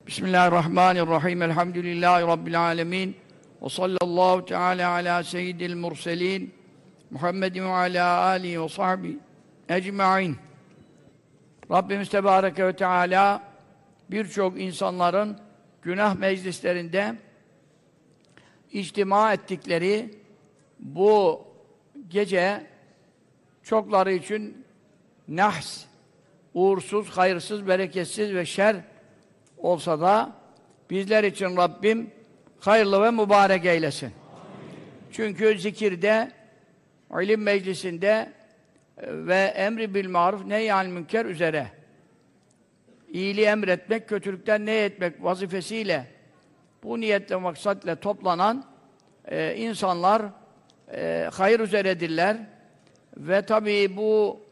Bismillahirrahmanirrahim. Elhamdülillahi Rabbil alemin. Ve sallallahu teala ala seyyidil murselin. Muhammedin ve ala alihi ve sahbihi ecma'in. Rabbimiz Tebareke ve Teala birçok insanların günah meclislerinde içtima ettikleri bu gece çokları için nahs, uğursuz, hayırsız, bereketsiz ve şer olsa da bizler için Rabbim hayırlı ve mübarek eylesin. Amin. Çünkü zikirde, ilim meclisinde ve emri bil maruf nehyanil münker üzere iyiliği emretmek, kötülükten nehyetmek vazifesiyle bu niyetle maksatla toplanan insanlar hayır üzeredirler ve tabii bu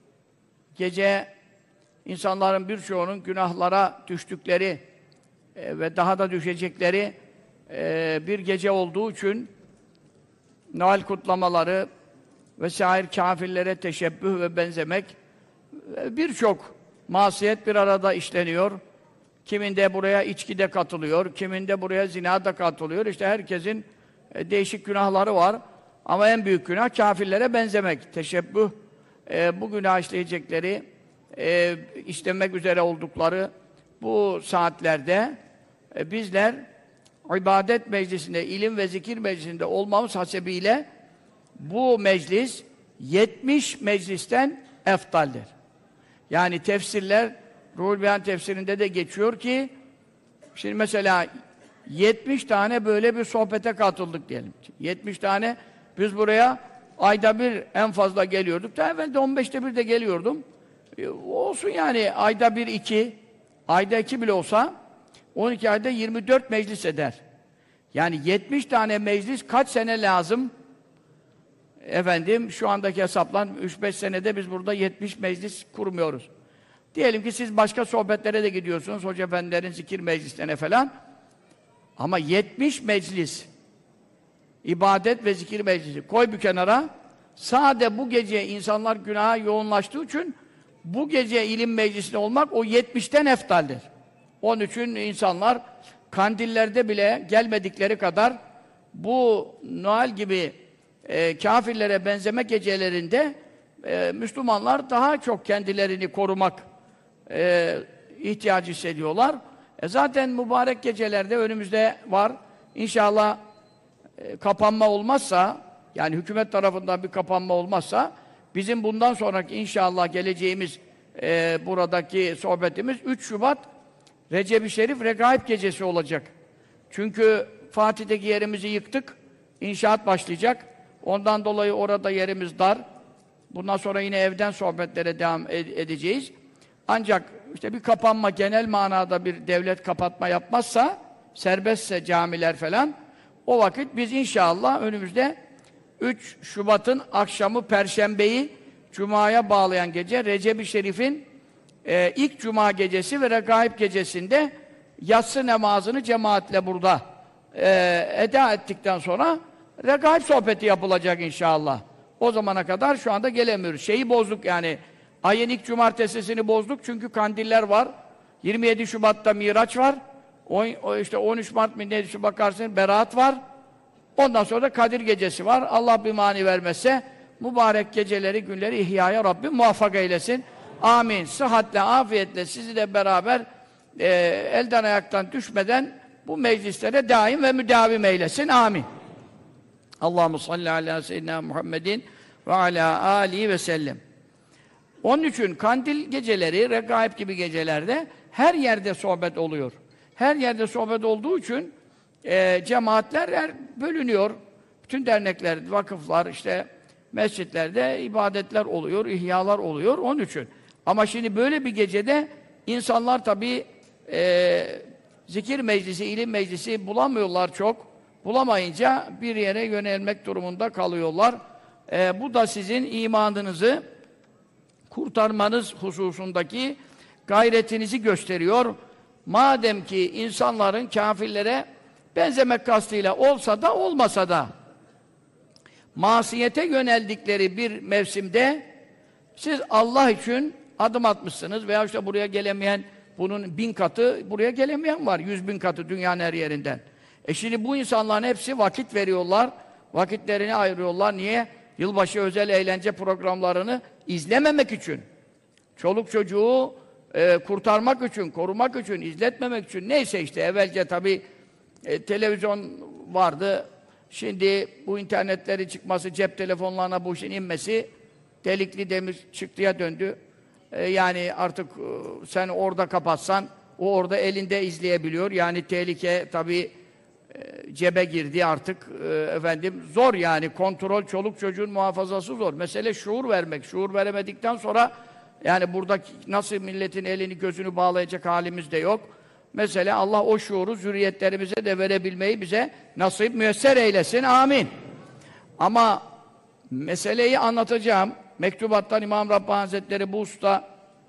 gece insanların birçoğunun günahlara düştükleri ve daha da düşecekleri bir gece olduğu için Noel kutlamaları vesaire kâfirlere teşebbüh ve benzemek birçok masiyet bir arada işleniyor. Kiminde buraya içkide katılıyor, kiminde buraya zinada katılıyor. İşte herkesin değişik günahları var. Ama en büyük günah kâfirlere benzemek. Teşebbüh bu günah işleyecekleri işlemek üzere oldukları bu saatlerde bizler ibadet meclisinde, ilim ve zikir meclisinde olmamız hasebiyle bu meclis 70 meclisten eftaldir. Yani tefsirler, Ruhul Beyan tefsirinde de geçiyor ki şimdi mesela 70 tane böyle bir sohbete katıldık diyelim. 70 tane biz buraya ayda bir en fazla geliyorduk. Daha evvel de 15'te bir de geliyordum. Olsun yani ayda bir iki, ayda iki bile olsa 12 ayda 24 meclis eder. Yani 70 tane meclis kaç sene lazım? Efendim şu andaki hesaplan 3-5 senede biz burada 70 meclis kurmuyoruz. Diyelim ki siz başka sohbetlere de gidiyorsunuz, hoca efendilerin zikir meclislerine falan. Ama 70 meclis, ibadet ve zikir meclisi koy bir kenara. Sade bu gece insanlar günaha yoğunlaştığı için bu gece ilim meclisinde olmak o 70'ten eftaldir. Onun için insanlar kandillerde bile gelmedikleri kadar bu Noel gibi kâfirlere benzeme gecelerinde Müslümanlar daha çok kendilerini korumak ihtiyacı hissediyorlar. Zaten mübarek gecelerde önümüzde var. İnşallah kapanma olmazsa, yani hükümet tarafından bir kapanma olmazsa bizim bundan sonraki inşallah geleceğimiz buradaki sohbetimiz 3 Şubat Recep-i Şerif Regaib gecesi olacak. Çünkü Fatih'teki yerimizi yıktık. İnşaat başlayacak. Ondan dolayı orada yerimiz dar. Bundan sonra yine evden sohbetlere devam edeceğiz. Ancak işte bir kapanma, genel manada bir devlet kapatma yapmazsa, serbestse camiler falan, o vakit biz inşallah önümüzde 3 Şubat'ın akşamı Perşembe'yi Cuma'ya bağlayan gece Recep-i Şerif'in ilk Cuma gecesi ve Regaib gecesinde yatsı namazını cemaatle burada eda ettikten sonra Regaib sohbeti yapılacak inşallah. O zamana kadar şu anda gelemiyoruz. Şeyi bozduk yani. Ayın ilk cumartesisini bozduk çünkü kandiller var. 27 Şubat'ta Miraç var. İşte 13 Mart Milliyetçi bakarsın Berat var. Ondan sonra da Kadir Gecesi var. Allah bir mani vermezse mübarek geceleri, günleri ihyaya Rabbim muvaffak eylesin. Amin. Sıhhatle, afiyetle sizi de beraber elden ayaktan düşmeden bu meclislere daim ve müdavim eylesin. Amin. Allahumme salli ala seyyidina Muhammedin ve ala alihi ve sellem. Onun için kandil geceleri, Regaib gibi gecelerde her yerde sohbet oluyor. Her yerde sohbet olduğu için cemaatler bölünüyor. Bütün dernekler, vakıflar, işte mescitlerde ibadetler oluyor, ihyalar oluyor onun için. Ama şimdi böyle bir gecede insanlar tabii zikir meclisi, ilim meclisi bulamıyorlar çok. Bulamayınca bir yere yönelmek durumunda kalıyorlar. Bu da sizin imanınızı kurtarmanız hususundaki gayretinizi gösteriyor. Madem ki insanların kâfirlere benzemek kastıyla olsa da olmasa da masiyete yöneldikleri bir mevsimde siz Allah için adım atmışsınız veya işte buraya gelemeyen bunun 1000 katı buraya gelemeyen var. 100.000 katı dünyanın her yerinden. Şimdi bu insanların hepsi vakit veriyorlar. Vakitlerini ayırıyorlar. Niye? Yılbaşı özel eğlence programlarını izlememek için. Çoluk çocuğu kurtarmak için, korumak için, izletmemek için. Neyse işte evvelce tabii televizyon vardı. Şimdi bu internetleri çıkması, cep telefonlarına bu işin inmesi delikli demir çıktıya döndü. Yani artık sen orada kapatsan o orada elinde izleyebiliyor. Yani tehlike tabii cebe girdi artık efendim zor yani kontrol çoluk çocuğun muhafazası zor. Mesele şuur vermek. Şuur veremedikten sonra yani burada nasıl milletin elini gözünü bağlayacak halimiz de yok. Mesela Allah o şuuru zürriyetlerimize de verebilmeyi bize nasip müyesser eylesin. Amin. Ama meseleyi anlatacağım. Mektubattan İmam Rabbani Hazretleri bu usta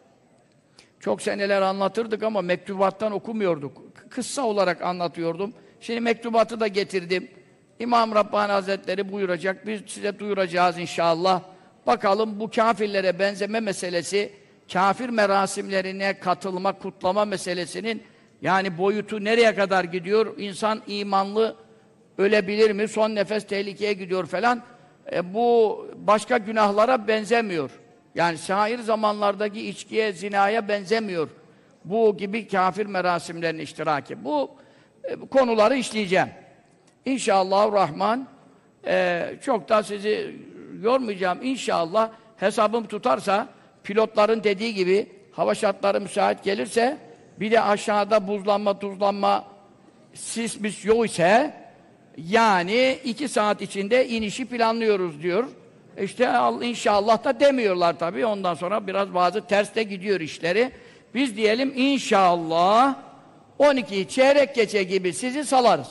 çok seneler anlatırdık ama mektubattan okumuyorduk. Kıssa olarak anlatıyordum. Şimdi mektubatı da getirdim. İmam Rabbani Hazretleri buyuracak. Biz size duyuracağız inşallah. Bakalım bu kafirlere benzeme meselesi, kafir merasimlerine katılma, kutlama meselesinin yani boyutu nereye kadar gidiyor? İnsan imanlı ölebilir mi? Son nefes tehlikeye gidiyor falan. Bu başka günahlara benzemiyor. Yani şair zamanlardaki içkiye, zinaya benzemiyor. Bu gibi kafir merasimlerin iştiraki. Bu konuları işleyeceğim. İnşallahurrahman çok da sizi yormayacağım. İnşallah hesabım tutarsa pilotların dediği gibi hava şartları müsait gelirse bir de aşağıda buzlanma, tuzlanma sis yok ise yani 2 saat içinde inişi planlıyoruz diyor. İşte inşallah da demiyorlar tabii. Ondan sonra biraz bazı ters de gidiyor işleri. Biz diyelim inşallah 12 çeyrek geçe gibi sizi salarız.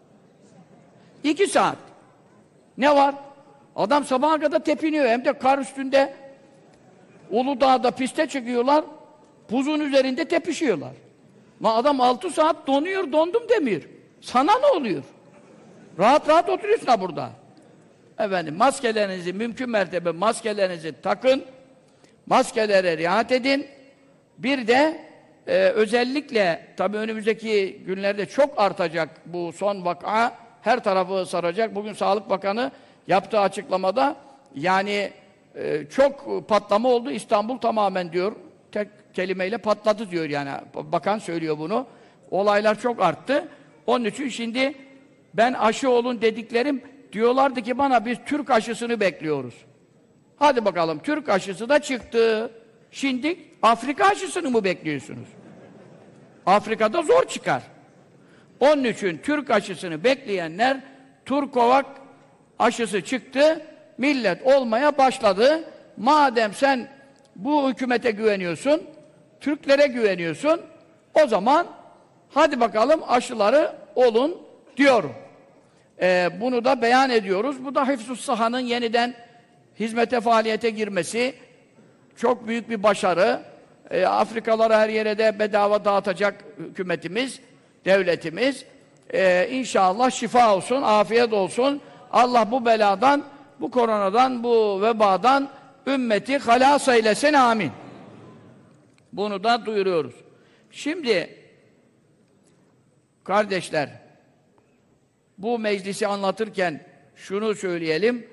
2 saat. Ne var? Adam sabaha kadar tepiniyor. Hem de kar üstünde Uludağ'da piste çıkıyorlar. Buzun üzerinde tepişiyorlar. Adam 6 saat donuyor, dondum demiyor. Sana ne oluyor? Rahat rahat oturuyorsun ha burada. Efendim maskelerinizi mümkün mertebe maskelerinizi takın. Maskelere riayet edin. Bir de özellikle tabii önümüzdeki günlerde çok artacak bu son vaka. Her tarafı saracak. Bugün Sağlık Bakanı yaptığı açıklamada yani çok patlama oldu. İstanbul tamamen diyor. Tek kelimeyle patladı diyor yani. Bakan söylüyor bunu. Olaylar çok arttı. Onun için şimdi ben aşı olun dediklerim diyorlardı ki bana biz Türk aşısını bekliyoruz. Hadi bakalım Türk aşısı da çıktı. Şimdi Afrika aşısını mı bekliyorsunuz? Afrika'da zor çıkar. Onun için Türk aşısını bekleyenler Turkovak aşısı çıktı. Millet olmaya başladı. Madem sen bu hükümete güveniyorsun, Türklere güveniyorsun, o zaman hadi bakalım aşıları olun diyorum. Bunu da beyan ediyoruz. Bu da Hifzus Saha'nın yeniden hizmete, faaliyete girmesi çok büyük bir başarı. Afrikalara her yere de bedava dağıtacak hükümetimiz, devletimiz. İnşallah şifa olsun, afiyet olsun. Allah bu beladan, bu koronadan, bu vebadan ümmeti halas eylesin, amin. Bunu da duyuruyoruz. Şimdi kardeşler, bu meclisi anlatırken şunu söyleyelim.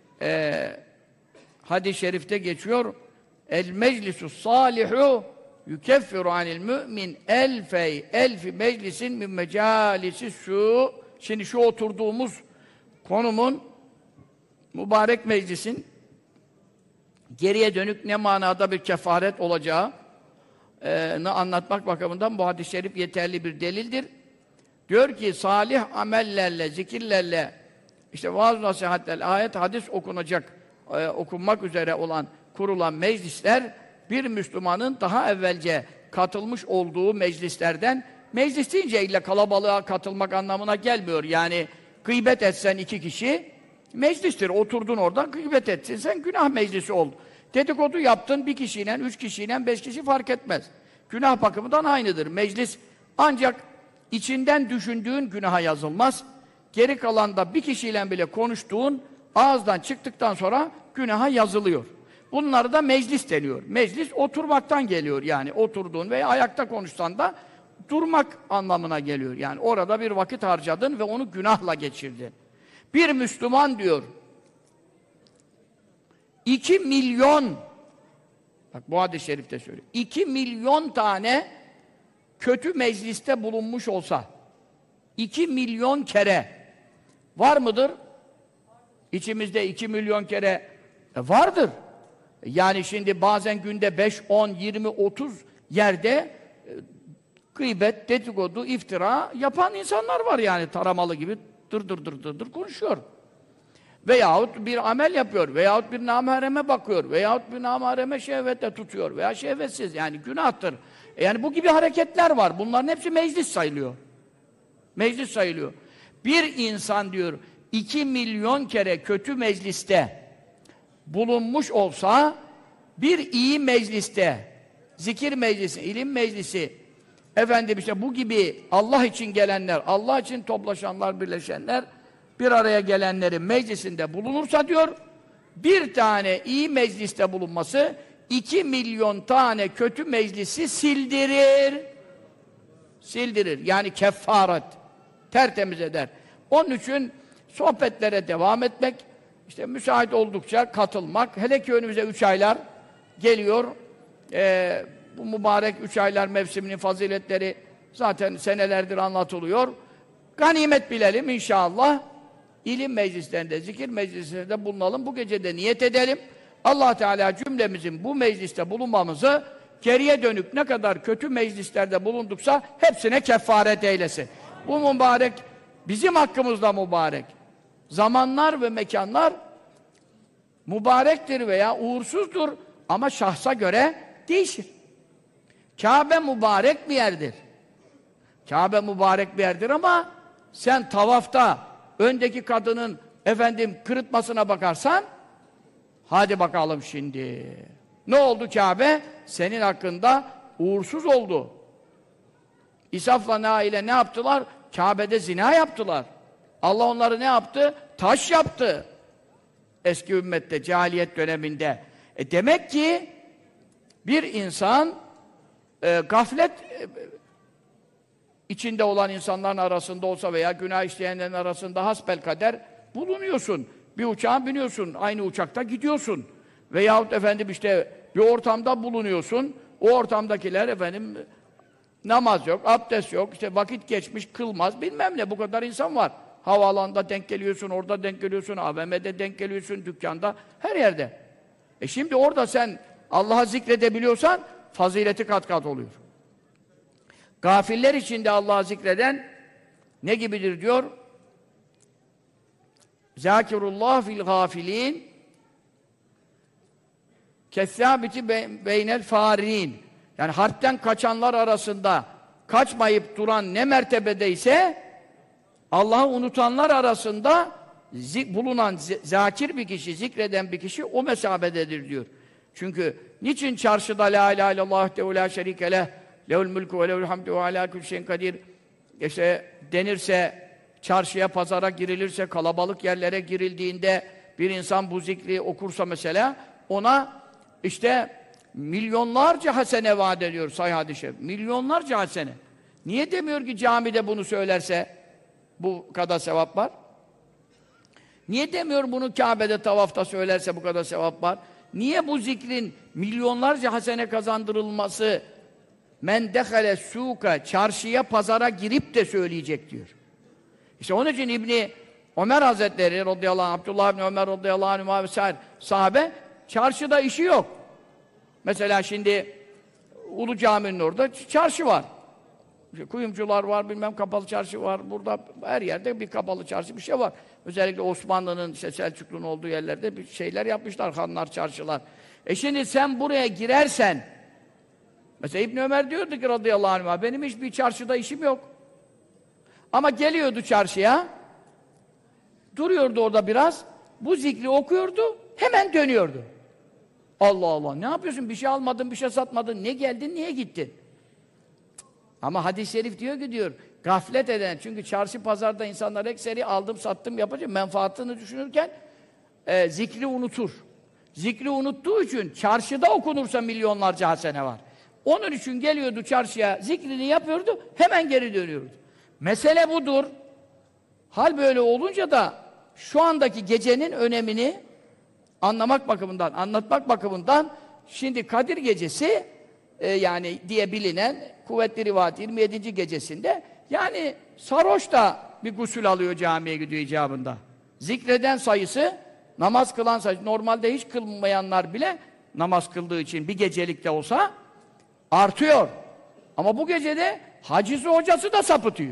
Hadis-i şerifte geçiyor. El meclisus salihu yukeffiru anil mümin elfi meclisin min mecalisi su. Şimdi şu oturduğumuz konumun mübarek meclisin geriye dönük ne manada bir kefaret olacağını anlatmak bakımından bu hadis-i şerif yeterli bir delildir. Diyor ki salih amellerle, zikirlerle, işte vaaz nasihatlerle, ayet, hadis okunacak, okunmak üzere olan, kurulan meclisler bir Müslümanın daha evvelce katılmış olduğu meclislerden, meclis deyince illa kalabalığa katılmak anlamına gelmiyor. Yani gıybet etsen 2 kişi meclistir. Oturdun orada gıybet etsin. Sen günah meclisi oldu. Dedikodu yaptın 1 kişiyle, 3 kişiyle, 5 kişi fark etmez. Günah bakımından aynıdır. Meclis ancak içinden düşündüğün günaha yazılmaz. Geri kalan da 1 kişiyle bile konuştuğun ağızdan çıktıktan sonra günaha yazılıyor. Bunlara da meclis deniyor. Meclis oturmaktan geliyor yani. Oturduğun veya ayakta konuşsan da durmak anlamına geliyor. Yani orada bir vakit harcadın ve onu günahla geçirdin. Bir Müslüman diyor 2 milyon, bak bu hadis-i şerifte söylüyor, 2 milyon tane kötü mecliste bulunmuş olsa 2 milyon kere var mıdır? İçimizde 2 milyon kere vardır. Yani şimdi bazen günde 5, 10, 20, 30 yerde gıybet, dedikodu, iftira yapan insanlar var yani taramalı gibi dır konuşuyor. Veyahut bir amel yapıyor, veyahut bir namahreme bakıyor, veyahut bir namahreme şehvetle tutuyor veya şehvetsiz yani günahtır. Yani bu gibi hareketler var. Bunların hepsi meclis sayılıyor. Meclis sayılıyor. Bir insan diyor 2 milyon kere kötü mecliste bulunmuş olsa bir iyi mecliste, zikir meclisi, ilim meclisi, efendim işte bu gibi Allah için gelenler, Allah için toplaşanlar, birleşenler, bir araya gelenlerin meclisinde bulunursa diyor, bir tane iyi mecliste bulunması 2 milyon tane kötü meclisi sildirir. Sildirir. Yani keffaret. Tertemiz eder. Onun için sohbetlere devam etmek, işte müsait oldukça katılmak, hele ki önümüze 3 aylar geliyor. Bu mübarek 3 aylar mevsiminin faziletleri zaten senelerdir anlatılıyor. Ganimet bilelim inşallah. İlim meclislerinde, zikir meclislerinde bulunalım. Bu gece de niyet edelim. Allah Teala cümlemizin bu mecliste bulunmamızı geriye dönük ne kadar kötü meclislerde bulunduksa hepsine kefaret eylesin. Bu mübarek, bizim hakkımızda mübarek. Zamanlar ve mekanlar mübarektir veya uğursuzdur ama şahsa göre değişir. Kabe mübarek bir yerdir. Kabe mübarek bir yerdir ama sen tavafta öndeki kadının efendim kırıtmasına bakarsan hadi bakalım şimdi. Ne oldu Kabe? Senin hakkında uğursuz oldu. İsaf'la Nail'e ne yaptılar? Kabe'de zina yaptılar. Allah onları ne yaptı? Taş yaptı. Eski ümmette, cahiliyet döneminde. Demek ki bir insan gaflet içinde olan insanların arasında olsa veya günah işleyenlerin arasında hasbelkader bulunuyorsun. Bir uçağa biniyorsun, aynı uçakta gidiyorsun. Veyahut efendim işte bir ortamda bulunuyorsun. O ortamdakiler efendim namaz yok, abdest yok, işte vakit geçmiş, kılmaz, bilmem ne, bu kadar insan var. Havaalanında denk geliyorsun, orada denk geliyorsun, AVM'de denk geliyorsun, dükkanda, her yerde. Şimdi orada sen Allah'ı zikredebiliyorsan fazileti kat kat oluyor. Gafiller içinde Allah'ı zikreden ne gibidir diyor? Zâkirullah fil gâfilîn kessâbiti beynel fârin. Yani harpten kaçanlar arasında kaçmayıp duran ne mertebedeyse Allah'ı unutanlar arasında bulunan zakir bir kişi, zikreden bir kişi o mesabededir diyor. Çünkü niçin çarşıda la ilahe illallah de la şerike leh lehul mulku ve lehul hamdu ve alâ kulli şeyin kadir işte denirse, çarşıya, pazara girilirse, kalabalık yerlere girildiğinde bir insan bu zikri okursa mesela ona işte milyonlarca hasene vaat ediyor Sahih hadis-i şerif. Milyonlarca hasene. Niye demiyor ki camide bunu söylerse bu kadar sevap var? Niye demiyor bunu Kabe'de tavafta söylerse bu kadar sevap var? Niye bu zikrin milyonlarca hasene kazandırılması men dehale suka, çarşıya, pazara girip de söyleyecek diyor. İşte onun için İbni Ömer Hazretleri radıyallahu anh, Abdullah İbni Ömer radıyallahu anh vesaire sahabe çarşıda işi yok. Mesela şimdi Ulu Cami'nin orada çarşı var. Kuyumcular var, bilmem kapalı çarşı var. Burada her yerde bir kapalı çarşı bir şey var. Özellikle Osmanlı'nın, işte Selçuklu'nun olduğu yerlerde bir şeyler yapmışlar, hanlar, çarşılar. Şimdi sen buraya girersen, mesela İbn Ömer diyordu ki radıyallahu anh, benim hiçbir çarşıda işim yok. Ama geliyordu çarşıya, duruyordu orada biraz, bu zikri okuyordu, hemen dönüyordu. Allah Allah, ne yapıyorsun? Bir şey almadın, bir şey satmadın, ne geldin, niye gittin? Ama hadis-i şerif diyor ki diyor, gaflet eden, çünkü çarşı pazarda insanlar ekseri aldım sattım yapacak, menfaatını düşünürken zikri unutur. Zikri unuttuğu için çarşıda okunursa milyonlarca hasene var. Onun için geliyordu çarşıya, zikrini yapıyordu, hemen geri dönüyordu. Mesele budur. Hal böyle olunca da şu andaki gecenin önemini anlamak bakımından, anlatmak bakımından şimdi Kadir Gecesi yani diye bilinen kuvvetli rivayet 27. gecesinde yani sarhoş da bir gusül alıyor, camiye gidiyor icabında. Zikreden sayısı, namaz kılan sayısı, normalde hiç kılmayanlar bile namaz kıldığı için bir gecelik de olsa artıyor. Ama bu gecede hacısı hocası da sapıtıyor.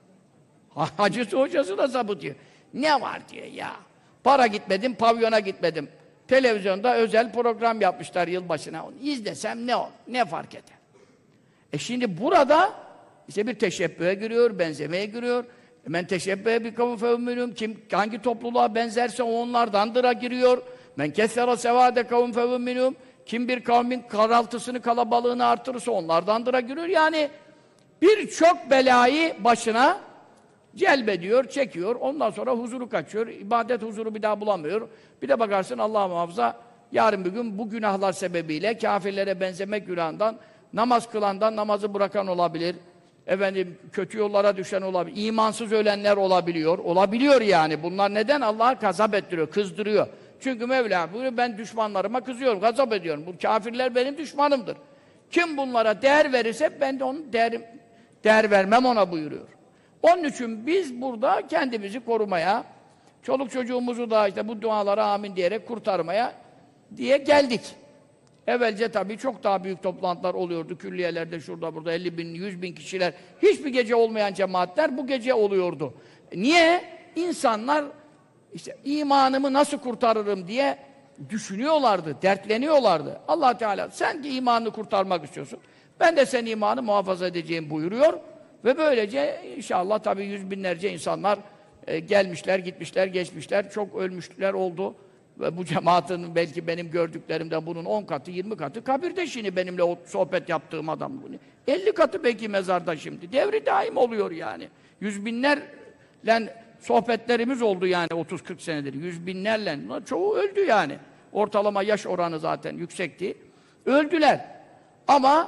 Hacısı hocası da sapıtıyor. Ne var diyor ya. Para gitmedim, pavyona gitmedim. Televizyonda özel program yapmışlar yılbaşına. Onu izlesem ne olur? Ne fark eder? Şimdi burada işte bir teşebbühe giriyor, benzemeye giriyor. Men teşebbühe bi kavmin fevmünüm. Kim hangi topluluğa benzerse onlardandıra giriyor. Men kessera sevade kavmin fevmünüm. Kim bir kavmin karaltısını, kalabalığını artırırsa onlardandıra giriyor. Yani birçok belayı başına celbediyor, çekiyor. Ondan sonra huzuru kaçıyor. İbadet huzuru bir daha bulamıyor. Bir de bakarsın Allah muhafaza yarın bir gün bu günahlar sebebiyle kafirlere benzemek günahından, namaz kılandan namazı bırakan olabilir. Efendim kötü yollara düşen olabilir. İmansız ölenler olabiliyor. Olabiliyor yani. Bunlar neden? Allah'a gazap ettiriyor, kızdırıyor. Çünkü Mevla buyuruyor, ben düşmanlarıma kızıyorum, gazap ediyorum. Bu kafirler benim düşmanımdır. Kim bunlara değer verirse ben de onun değer vermem ona buyuruyor. Onun için biz burada kendimizi korumaya, çoluk çocuğumuzu da işte bu dualara amin diyerek kurtarmaya diye geldik. Evvelce tabii çok daha büyük toplantılar oluyordu. Külliyelerde şurada burada 50 bin, 100 bin kişiler. Hiçbir gece olmayan cemaatler bu gece oluyordu. Niye? İnsanlar işte imanımı nasıl kurtarırım diye düşünüyorlardı, dertleniyorlardı. Allah Teala sen ki imanını kurtarmak istiyorsun. Ben de senin imanı muhafaza edeceğim buyuruyor. Ve böylece inşallah tabii yüz binlerce insanlar gelmişler, gitmişler, geçmişler. Çok ölmüşler oldu. Ve bu cemaatin belki benim gördüklerimden bunun 10 katı, 20 katı kabirde şimdi benimle sohbet yaptığım adam. 50 katı belki mezarda şimdi. Devri daim oluyor yani. Yüz binlerle sohbetlerimiz oldu yani 30-40 senedir. Yüz binlerle. Çoğu öldü yani. Ortalama yaş oranı zaten yüksekti. Öldüler. Ama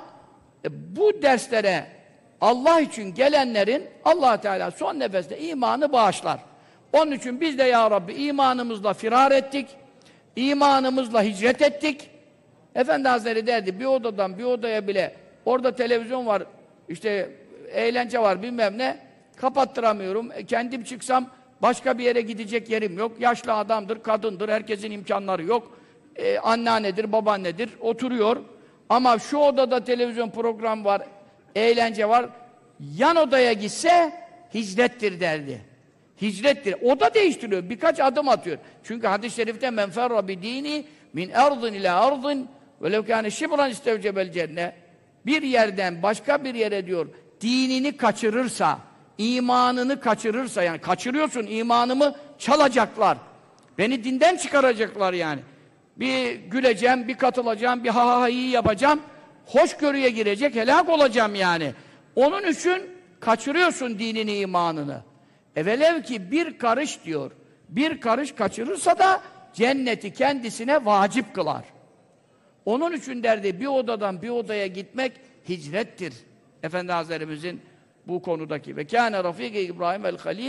bu derslere Allah için gelenlerin Allah Teala son nefeste imanı bağışlar. Onun için biz de ya Rabbi imanımızla firar ettik. İmanımızla hicret ettik. Efendi Hazretleri derdi bir odadan bir odaya bile orada televizyon var, işte eğlence var bilmem ne kapattıramıyorum. Kendim çıksam başka bir yere gidecek yerim yok. Yaşlı adamdır, kadındır, herkesin imkanları yok. Anneannedir, babaannedir, oturuyor. Ama şu odada televizyon programı var, eğlence var. Yan odaya gitse hicrettir derdi. Hicrettir. Oda değiştiriyor. Birkaç adım atıyor. Çünkü hadis-i şerifte men ferra bi dini min ardın ila ardın velev kâne şibran istevcebel cennet. Bir yerden başka bir yere diyor, dinini kaçırırsa, imanını kaçırırsa, yani kaçırıyorsun, imanımı çalacaklar. Beni dinden çıkaracaklar yani. Bir güleceğim, bir katılacağım, bir ha ha ha iyi yapacağım. Hoşgörüye girecek, helak olacağım yani. Onun için kaçırıyorsun dinini, imanını. Velev ki bir karış diyor, bir karış kaçırırsa da cenneti kendisine vacip kılar. Onun için derdi bir odadan bir odaya gitmek hicrettir. Efendi Hazretlerimizin bu konudaki ve kâne rafîge İbrahim el-Halil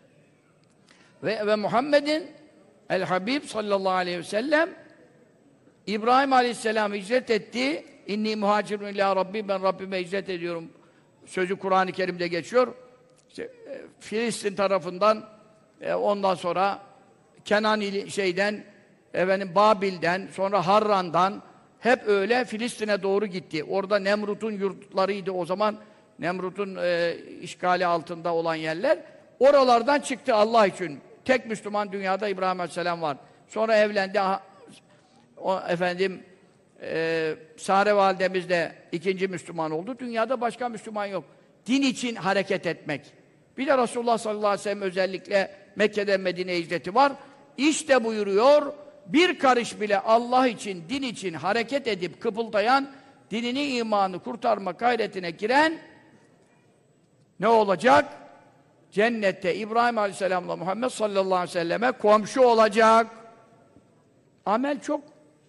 ve Muhammedin el-Habib sallallahu aleyhi ve sellem İbrahim aleyhisselam hicret etti. İnni muhacirun ila Rabbi, ben Rabbime hicret ediyorum. Sözü Kur'an-ı Kerim'de geçiyor. İşte, Filistin tarafından ondan sonra Kenan şeyden Babil'den sonra Harran'dan hep öyle Filistin'e doğru gitti. Orada Nemrut'un yurtlarıydı o zaman. Nemrut'un işgali altında olan yerler. Oralardan çıktı Allah için. Tek Müslüman dünyada İbrahim Aleyhisselam var. Sonra evlendi. Sare validemiz de ikinci Müslüman oldu. Dünyada başka Müslüman yok. Din için hareket etmek. Bir de Resulullah sallallahu aleyhi ve sellem özellikle Mekke'den Medine'ye hicreti var. İşte buyuruyor, bir karış bile Allah için, din için hareket edip kıpıldayan, dinini, imanı kurtarma gayretine giren ne olacak? Cennette İbrahim aleyhisselamla Muhammed sallallahu aleyhi ve selleme komşu olacak. Amel çok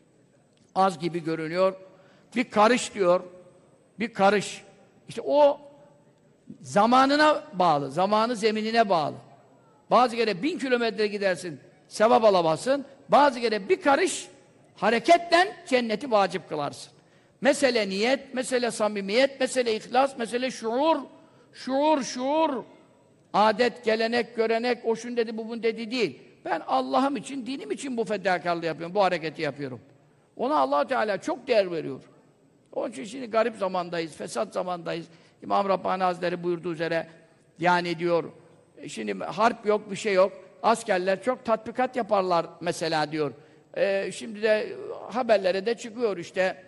az gibi görünüyor. Bir karış diyor. Bir karış. İşte o zamanına bağlı. Zamanı zeminine bağlı. Bazı kere 1000 kilometre gidersin, sevap alamazsın. Bazı kere bir karış hareketten cenneti vacip kılarsın. Mesele niyet, mesele samimiyet, mesele ihlas, mesele şuur. Şuur. Adet, gelenek, görenek, o şun dedi, bu bun dedi değil. Ben Allah'ım için, dinim için bu fedakarlığı yapıyorum, bu hareketi yapıyorum. Ona Allah Teala çok değer veriyor. Onun için şimdi garip zamandayız, fesat zamandayız. İmam Rabbani Hazretleri buyurduğu üzere, yani diyor, şimdi harp yok, bir şey yok. Askerler çok tatbikat yaparlar mesela diyor. Şimdi de haberlere de çıkıyor işte,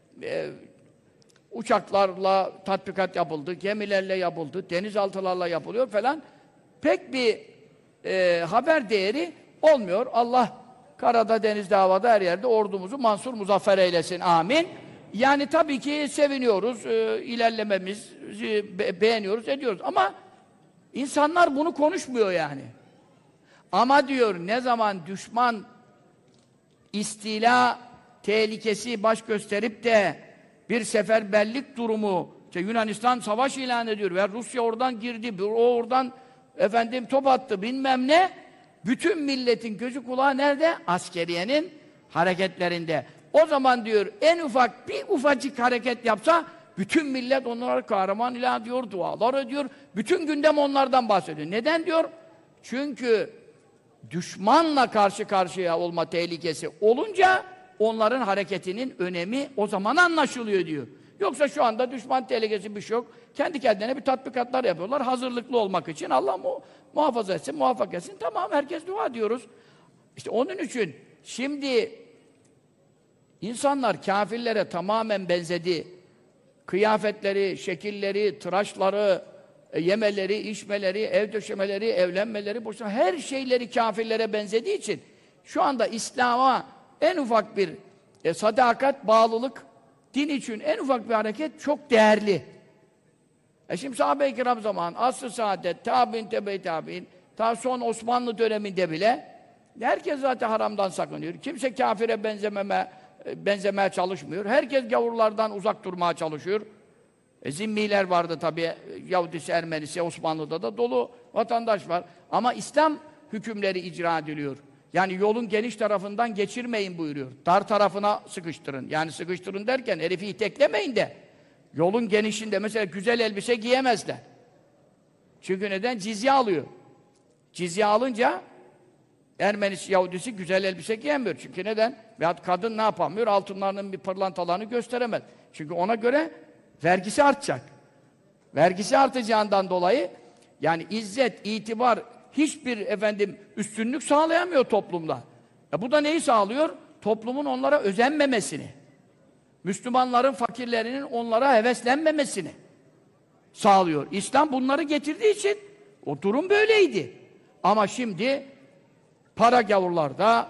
uçaklarla tatbikat yapıldı, gemilerle yapıldı, denizaltılarla yapılıyor falan. Pek bir haber değeri olmuyor. Allah karada, denizde, havada, her yerde ordumuzu mansur, muzaffer eylesin. Amin. Yani tabii ki seviniyoruz, ilerlememizi beğeniyoruz, ediyoruz. Ama insanlar bunu konuşmuyor yani. Ama diyor, ne zaman düşman istila tehlikesi baş gösterip de bir seferberlik durumu, işte Yunanistan savaş ilan ediyor ve Rusya oradan girdi, o oradan top attı, bilmem ne. Bütün milletin gözü kulağı nerede? Askeriyenin hareketlerinde. O zaman diyor, en ufak bir ufacık hareket yapsa, bütün millet onlara kahraman ilan ediyor, dualar ediyor. Bütün gündem onlardan bahsediyor. Neden diyor? Çünkü düşmanla karşı karşıya olma tehlikesi olunca onların hareketinin önemi o zaman anlaşılıyor diyor. Yoksa şu anda düşman tehlikesi bir şey yok. Kendi kendine bir tatbikatlar yapıyorlar hazırlıklı olmak için. Allah muhafaza etsin, muvaffak etsin. Tamam, herkes dua diyoruz. İşte onun için şimdi insanlar kâfirlere tamamen benzedi. Kıyafetleri, şekilleri, tıraşları, yemeleri, içmeleri, ev döşemeleri, evlenmeleri, boşanma, her şeyleri kâfirlere benzediği için şu anda İslam'a en ufak bir sadakat, bağlılık, din için en ufak bir hareket çok değerli. Şimdi sahabe-i kiram zamanı, asr-ı saadet, tabi'in, tebe-i tabi'in, ta son Osmanlı döneminde bile herkes zaten haramdan sakınıyor. Kimse kâfire benzemeye çalışmıyor. Herkes gavurlardan uzak durmaya çalışıyor. Zimmiler vardı tabii, Yahudisi, Ermenisi, Osmanlı'da da dolu vatandaş var. Ama İslam hükümleri icra ediliyor. Yani yolun geniş tarafından geçirmeyin buyuruyor. Dar tarafına sıkıştırın. Yani sıkıştırın derken herifi iteklemeyin de. Yolun genişinde mesela güzel elbise giyemezler. Çünkü neden? Cizye alıyor. Cizye alınca Ermenisi, Yahudisi güzel elbise giyemiyor. Çünkü neden? Veyahut kadın ne yapamıyor? Altınlarının bir pırlantalarını gösteremez. Çünkü ona göre vergisi artacak. Vergisi artacağından dolayı yani izzet, itibar, hiçbir üstünlük sağlayamıyor toplumda. Bu da neyi sağlıyor? Toplumun onlara özenmemesini. Müslümanların, fakirlerinin onlara heveslenmemesini sağlıyor. İslam bunları getirdiği için o durum böyleydi. Ama şimdi para gavurlarda,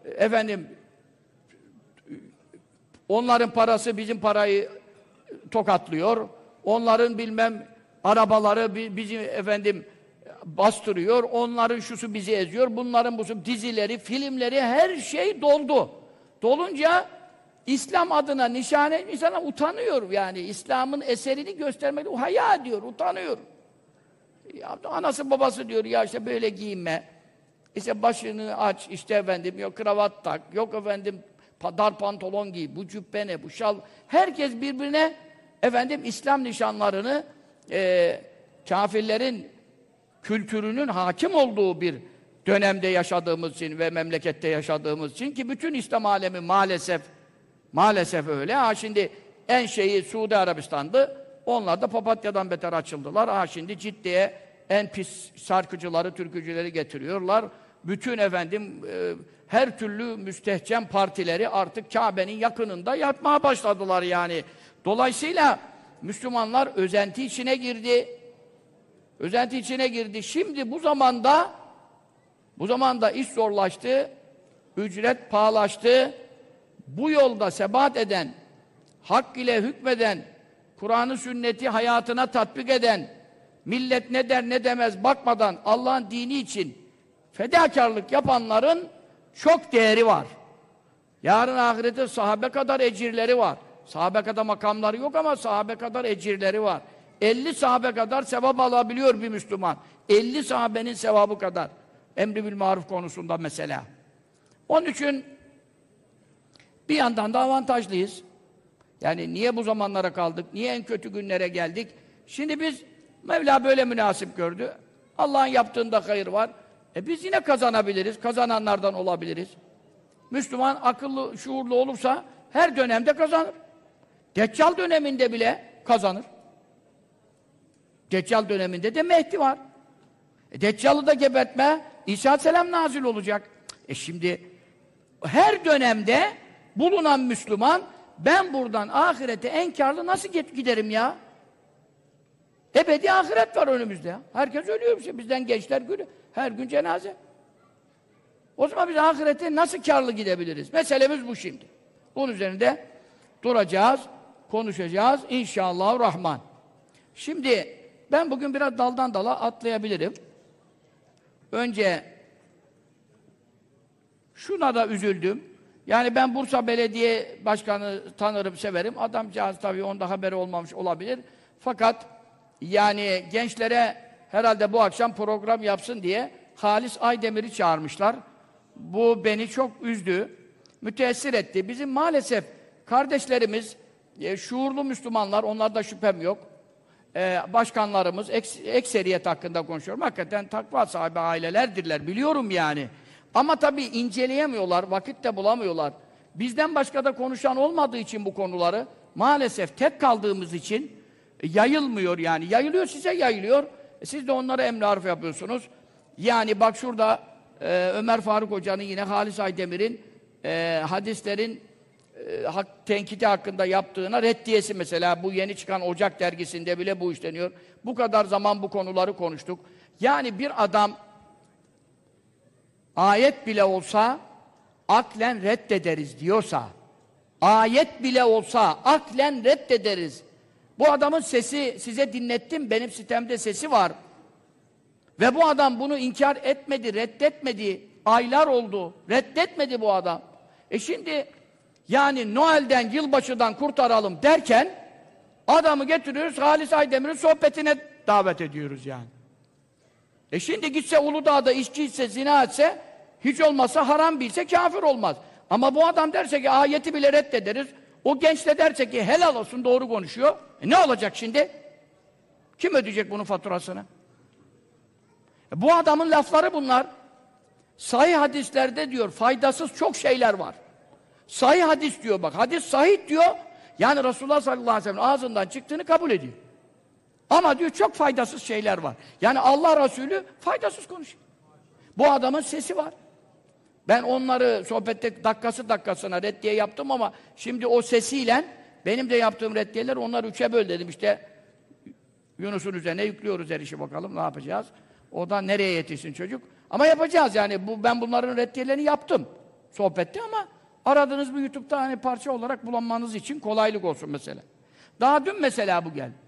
onların parası bizim parayı tokatlıyor. Onların bilmem arabaları bizim bastırıyor. Onların şusu bizi eziyor. Bunların busu dizileri, filmleri, her şey doldu. Dolunca İslam adına nişane insana utanıyor yani. İslam'ın eserini göstermeli. O haya diyor, utanıyor. Ya, anası babası diyor ya işte böyle giyinme. İşte başını aç, işte yok kravat tak, yok dar pantolon giy, bu cübbe ne, bu şal. Herkes birbirine İslam nişanlarını kâfirlerin kültürünün hakim olduğu bir dönemde yaşadığımız için ve memlekette yaşadığımız için ki bütün İslam alemi maalesef öyle. Şimdi en şeyi Suudi Arabistan'dı. Onlar da papatyadan beter açıldılar. Şimdi Ciddi'ye en pis şarkıcıları, türkücüleri getiriyorlar. Bütün her türlü müstehcen partileri artık Kabe'nin yakınında yapmaya başladılar yani. Dolayısıyla Müslümanlar özenti içine girdi. Özenti içine girdi. Şimdi bu zamanda iş zorlaştı, ücret pahalaştı. Bu yolda sebat eden, hak ile hükmeden, Kur'an-ı sünneti hayatına tatbik eden, millet ne der ne demez bakmadan Allah'ın dini için fedakarlık yapanların çok değeri var. Yarın ahirette sahabe kadar ecirleri var. Sahabe kadar makamları yok ama sahabe kadar ecirleri var. 50 sahabe kadar sevap alabiliyor bir Müslüman. 50 sahabenin sevabı kadar. Emri bil maruf konusunda mesela. Onun için bir yandan da avantajlıyız. Yani niye bu zamanlara kaldık? Niye en kötü günlere geldik? Şimdi biz Mevla böyle münasip gördü. Allah'ın yaptığında hayır var. Biz yine kazanabiliriz. Kazananlardan olabiliriz. Müslüman akıllı, şuurlu olursa her dönemde kazanır. Deccal döneminde bile kazanır. Deccal döneminde de Mehdi var. Deccal'ı da gebertme, İsa Aleyhisselam nazil olacak. Şimdi her dönemde bulunan Müslüman, ben buradan ahirete en kârlı nasıl giderim ya? Ebedi ahiret var önümüzde ya. Herkes ölüyor işte. Bizden gençler gülüyor. Her gün cenaze. O zaman biz ahirete nasıl kârlı gidebiliriz? Meselemiz bu şimdi. Bunun üzerinde duracağız, konuşacağız inşallahurrahman. Şimdi ben bugün biraz daldan dala atlayabilirim. Önce şuna da üzüldüm. Yani ben Bursa Belediye Başkanı tanırım, severim. Adamcağız tabii onda haberi olmamış olabilir. Fakat yani gençlere herhalde bu akşam program yapsın diye Halis Aydemir'i çağırmışlar. Bu beni çok üzdü, müteessir etti. Bizim maalesef kardeşlerimiz, şuurlu Müslümanlar, onlarda şüphem yok. Başkanlarımız, ekseriyet hakkında konuşuyorum. Hakikaten takva sahibi ailelerdirler, biliyorum yani. Ama tabii inceleyemiyorlar, vakit de bulamıyorlar. Bizden başka da konuşan olmadığı için bu konuları, maalesef tek kaldığımız için yayılmıyor yani. Yayılıyor, size yayılıyor. Siz de onlara emri yapıyorsunuz. Yani bak şurada Ömer Faruk Hoca'nın, yine Halis Aydemir'in hadislerin tenkiti hakkında yaptığına reddiyesi mesela, bu yeni çıkan Ocak dergisinde bile bu işleniyor. Bu kadar zaman bu konuları konuştuk. Yani bir adam ayet bile olsa aklen reddederiz diyorsa, ayet bile olsa aklen reddederiz. Bu adamın sesi size dinlettim, benim sitemde sesi var. Ve bu adam bunu inkar etmedi, reddetmedi. Aylar oldu, reddetmedi bu adam. Şimdi yani Noel'den, yılbaşıdan kurtaralım derken adamı getiriyoruz, Halis Aydemir'in sohbetine davet ediyoruz yani. Şimdi gitse Uludağ'da içki içse, zina etse, hiç olmazsa haram bilse kafir olmaz. Ama bu adam derse ki ayeti bile reddederiz, o genç de derse ki helal olsun, doğru konuşuyor. Ne olacak şimdi? Kim ödeyecek bunun faturasını? Bu adamın lafları bunlar. Sahih hadislerde diyor, faydasız çok şeyler var. Sahih hadis diyor bak, hadis sahih diyor, yani Resulullah sallallahu aleyhi ve sellem ağzından çıktığını kabul ediyor. Ama diyor çok faydasız şeyler var. Yani Allah Resulü faydasız konuşuyor. Bu adamın sesi var. Ben onları sohbette dakikasına reddiye yaptım ama şimdi o sesiyle benim de yaptığım reddiyeler, onları 3'e böl dedim işte. Yunus'un üzerine yüklüyoruz her işi, bakalım ne yapacağız. O da nereye yetişsin çocuk. Ama yapacağız yani, ben bunların reddiyelerini yaptım sohbette ama aradığınız bir YouTube'da hani parça olarak bulanmanız için kolaylık olsun mesela. Daha dün mesela bu geldi.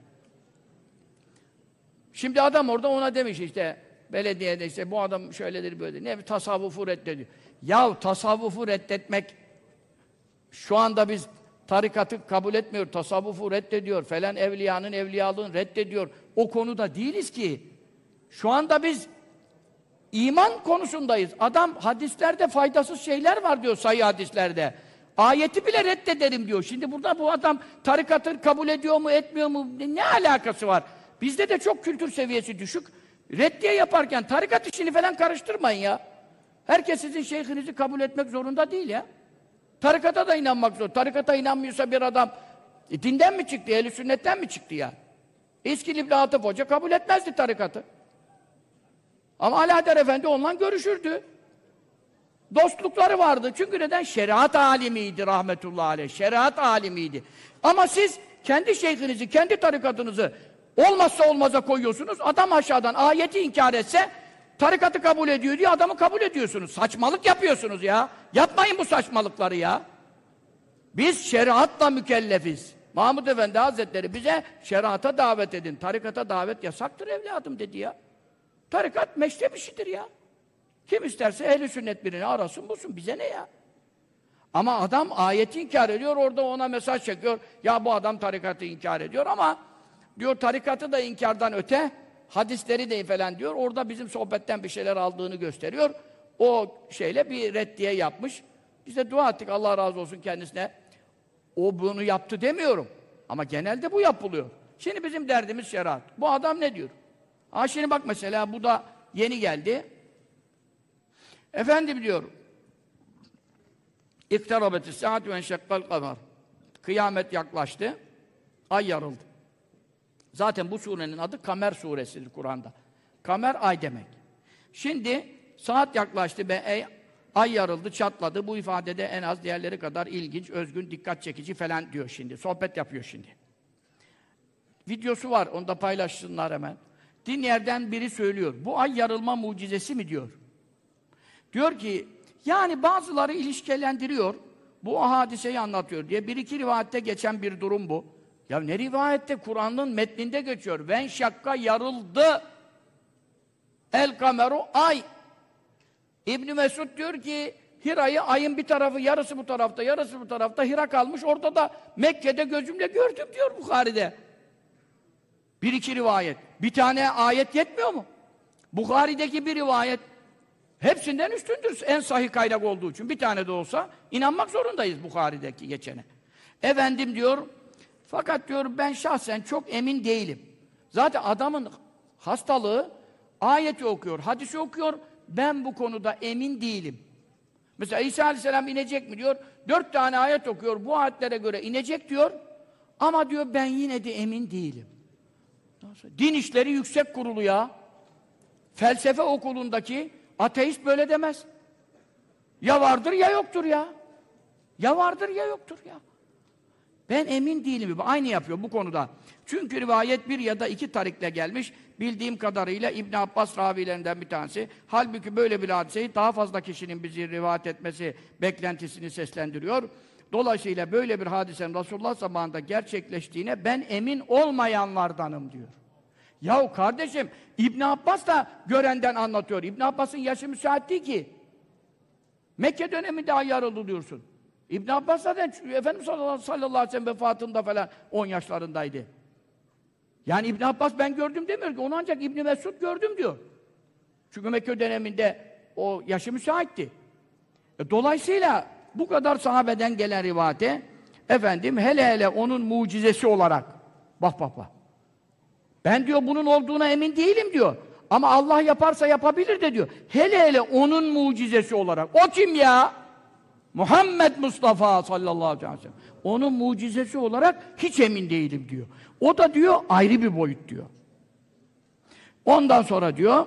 Şimdi adam orada ona demiş işte, belediyede işte bu adam şöyledir böyledir. Ne bir tasavvufu reddediyor. Yahu tasavvufu reddetmek, şu anda biz tarikatı kabul etmiyor, tasavvufu reddediyor, falan evliyanın evliyalığını reddediyor. O konuda değiliz ki. Şu anda biz iman konusundayız. Adam hadislerde faydasız şeyler var diyor, sahih hadislerde. Ayeti bile reddederim diyor. Şimdi burada bu adam tarikatı kabul ediyor mu, etmiyor mu? Ne alakası var? Bizde de çok kültür seviyesi düşük. Reddiye yaparken tarikat işini falan karıştırmayın ya. Herkes sizin şeyhinizi kabul etmek zorunda değil ya. Tarikata da inanmak zor. Tarikata inanmıyorsa bir adam dinden mi çıktı, ehl-i sünnetten mi çıktı ya? İskil İbni Atıf Hoca kabul etmezdi tarikatı. Ama Alaeddin Efendi onunla görüşürdü. Dostlukları vardı. Çünkü neden? Şeriat alimiydi rahmetullahi aleyh. Şeriat alimiydi. Ama siz kendi şeyhinizi, kendi tarikatınızı olmazsa olmaza koyuyorsunuz. Adam aşağıdan ayeti inkar etse tarikatı kabul ediyor diye adamı kabul ediyorsunuz. Saçmalık yapıyorsunuz ya. Yapmayın bu saçmalıkları ya. Biz şeriatla mükellefiz. Mahmud Efendi Hazretleri bize şeriata davet edin. Tarikata davet yasaktır evladım dedi ya. Tarikat meşrep işidir ya. Kim isterse ehl-i sünnet birini arasın bulsun. Bize ne ya? Ama adam ayeti inkar ediyor, orada ona mesaj çekiyor. Ya bu adam tarikatı inkar ediyor ama diyor tarikatı da inkardan öte, hadisleri de falan diyor. Orada bizim sohbetten bir şeyler aldığını gösteriyor. O şeyle bir reddiye yapmış. Biz de dua ettik, Allah razı olsun kendisine. O bunu yaptı demiyorum. Ama genelde bu yapılıyor. Şimdi bizim derdimiz şeriat. Bu adam ne diyor? Ha şimdi bak mesela bu da yeni geldi. Efendim diyor, İktarabeti saat ve enşekkal kamer. Kıyamet yaklaştı, ay yarıldı. Zaten bu surenin adı Kamer suresidir Kur'an'da. Kamer ay demek. Şimdi saat yaklaştı ve ay yarıldı, çatladı. Bu ifadede en az diğerleri kadar ilginç, özgün, dikkat çekici falan diyor şimdi. Sohbet yapıyor şimdi. Videosu var, onu da paylaşsınlar hemen. Dinleyenlerden biri söylüyor. Bu ay yarılma mucizesi mi diyor. Diyor ki, yani bazıları ilişkilendiriyor, bu hadiseyi anlatıyor diye. Bir iki rivayette geçen bir durum bu. Ya ne rivayette? Kur'an'ın metninde geçiyor. Ven şakka yarıldı. El kameru ay. İbn Mesud diyor ki, Hira'yı ayın bir tarafı, yarısı bu tarafta, yarısı bu tarafta, Hira kalmış. Orada da Mekke'de gözümle gördüm diyor Bukhari'de. Bir iki rivayet. Bir tane ayet yetmiyor mu? Bukhari'deki bir rivayet hepsinden üstündür. En sahih kaynak olduğu için. Bir tane de olsa inanmak zorundayız Bukhari'deki geçene. Efendim diyor, fakat diyor ben şahsen çok emin değilim. Zaten adamın hastalığı ayeti okuyor, hadisi okuyor. Ben bu konuda emin değilim. Mesela İsa Aleyhisselam inecek mi diyor. 4 tane ayet okuyor. Bu ayetlere göre inecek diyor. Ama diyor ben yine de emin değilim. Din İşleri Yüksek Kurulu ya. Felsefe okulundaki ateist böyle demez. Ya vardır ya yoktur ya. Ya vardır ya yoktur ya. Ben emin değilim. Aynı yapıyor bu konuda. Çünkü rivayet bir ya da iki tarikle gelmiş. Bildiğim kadarıyla İbn Abbas ravilerinden bir tanesi. Halbuki böyle bir hadiseyi daha fazla kişinin bizi rivayet etmesi beklentisini seslendiriyor. Dolayısıyla böyle bir hadisenin Resulullah zamanında gerçekleştiğine ben emin olmayanlardanım diyor. Yahu kardeşim, İbn Abbas da görenden anlatıyor. İbn Abbas'ın yaşı müsait değil ki. Mekke döneminde ay yarıldı diyorsun. İbn Abbas zaten Efendimiz sallallahu aleyhi ve sellem vefatında falan 10 yaşlarındaydı. Yani İbn Abbas ben gördüm demiyor ki, onu ancak İbn Mesud gördüm diyor. Çünkü Mekke döneminde o yaşı müsaitti. Dolayısıyla bu kadar sahabeden gelen rivayete efendim hele hele onun mucizesi olarak bak. Ben diyor bunun olduğuna emin değilim diyor. Ama Allah yaparsa yapabilir de diyor. Hele hele onun mucizesi olarak. O kim ya? Muhammed Mustafa sallallahu aleyhi ve sellem. Onun mucizesi olarak hiç emin değilim diyor. O da diyor ayrı bir boyut diyor. Ondan sonra diyor,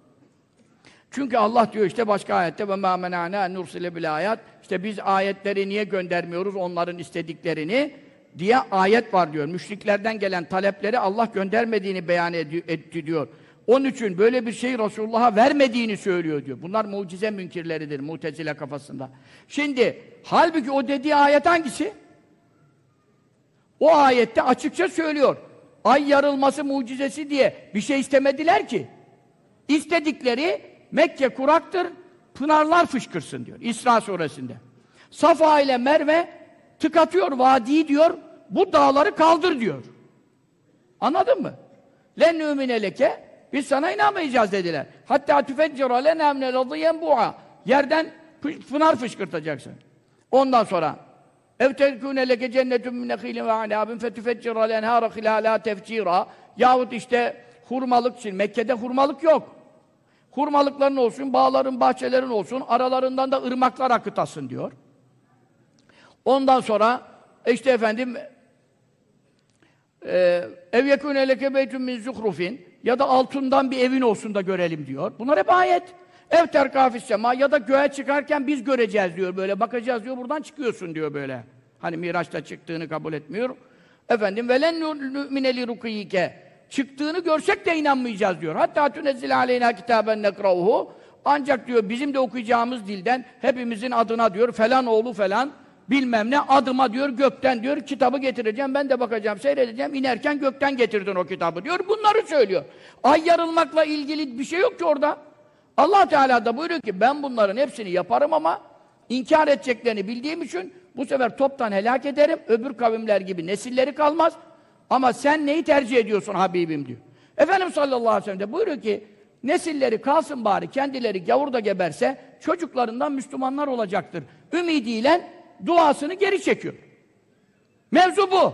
çünkü Allah diyor işte başka ayette ve mâ menâne en nursile bil ayat, işte biz ayetleri niye göndermiyoruz onların istediklerini diye ayet var diyor. Müşriklerden gelen talepleri Allah göndermediğini beyan etti diyor. Onun için böyle bir şeyi Resulullah'a vermediğini söylüyor diyor. Bunlar mucize münkirleridir Mu'tezile kafasında. Şimdi halbuki o dediği ayet hangisi? O ayette açıkça söylüyor. Ay yarılması mucizesi diye bir şey istemediler ki. İstedikleri Mekke kuraktır, pınarlar fışkırsın diyor İsra suresinde. Safa ile Merve tıkatıyor vadiyi diyor, bu dağları kaldır diyor. Anladın mı? Len nûmine leke, biz sana inanmayacağız dediler. Hatta tüfeccira lena minel ardı yenbu'a. Yerden pınar fışkırtacaksın. Ondan sonra ev tekûne leke cennetun min nekhîlin ve anâbin fetüfeccira lenhâra khilâlâ tefcîrâ. Yahut işte hurmalık için. Mekke'de hurmalık yok. Hurmalıkların olsun, bağların, bahçelerin olsun, aralarından da ırmaklar akıtasın diyor. Ondan sonra işte efendim ev yekûne leke beytun min zuhrufin, ya da altından bir evin olsun da görelim diyor. Bunlar hep ayet. Ev terkâfis sema, ya da göğe çıkarken biz göreceğiz diyor, böyle bakacağız diyor, buradan çıkıyorsun diyor böyle. Hani Miraç'ta çıktığını kabul etmiyor. Efendim velen nu'mine li rukiyike, çıktığını görsek de inanmayacağız diyor. Hatta tünezzil aleyna kitaben nekrauhu, ancak diyor bizim de okuyacağımız dilden hepimizin adına diyor falan oğlu falan bilmem ne adıma diyor gökten diyor kitabı getireceğim, ben de bakacağım, seyredeceğim, inerken gökten getirdin o kitabı diyor. Bunları söylüyor. Ay yarılmakla ilgili bir şey yok ki orada. Allah Teala da buyuruyor ki ben bunların hepsini yaparım ama İnkar edeceklerini bildiğim için bu sefer toptan helak ederim. Öbür kavimler gibi nesilleri kalmaz. Ama sen neyi tercih ediyorsun Habibim diyor. Efendimiz sallallahu aleyhi ve sellem de buyuruyor ki nesilleri kalsın bari, kendileri gavurda geberse çocuklarından Müslümanlar olacaktır. Ümidiyle duasını geri çekiyor. Mevzu bu.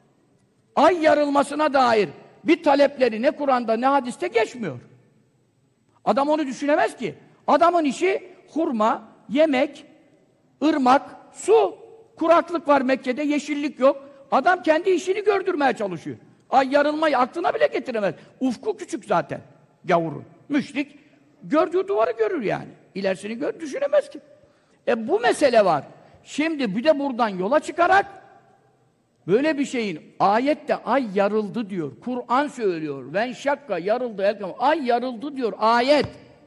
Ay yarılmasına dair bir talepleri ne Kur'an'da ne hadiste geçmiyor. Adam onu düşünemez ki. Adamın işi hurma, yemek, ırmak, su. Kuraklık var Mekke'de, yeşillik yok. Adam kendi işini gördürmeye çalışıyor. Ay yarılmayı aklına bile getiremez. Ufku küçük zaten gavurun. Müşrik gördüğü duvarı görür yani. İlerisini düşünemez ki. Bu mesele var. Şimdi bir de buradan yola çıkarak böyle bir şeyin ayette ay yarıldı diyor. Kur'an söylüyor. Ven şakka yarıldı. Ay yarıldı diyor ayet.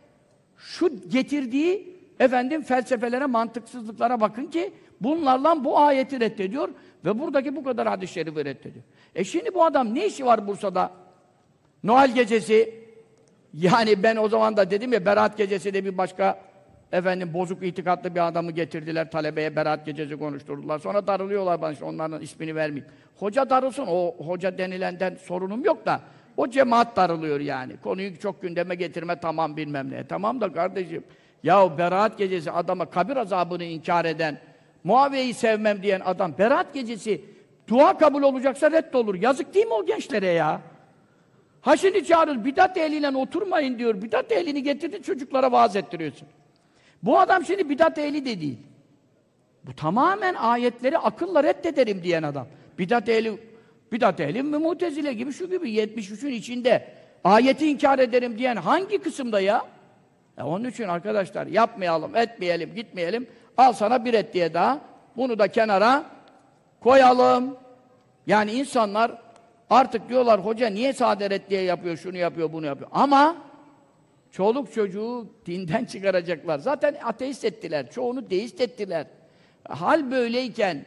Şu getirdiği felsefelere, mantıksızlıklara bakın ki bunlarla bu ayeti reddediyor ve buradaki bu kadar hadis-i şerifi reddediyor. Şimdi bu adam ne işi var Bursa'da? Noel gecesi, yani ben o zaman da dedim ya, Berat gecesi de bir başka bozuk itikatlı bir adamı getirdiler, talebeye Berat gecesi konuşturdular. Sonra darılıyorlar bana, işte onların ismini vermeyeyim. Hoca darılsın, o hoca denilenden sorunum yok da, o cemaat darılıyor yani. Konuyu çok gündeme getirme, tamam bilmem ne. Tamam da kardeşim, ya Berat gecesi adama kabir azabını inkar eden, Muaviye'yi sevmem diyen adam, Berat gecesi dua kabul olacaksa reddolur. Yazık değil mi o gençlere ya? Ha şimdi çağırıyoruz, bidat ehliyle oturmayın diyor. Bidat ehlini getirdin, çocuklara vaaz ettiriyorsun. Bu adam şimdi bidat ehli de değil. Bu tamamen ayetleri akılla reddederim diyen adam. Bidat ehli Mutezile gibi, şu gibi 73'ün içinde ayeti inkar ederim diyen hangi kısımda ya? Onun için arkadaşlar yapmayalım, etmeyelim, gitmeyelim. Al sana bir reddiye daha. Bunu da kenara koyalım. Yani insanlar artık diyorlar, hoca niye sade reddiye yapıyor, şunu yapıyor, bunu yapıyor. Ama çoluk çocuğu dinden çıkaracaklar. Zaten ateist ettiler, çoğunu deist ettiler. Hal böyleyken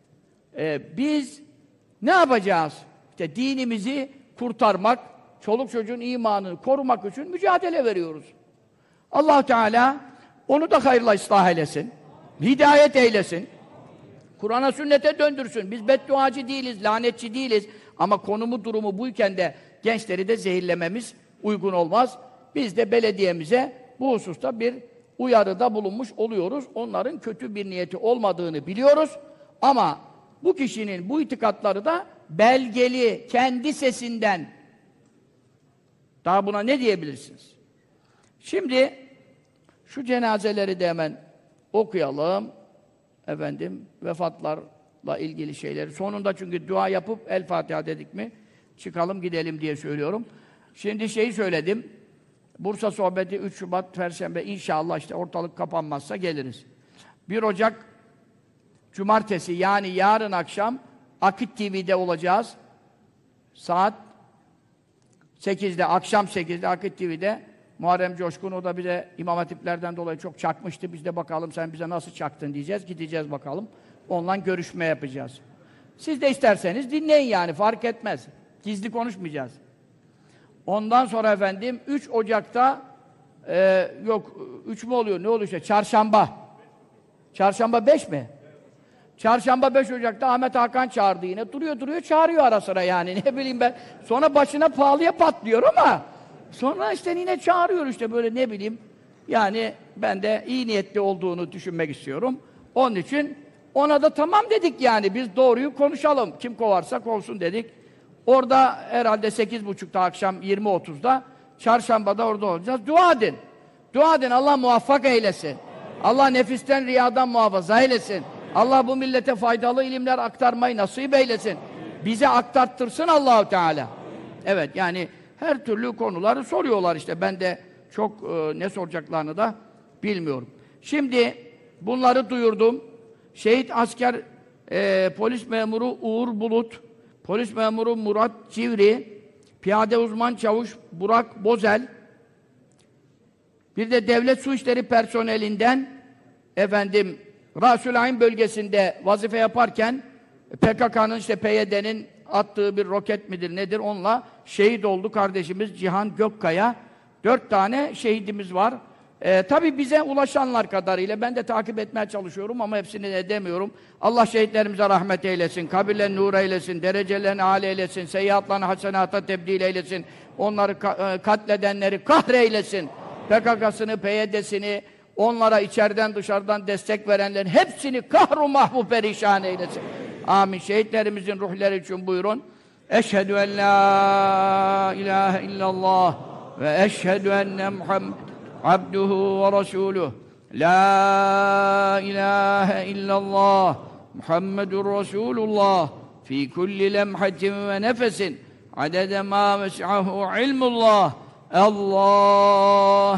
biz ne yapacağız? İşte dinimizi kurtarmak, çoluk çocuğun imanını korumak için mücadele veriyoruz. Allah Teala onu da hayırla ıslah eylesin. Hidayet eylesin. Kur'an'a, sünnete döndürsün. Biz bedduacı değiliz, lanetçi değiliz. Ama konumu, durumu buyken de gençleri de zehirlememiz uygun olmaz. Biz de belediyemize bu hususta bir uyarıda bulunmuş oluyoruz. Onların kötü bir niyeti olmadığını biliyoruz. Ama bu kişinin bu itikatları da belgeli, kendi sesinden. Daha buna ne diyebilirsiniz? Şimdi şu cenazeleri de hemen okuyalım. Vefatlarla ilgili şeyleri. Sonunda çünkü dua yapıp El Fatiha dedik mi çıkalım gidelim diye söylüyorum. Şimdi şeyi söyledim. Bursa sohbeti 3 Şubat Perşembe, inşallah işte ortalık kapanmazsa geliriz. 1 Ocak Cumartesi, yani yarın akşam Akit TV'de olacağız. Saat 8'de, akşam 8'de Akit TV'de. Muharrem Coşkun, o da bize İmam Hatiplerden dolayı çok çakmıştı. Biz de bakalım sen bize nasıl çaktın diyeceğiz. Gideceğiz bakalım. Onunla görüşme yapacağız. Siz de isterseniz dinleyin yani, fark etmez. Gizli konuşmayacağız. Ondan sonra 3 Ocak'ta 3 mü oluyor? Ne oluyor işte? Çarşamba. Çarşamba 5 mi? Çarşamba 5 Ocak'ta Ahmet Hakan çağırdı yine. Duruyor çağırıyor ara sıra yani. Ne bileyim ben. Sonra başına pahalıya patlıyor ama sonra işte yine çağırıyor işte böyle, ne bileyim. Yani ben de iyi niyetli olduğunu düşünmek istiyorum. Onun için ona da tamam dedik yani. Biz doğruyu konuşalım. Kim kovarsa kovsun dedik. Orada herhalde 8.30'da akşam 20.30'da Çarşamba'da orada olacağız. Dua edin. Dua edin. Allah muvaffak eylesin. Allah nefisten, riyadan muhafaza eylesin. Allah bu millete faydalı ilimler aktarmayı nasip eylesin. Bize aktarttırsın Allah-u Teala. Evet, yani her türlü konuları soruyorlar işte. Ben de çok ne soracaklarını da bilmiyorum. Şimdi bunları duyurdum. Şehit asker polis memuru Uğur Bulut, polis memuru Murat Civri, piyade uzman çavuş Burak Bozel, bir de devlet su işleri personelinden Rasulayn bölgesinde vazife yaparken PKK'nın işte PYD'nin attığı bir roket midir nedir, onunla şehit oldu kardeşimiz Cihan Gökkaya. 4 tane şehidimiz var. Tabii bize ulaşanlar kadarıyla ben de takip etmeye çalışıyorum ama hepsini de edemiyorum. Allah şehitlerimize rahmet eylesin, kabirlerini nur eylesin, derecelerini âli eylesin, seyyiatlarını hasenata tebdil eylesin, onları katledenleri kahreylesin, PKK'sını, PYD'sini, onlara içeriden dışarıdan destek verenlerin hepsini kahru mahvu perişan eylesin. Amin. Şehitlerimizin ruhları için buyurun. Eşhedü en la ilahe illallah ve eşhedü enne Muhammed abduhu ve resuluh. La ilahe illallah Muhammedur Resulullah fi kulli lemhatin ve nefesin adede ma mes'ahu ilmullah. Allah,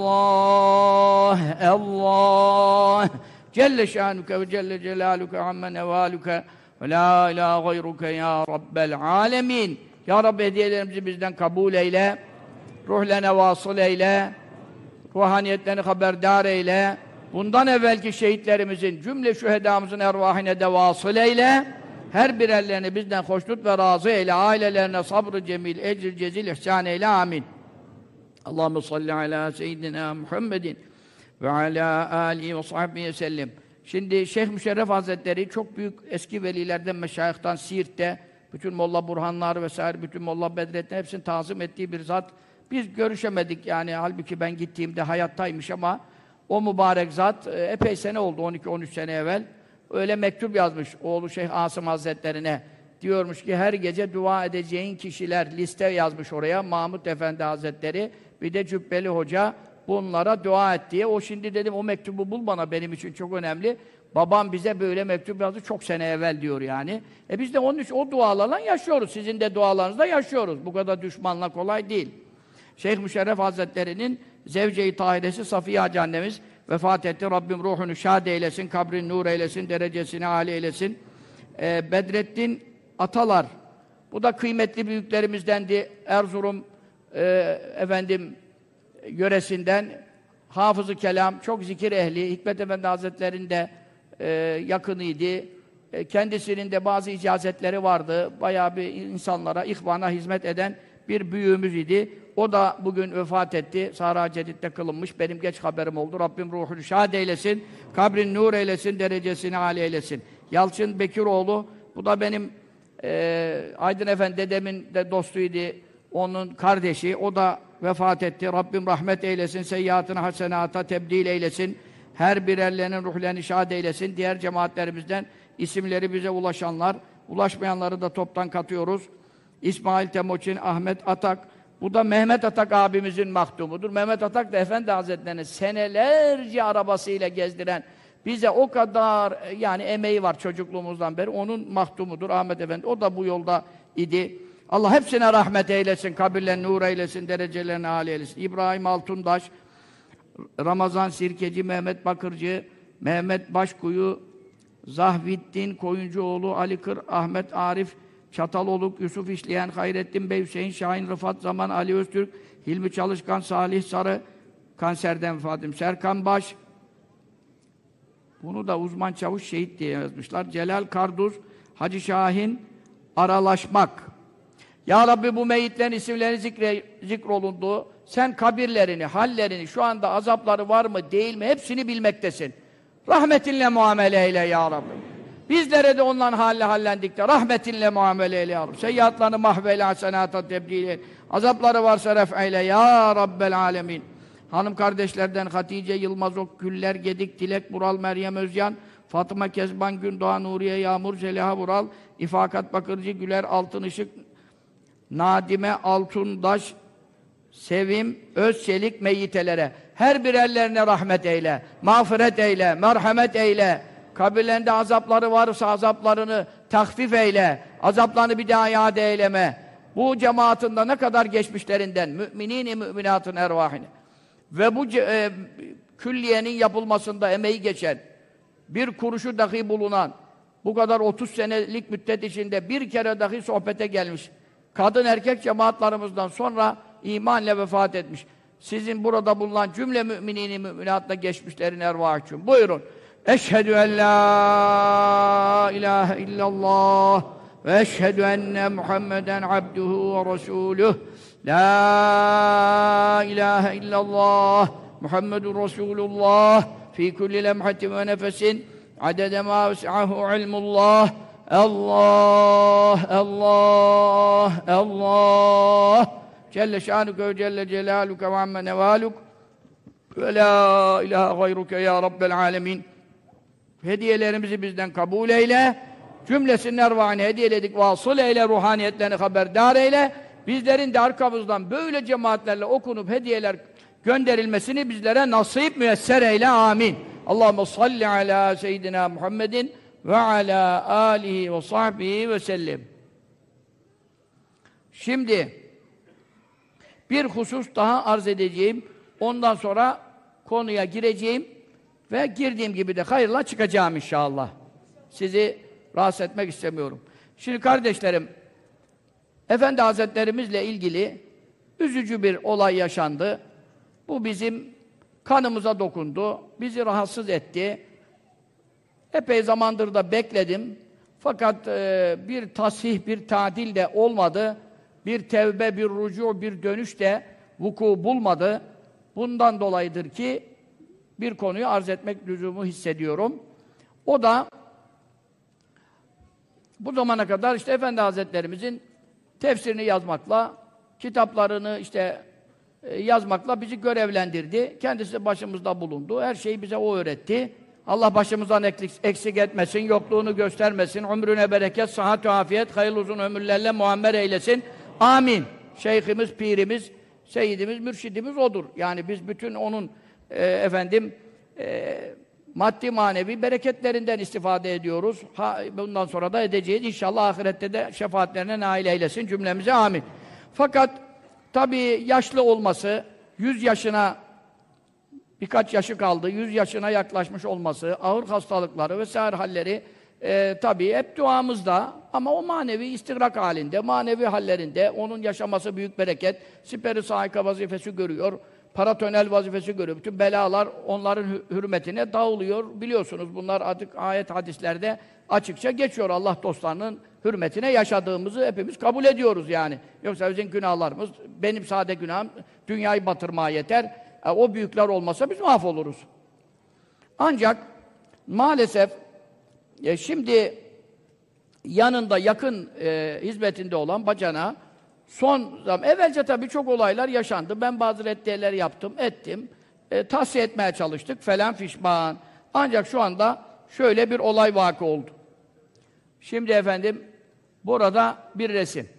Allah, Allah Celle şanuke ve celle celaluke amme nevaluke ve la ilahe gayruke ya Rabbel alemin. Ya Rabbi hediyelerimizi bizden kabul eyle, ruhlerine vasıl eyle, ruhaniyetlerini haberdar eyle, bundan evvelki şehitlerimizin, cümle şühedamızın ervahine de vasıl eyle, her birerlerini bizden hoşnut ve razı eyle, ailelerine sabrı cemil, ecr cezil ihsan eyle, amin. Allahumme salli ala seyyidina Muhammedin ve ala alihi ve sahbihi sellem. Şimdi Şeyh Müşerref Hazretleri çok büyük eski velilerden, meşayihtan, Siirt'te bütün Molla Burhanlar vesaire, bütün Molla Bedrettin hepsini tazim ettiği bir zat. Biz görüşemedik yani, halbuki ben gittiğimde hayattaymış ama o mübarek zat epey sene oldu, 12-13 sene evvel. Öyle mektup yazmış oğlu Şeyh Asım Hazretlerine. Diyormuş ki her gece dua edeceğin kişiler liste yazmış oraya. Mahmud Efendi Hazretleri, bir de Cübbeli Hoca, bunlara dua et diye. O şimdi dedim o mektubu bul bana, benim için çok önemli. Babam bize böyle mektup yazdı çok sene evvel diyor yani. Biz de onun için o dualarla yaşıyoruz. Sizin de dualarınızla yaşıyoruz. Bu kadar düşmanla kolay değil. Şeyh Müşerref Hazretleri'nin zevce-i tahiresi Safiye Hacı annemiz vefat etti. Rabbim ruhunu şad eylesin, kabrini nur eylesin, derecesini âli eylesin. Bedrettin Atalar, bu da kıymetli büyüklerimizdendi. Erzurum yöresinden hafız-ı kelam, çok zikir ehli, Hikmet Efendi Hazretleri'nin de yakınıydı. Kendisinin de bazı icazetleri vardı. Bayağı bir insanlara, ihvana hizmet eden bir büyüğümüz idi. O da bugün vefat etti. Sahra Cedid'de kılınmış. Benim geç haberim oldu. Rabbim ruhunu şad eylesin, kabrini nur eylesin, derecesini âli eylesin. Yalçın Bekiroğlu, bu da benim Aydın Efendi dedemin de dostuydu. Onun kardeşi, o da vefat etti. Rabbim rahmet eylesin, seyyiatını hasenata tebdil eylesin. Her birerlerinin ruhlarını şad eylesin. Diğer cemaatlerimizden isimleri bize ulaşanlar, ulaşmayanları da toptan katıyoruz. İsmail Temoçin, Ahmet Atak, bu da Mehmet Atak abimizin mahdumudur. Mehmet Atak da Efendi Hazretleri'ni senelerce arabasıyla gezdiren, bize o kadar yani emeği var çocukluğumuzdan beri, onun mahdumudur Ahmet Efendi. O da bu yolda idi. Allah hepsine rahmet eylesin, kabirlerini nur eylesin, derecelerini âli eylesin. İbrahim Altundaş, Ramazan Sirkeci, Mehmet Bakırcı, Mehmet Başkuyu, Zahviddin Koyuncuoğlu, Ali Kır, Ahmet Arif, Çataloluk, Yusuf İşleyen, Hayrettin Bey, Hüseyin Şahin, Rıfat Zaman, Ali Öztürk, Hilmi Çalışkan, Salih Sarı, kanserden vefatım, Serkan Baş, bunu da uzman çavuş şehit diye yazmışlar. Celal Karduz, Hacı Şahin, Aralaşmak. Ya Rabbi bu meyyitlerin isimleri zikrolundu. Sen kabirlerini, hallerini, şu anda azapları var mı, değil mi, hepsini bilmektesin. Rahmetinle muamele eyle ya Rabbi. Bizlere de onların halle hallendikte rahmetinle muamele eyle ya Rabbi. Seyyiatlarını mahveyle, hasenata tebdil eyle. Azapları varsa ref'eyle ya Rabbel alemin. Hanım kardeşlerden Hatice Yılmaz Ok, Güller Gedik, Dilek Bural, Meryem Özyan, Fatıma Kezban, Gündoğan, Nuriye Yağmur, Zeliha Vural, İfakat Bakırcı, Güler Altınışık, Nadime Altundaş, Sevim Özçelik meyyitelere, her birerlerine rahmet eyle, mağfiret eyle, merhamet eyle. Kabirlerinde azapları varsa azaplarını tahfif eyle, azaplarını bir daha iade eyleme. Bu cemaatinde ne kadar geçmişlerinden, müminin-i müminatın ervahine ve bu külliyenin yapılmasında emeği geçen, bir kuruşu dahi bulunan, bu kadar 30 senelik müddet içinde bir kere dahi sohbete gelmiş, kadın erkek cemaatlarımızdan sonra imanla vefat etmiş. Sizin burada bulunan cümle müminin-i müminatla geçmişlerin ervahı için. Buyurun. Eşhedü en la ilahe illallah ve eşhedü enne Muhammeden abduhu ve resuluh. La ilahe illallah Muhammedun Resulullah fi kulli lemhatin ve nefesin adede ma ves'ahu ilmullah. Allah, Allah, Allah. Celle şanuke ve celle celaluke ve amme nevaluk. Ve la ilahe gayruke ya Rabbel alemin. Hediyelerimizi bizden kabul eyle. Cümlesinin ervahını hediyeledik. Vasıl eyle, ruhaniyetlerini haberdar eyle. Bizlerin de arkamızdan böyle cemaatlerle okunup hediyeler gönderilmesini bizlere nasip müyesser eyle. Amin. Allahumme salli ala seyyidina Muhammedin ve ala alihi ve sahbihi ve sellem. Şimdi bir husus daha arz edeceğim. Ondan sonra konuya gireceğim ve girdiğim gibi de hayırla çıkacağım inşallah. Sizi rahatsız etmek istemiyorum. Şimdi kardeşlerim, Efendi Hazretlerimizle ilgili üzücü bir olay yaşandı. Bu bizim kanımıza dokundu, bizi rahatsız etti. Epey zamandır da bekledim. Fakat bir tasih, bir tadil de olmadı. Bir tevbe, bir rucu, bir dönüş de vuku bulmadı. Bundan dolayıdır ki bir konuyu arz etmek lüzumu hissediyorum. O da bu zamana kadar işte Efendi Hazretlerimizin tefsirini yazmakla, kitaplarını işte yazmakla bizi görevlendirdi. Kendisi başımızda bulundu. Her şeyi bize o öğretti. Allah başımızdan eksik etmesin, yokluğunu göstermesin, ömrüne bereket, sıhhat-ı afiyet, hayırlı uzun ömürlerle muammer eylesin. Amin. Şeyhimiz, pirimiz, seyyidimiz, mürşidimiz odur. Yani biz bütün onun maddi manevi bereketlerinden istifade ediyoruz. Bundan sonra da edeceğiz. İnşallah ahirette de şefaatlerine nail eylesin cümlemize. Amin. Fakat tabii yaşlı olması, 100 yaşına birkaç yaşı kaldı, 100 yaşına yaklaşmış olması, ağır hastalıkları vesaire halleri tabii hep duamızda ama o manevi istigrak halinde, manevi hallerinde onun yaşaması büyük bereket. Siper-i saika vazifesi görüyor, paratönel vazifesi görüyor. Bütün belalar onların hürmetine dağılıyor. Biliyorsunuz bunlar artık ayet hadislerde açıkça geçiyor. Allah dostlarının hürmetine yaşadığımızı hepimiz kabul ediyoruz yani. Yoksa bizim günahlarımız, benim sade günahım dünyayı batırmaya yeter. O büyükler olmasa biz mahvoluruz. Ancak maalesef şimdi yanında yakın hizmetinde olan bacana son zaman, evvelce tabii çok olaylar yaşandı. Ben bazı reddiyeler yaptım, ettim. Tahsiye etmeye çalıştık falan fişman. Ancak şu anda şöyle bir olay vakı oldu. Şimdi efendim burada bir resim.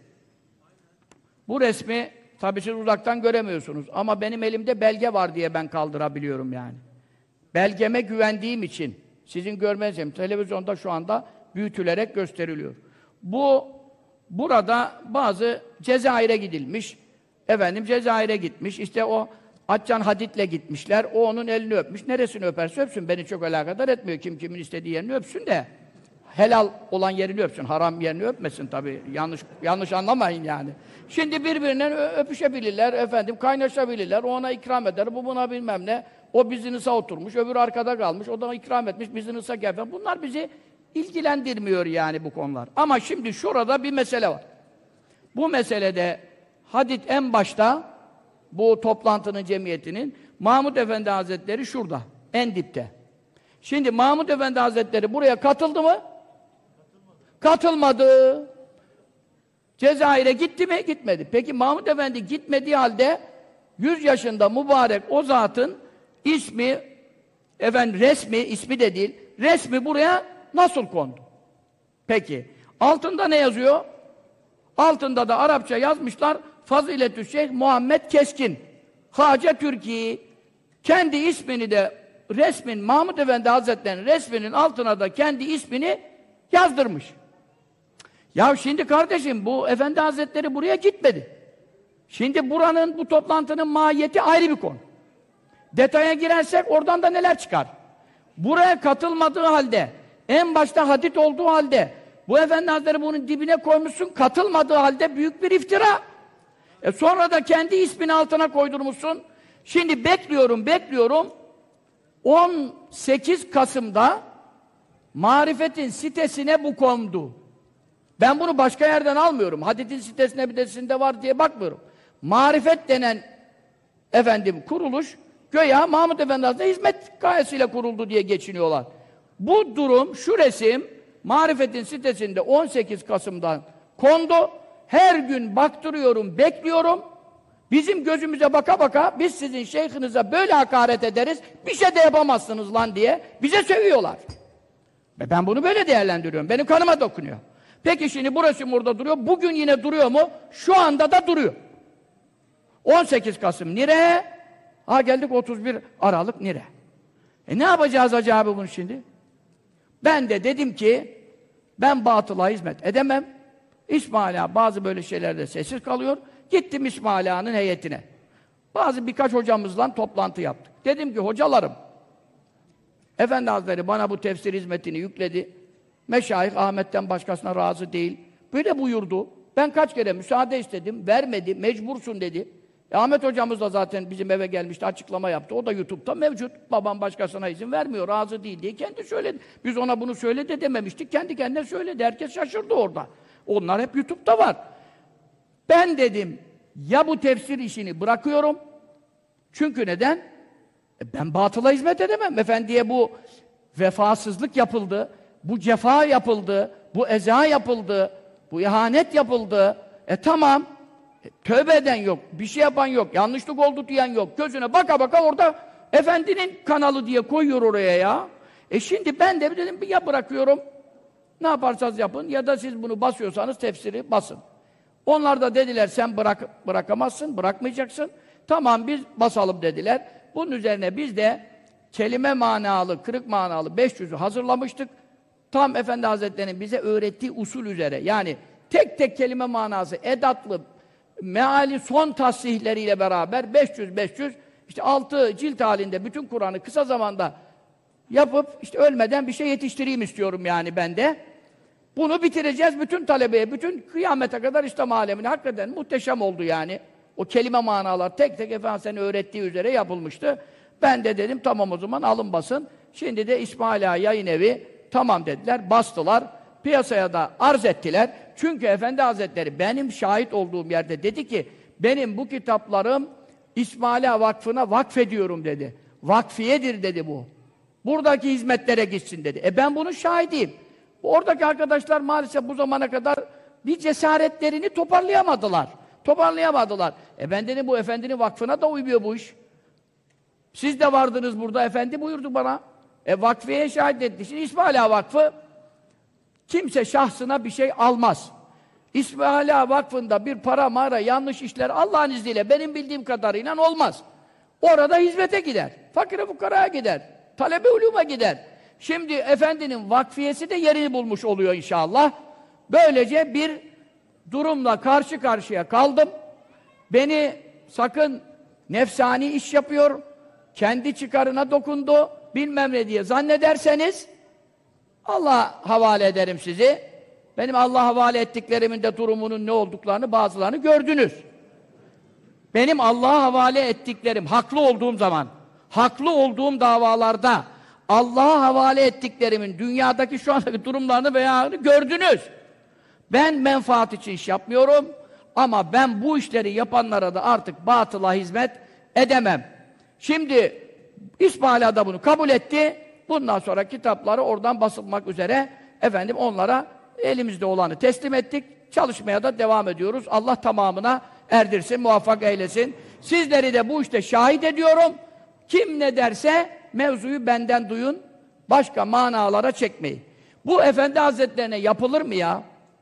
Bu resmi tabii siz uzaktan göremiyorsunuz ama benim elimde belge var diye ben kaldırabiliyorum yani. Belgeme güvendiğim için sizin görmeniz için televizyonda şu anda büyütülerek gösteriliyor. Burada bazı Cezayir'e gidilmiş. Efendim Cezayir'e gitmiş. İşte o Atcan Hadid'le gitmişler. O onun elini öpmüş. Neresini öperse öpsün. Beni çok alakadar etmiyor. Kim kimin istediği yerini öpsün de. Helal olan yerini öpsün. Haram yerini öpmesin tabii. Yanlış anlamayın yani. Şimdi birbirinden öpüşebilirler. Efendim kaynaşabilirler. O ona ikram eder. Bu buna bilmem ne. O business'a oturmuş. Öbür arkada kalmış. O da ikram etmiş. Business'a gelmiş. Bunlar bizi ilgilendirmiyor yani bu konular. Ama şimdi şurada bir mesele var. Bu meselede Hadid en başta bu toplantının, cemiyetinin Mahmud Efendi Hazretleri şurada, en dipte. Şimdi Mahmud Efendi Hazretleri buraya katıldı mı? Katılmadı. Cezayir'e gitti mi? Gitmedi. Peki Mahmud Efendi gitmediği halde 100 yaşında mübarek o zatın ismi, ismi de değil, resmi buraya nasıl kondu? Peki, altında ne yazıyor? Altında da Arapça yazmışlar, Faziletü Şeyh Muhammed Keskin, Hacı Türkiye, kendi ismini de resmin, Mahmud Efendi Hazretleri'nin resminin altına da kendi ismini yazdırmış. Ya şimdi kardeşim, bu Efendi Hazretleri buraya gitmedi. Şimdi buranın, bu toplantının mahiyeti ayrı bir konu. Detaya girersek oradan da neler çıkar? Buraya katılmadığı halde, en başta hadit olduğu halde, bu Efendi Hazretleri bunun dibine koymuşsun, katılmadığı halde büyük bir iftira. Sonra da kendi ismini altına koydurmuşsun. Şimdi bekliyorum. 18 Kasım'da Marifet'in sitesine bu kondu. Ben bunu başka yerden almıyorum. Hadid'in sitesinde bir desinde var diye bakmıyorum. Marifet denen kuruluş Göya Mahmud Efendi Hazretleri hizmet gayesiyle kuruldu diye geçiniyorlar. Bu durum, şu resim Marifet'in sitesinde 18 Kasım'dan kondu. Her gün baktırıyorum, bekliyorum. Bizim gözümüze baka baka biz sizin şeyhinize böyle hakaret ederiz, bir şey de yapamazsınız lan diye bize sövüyorlar. Ve ben bunu böyle değerlendiriyorum. Benim kanıma dokunuyor. Peki şimdi bu resim burada duruyor. Bugün yine duruyor mu? Şu anda da duruyor. 18 Kasım nire? Ha geldik 31 Aralık nire? Ne yapacağız acaba bunu şimdi? Ben de dedim ki ben batıla hizmet edemem. İsmail Ağa bazı böyle şeylerde sessiz kalıyor. Gittim İsmail Ağa'nın heyetine. Birkaç hocamızla toplantı yaptık. Dedim ki hocalarım, Efendi Hazretleri bana bu tefsir hizmetini yükledi. Meşayih Ahmet'ten başkasına razı değil. Böyle buyurdu. Ben kaç kere müsaade istedim, vermedi, mecbursun dedi. Ahmet hocamız da zaten bizim eve gelmişti, açıklama yaptı. O da YouTube'da mevcut. Babam başkasına izin vermiyor, razı değil diye kendi söyledi. Biz ona bunu söyle de dememiştik, kendi kendine söyledi. Herkes şaşırdı orada. Onlar hep YouTube'da var. Ben dedim, ya bu tefsir işini bırakıyorum. Çünkü neden? Ben batıla hizmet edemem. Efendiye bu vefasızlık yapıldı, bu cefa yapıldı, bu eza yapıldı, bu ihanet yapıldı. Tamam. Tövbe eden yok, bir şey yapan yok, yanlışlık oldu diyen yok. Gözüne baka baka orada efendinin kanalı diye koyuyor oraya ya. Şimdi ben de dedim ya bırakıyorum, ne yaparsanız yapın ya da siz bunu basıyorsanız tefsiri basın. Onlar da dediler sen bırakamazsın, bırakmayacaksın. Tamam biz basalım dediler. Bunun üzerine biz de kelime manalı, kırık manalı 500'ü hazırlamıştık. Tam Efendi Hazretleri'nin bize öğrettiği usul üzere. Yani tek tek kelime manası, edatlı, meali son tasnihleriyle beraber 500 işte 6 cilt halinde bütün Kur'an'ı kısa zamanda yapıp işte ölmeden bir şey yetiştireyim istiyorum yani ben de. Bunu bitireceğiz bütün talebeye, bütün kıyamete kadar İslam alemine. Hakikaten muhteşem oldu yani. O kelime manalar tek tek Efendimiz'in öğrettiği üzere yapılmıştı. Ben de dedim tamam o zaman alın basın. Şimdi de İsmail Ağa Yayın Evi tamam dediler, bastılar. Piyasaya da arz ettiler. Çünkü Efendi Hazretleri benim şahit olduğum yerde dedi ki benim bu kitaplarım İsmail Ağa Vakfı'na vakfediyorum dedi. Vakfiyedir dedi bu. Buradaki hizmetlere gitsin dedi. Ben bunun şahidiyim. Oradaki arkadaşlar maalesef bu zamana kadar bir cesaretlerini toparlayamadılar. Ben dedim bu efendinin vakfına da uymuyor bu iş. Siz de vardınız burada, efendi buyurdu bana. Vakfiyeye şahit etti. Şimdi İsmail Ağa Vakfı kimse şahsına bir şey almaz. İsmail Ağa Vakfı'nda bir para mara yanlış işler Allah'ın izniyle benim bildiğim kadarıyla olmaz. Orada hizmete gider. Fakire fukaraya gider. Talebe ulûma gider. Şimdi efendinin vakfiyesi de yerini bulmuş oluyor inşallah. Böylece bir durumla karşı karşıya kaldım. Beni sakın nefsani iş yapıyor, kendi çıkarına dokundu, bilmem ne diye zannederseniz Allah'a havale ederim sizi. Benim Allah'a havale ettiklerimin de durumunun ne olduklarını bazılarını gördünüz. Benim Allah'a havale ettiklerim, haklı olduğum zaman, haklı olduğum davalarda Allah'a havale ettiklerimin dünyadaki şu andaki durumlarını veya gördünüz. Ben menfaat için iş yapmıyorum ama ben bu işleri yapanlara da artık batıla hizmet edemem. Şimdi İsmail Ağa da bunu kabul etti. Bundan sonra kitapları oradan basılmak üzere efendim onlara elimizde olanı teslim ettik. Çalışmaya da devam ediyoruz. Allah tamamına erdirsin, muvaffak eylesin. Sizleri de bu işte şahit ediyorum. Kim ne derse mevzuyu benden duyun. Başka manalara çekmeyin. Bu Efendi Hazretlerine yapılır mı ya?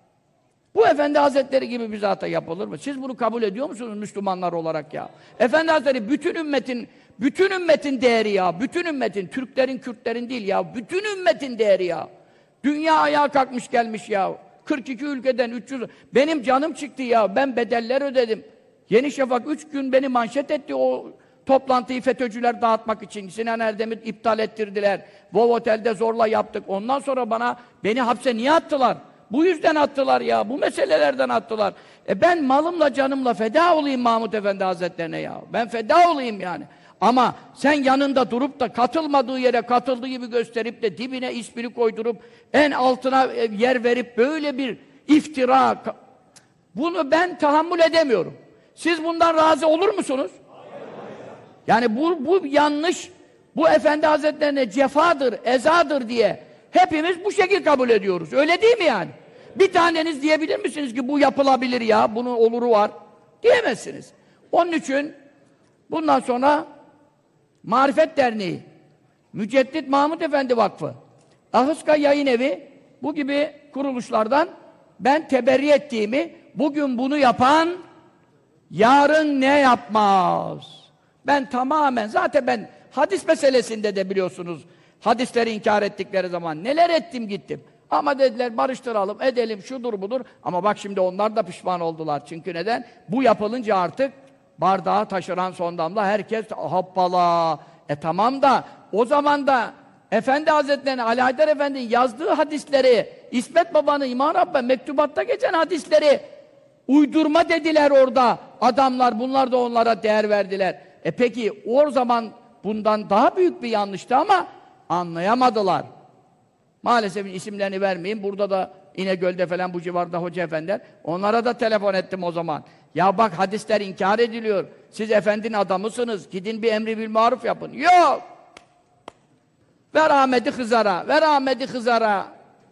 Bu Efendi Hazretleri gibi bir zata yapılır mı? Siz bunu kabul ediyor musunuz Müslümanlar olarak ya? Efendi Hazretleri bütün ümmetin değeri ya. Bütün ümmetin, Türklerin, Kürtlerin değil ya. Bütün ümmetin değeri ya. Dünya ayağa kalkmış gelmiş ya. 42 ülkeden 300. Benim canım çıktı ya. Ben bedeller ödedim. Yeni Şafak 3 gün beni manşet etti o toplantıyı FETÖ'cüler dağıtmak için. Sinan Erdem'i iptal ettirdiler. Vov Otel'de zorla yaptık. Ondan sonra beni hapse niye attılar? Bu yüzden attılar ya. Bu meselelerden attılar. Ben malımla canımla feda olayım Mahmud Efendi Hazretlerine ya. Ben feda olayım yani. Ama sen yanında durup da katılmadığı yere katıldığı gibi gösterip de dibine ismini koydurup en altına yer verip böyle bir iftira, bunu ben tahammül edemiyorum. Siz bundan razı olur musunuz? Yani bu yanlış, bu Efendi Hazretlerine cefadır, ezadır diye hepimiz bu şekil kabul ediyoruz. Öyle değil mi yani? Bir taneniz diyebilir misiniz ki bu yapılabilir ya, bunun oluru var? Diyemezsiniz. Onun için bundan sonra Marifet Derneği, Müceddit Mahmud Efendi Vakfı, Ahıska Yayın Evi, bu gibi kuruluşlardan ben teberri ettiğimi, bugün bunu yapan yarın ne yapmaz? Ben tamamen, zaten ben hadis meselesinde de biliyorsunuz, hadisleri inkar ettikleri zaman neler ettim gittim. Ama dediler barıştıralım, edelim, şudur budur. Ama bak şimdi onlar da pişman oldular. Çünkü neden? Bu yapılınca artık bardağı taşıran son damla herkes hoppala. Tamam da o zaman da Efendi Hazretleri'ne, Ali Haydar Efendi'nin yazdığı hadisleri, İsmet Baba'nın İmam Rabb'a mektubatta geçen hadisleri uydurma dediler orada adamlar, bunlar da onlara değer verdiler. Peki o zaman bundan daha büyük bir yanlıştı ama anlayamadılar. Maalesef isimlerini vermeyeyim. Burada da İnegöl'de falan bu civarda hoca efendiler. Onlara da telefon ettim o zaman. Ya bak hadisler inkar ediliyor. Siz efendinin adamısınız. Gidin bir emri bil maruf yapın. Yok! Ver Ahmet'i Hızar'a, ver Ahmet'i Hızar'a.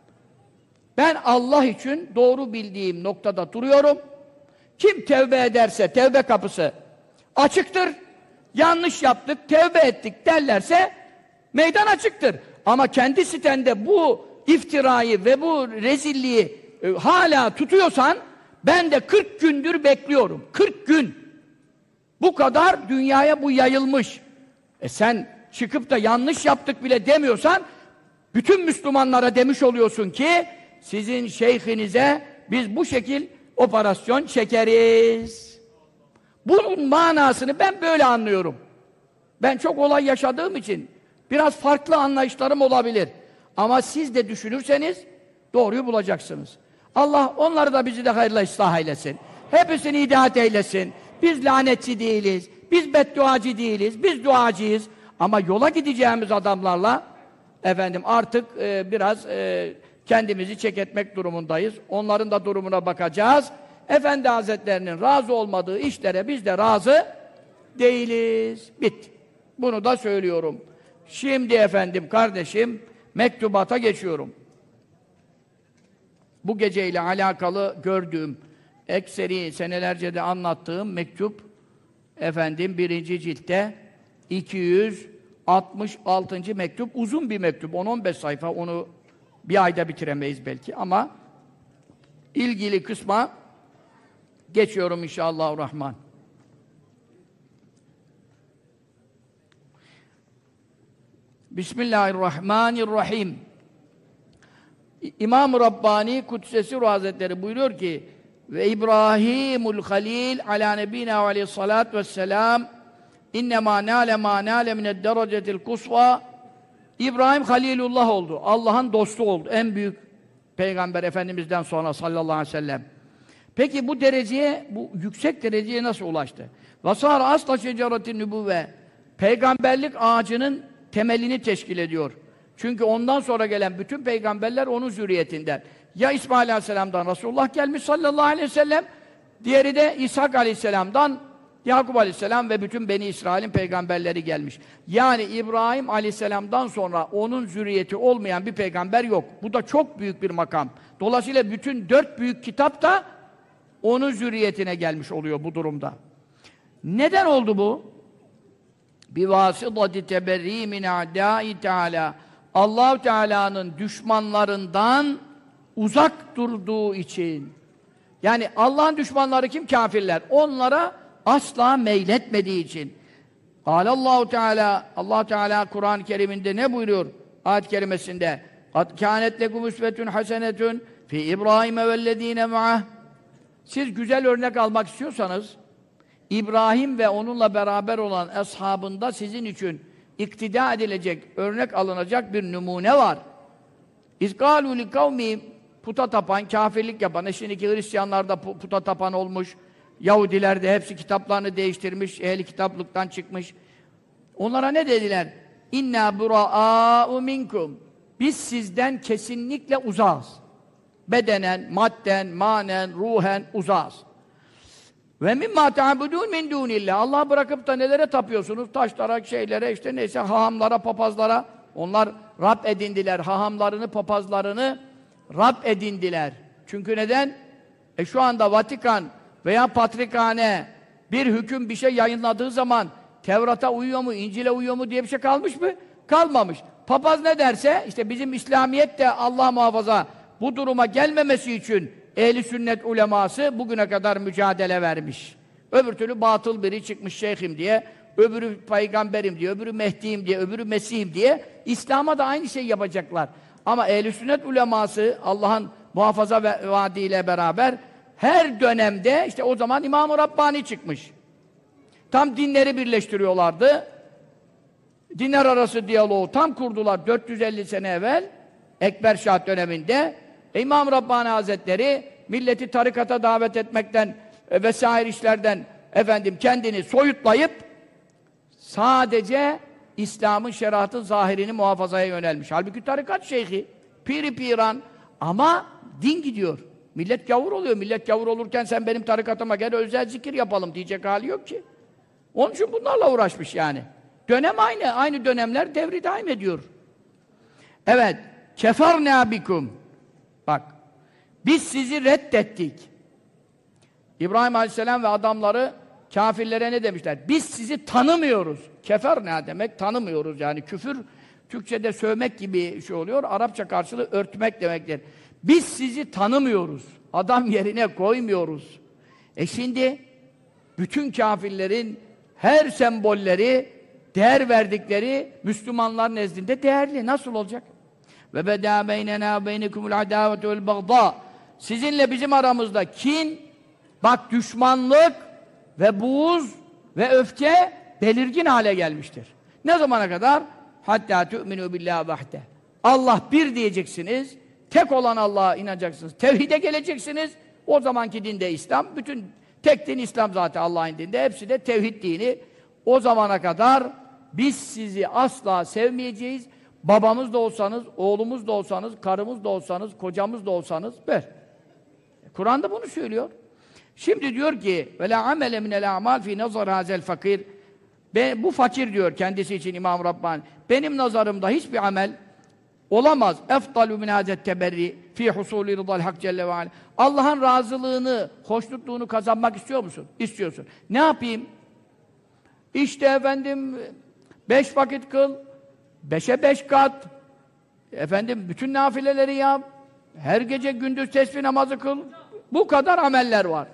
Ben Allah için doğru bildiğim noktada duruyorum. Kim tevbe ederse tevbe kapısı açıktır. Yanlış yaptık, tevbe ettik derlerse meydan açıktır. Ama kendi sitende bu iftirayı ve bu rezilliği hala tutuyorsan ben de 40 gündür bekliyorum. 40 gün. Bu kadar dünyaya bu yayılmış. Sen çıkıp da yanlış yaptık bile demiyorsan bütün Müslümanlara demiş oluyorsun ki sizin şeyhinize biz bu şekil operasyon çekeriz. Bunun manasını ben böyle anlıyorum. Ben çok olay yaşadığım için biraz farklı anlayışlarım olabilir. Ama siz de düşünürseniz doğruyu bulacaksınız. Allah onları da bizi de hayırla ıslah eylesin. Hepsini hidayet eylesin. Biz lanetçi değiliz. Biz bedduacı değiliz. Biz duacıyız. Ama yola gideceğimiz adamlarla efendim artık biraz kendimizi çek etmek durumundayız. Onların da durumuna bakacağız. Efendi Hazretlerinin razı olmadığı işlere biz de razı değiliz. Bitti. Bunu da söylüyorum. Şimdi efendim kardeşim mektubata geçiyorum. Bu geceyle alakalı gördüğüm, ekseri senelerce de anlattığım mektup efendim 1. ciltte 266. mektup, uzun bir mektup, 10-15 sayfa, onu bir ayda bitiremeyiz belki ama ilgili kısma geçiyorum inşallahurrahman. Bismillahirrahmanirrahim. İmam-ı Rabbani Kudsesi Ruh Hazretleri buyuruyor ki ve İbrahimul Halil ala nebina ve aleyhissalatu vesselam innema nâle mâ nâle mined derecetil kusva. İbrahim Halilullah oldu. Allah'ın dostu oldu. En büyük Peygamber Efendimiz'den sonra sallallahu aleyhi ve sellem. Peki bu dereceye, bu yüksek dereceye nasıl ulaştı? Vasâr asla şeceretin nübüvve. Peygamberlik ağacının temelini teşkil ediyor. Çünkü ondan sonra gelen bütün peygamberler onun zürriyetinden. Ya İsmail Aleyhisselam'dan Resulullah gelmiş sallallahu aleyhi ve sellem, diğeri de İshak Aleyhisselam'dan Yakup Aleyhisselam ve bütün Beni İsrail'in peygamberleri gelmiş. Yani İbrahim Aleyhisselam'dan sonra onun zürriyeti olmayan bir peygamber yok. Bu da çok büyük bir makam. Dolayısıyla bütün 4 büyük kitap da onun zürriyetine gelmiş oluyor bu durumda. Neden oldu bu? بِوَاسِطَةِ تَبَرِّي مِنْ اَعْدَاءِ تَعَالَى Allah-u Teala'nın düşmanlarından uzak durduğu için. Yani Allah'ın düşmanları kim? Kafirler. Onlara asla meyletmediği için. Allahu Teala, Allah Teala Kur'an-ı Kerim'inde ne buyuruyor? Ayet-i kerimesinde قَدْ كَانَتْ لَكُمْ اُسْوَةٌ حَسَنَةٌ فِي İbrahim وَالَّذ۪ينَ مَعَهُ Siz güzel örnek almak istiyorsanız İbrahim ve onunla beraber olan ashabında sizin için iktida edilecek, örnek alınacak bir numune var. İzgâlû likavmî puta tapan, kafirlik yapan, şimdiki Hristiyanlar da puta tapan olmuş, Yahudiler de hepsi kitaplarını değiştirmiş, ehli kitaplıktan çıkmış. Onlara ne dediler? İnna bura'â'u minkum. Biz sizden kesinlikle uzağız. Bedenen, madden, manen, ruhen uzağız. Ve mimma ta'budun min dunillah. Allah bırakıp da nelere tapıyorsunuz? Taşlara, şeylere, işte neyse hahamlara, papazlara. Onlar Rab edindiler. Hahamlarını, papazlarını Rab edindiler. Çünkü neden? Şu anda Vatikan veya Patrikhane bir hüküm bir şey yayınladığı zaman Tevrat'a uyuyor mu, İncil'e uyuyor mu diye bir şey kalmış mı? Kalmamış. Papaz ne derse, işte bizim İslamiyet de Allah muhafaza bu duruma gelmemesi için ehli sünnet uleması bugüne kadar mücadele vermiş. Öbür türlü batıl biri çıkmış şeyhim diye, öbürü peygamberim diye, öbürü Mehdi'yim diye, öbürü Mesih'im diye İslam'a da aynı şey yapacaklar. Ama ehli sünnet uleması Allah'ın muhafaza ve vaadiyle beraber her dönemde, işte o zaman İmam-ı Rabbani çıkmış. Tam dinleri birleştiriyorlardı. Dinler arası diyaloğu tam kurdular 450 sene evvel Ekber Şah döneminde. İmam Rabbani Hazretleri milleti tarikata davet etmekten vesaire işlerden kendini soyutlayıp sadece İslam'ın şeriatın zahirini muhafazaya yönelmiş. Halbuki tarikat şeyhi, piri piran ama din gidiyor. Millet gavur oluyor. Millet gavur olurken sen benim tarikatıma gel özel zikir yapalım diyecek hali yok ki. Onun için bunlarla uğraşmış yani. Dönem aynı. Aynı dönemler devri daim ediyor. Evet. Keferna bikum. Bak. Biz sizi reddettik. İbrahim Aleyhisselam ve adamları kafirlere ne demişler? Biz sizi tanımıyoruz. Keferna demek tanımıyoruz yani. Küfür Türkçe'de sövmek gibi şey oluyor. Arapça karşılığı örtmek demektir. Biz sizi tanımıyoruz. Adam yerine koymuyoruz. Şimdi bütün kafirlerin her sembolleri, değer verdikleri Müslümanlar nezdinde değerli. Nasıl olacak? Ve bedâ beynenâ beynekumul adâvetu vel bagdâ. Sizinle bizim aramızda kin, bak düşmanlık ve buğz ve öfke belirgin hale gelmiştir. Ne zamana kadar? Hattâ tu'minû billâhi vahde. Allah bir diyeceksiniz, tek olan Allah'a inanacaksınız, tevhide geleceksiniz. O zamanki dinde İslam, bütün tek din İslam zaten Allah'ın dinde, hepsi de tevhid dini. O zamana kadar biz sizi asla sevmeyeceğiz. Babamız da olsanız, oğlumuz da olsanız, karımız da olsanız, kocamız da olsanız, ver. Kur'an'da bunu söylüyor. Şimdi diyor ki وَلَا عَمَلَ مِنَ الْاَعْمَالِ فِي نَظَرْ هَذَا الْفَقِيرِ Bu fakir diyor kendisi için İmam Rabbani. Benim nazarımda hiçbir amel olamaz. اَفْضَلُ مِنْ هَذَا التَّبَرِّ فِي حُصُولِ رِضَى الْحَقِّ جَلَّ وَعَلَى Allah'ın razılığını, hoşnutluğunu kazanmak istiyor musun? İstiyorsun. Ne yapayım? İşte 5 vakit kıl, 5'e 5 kat, bütün nafileleri yap, her gece gündüz tesbih namazı kıl. Bu kadar ameller var.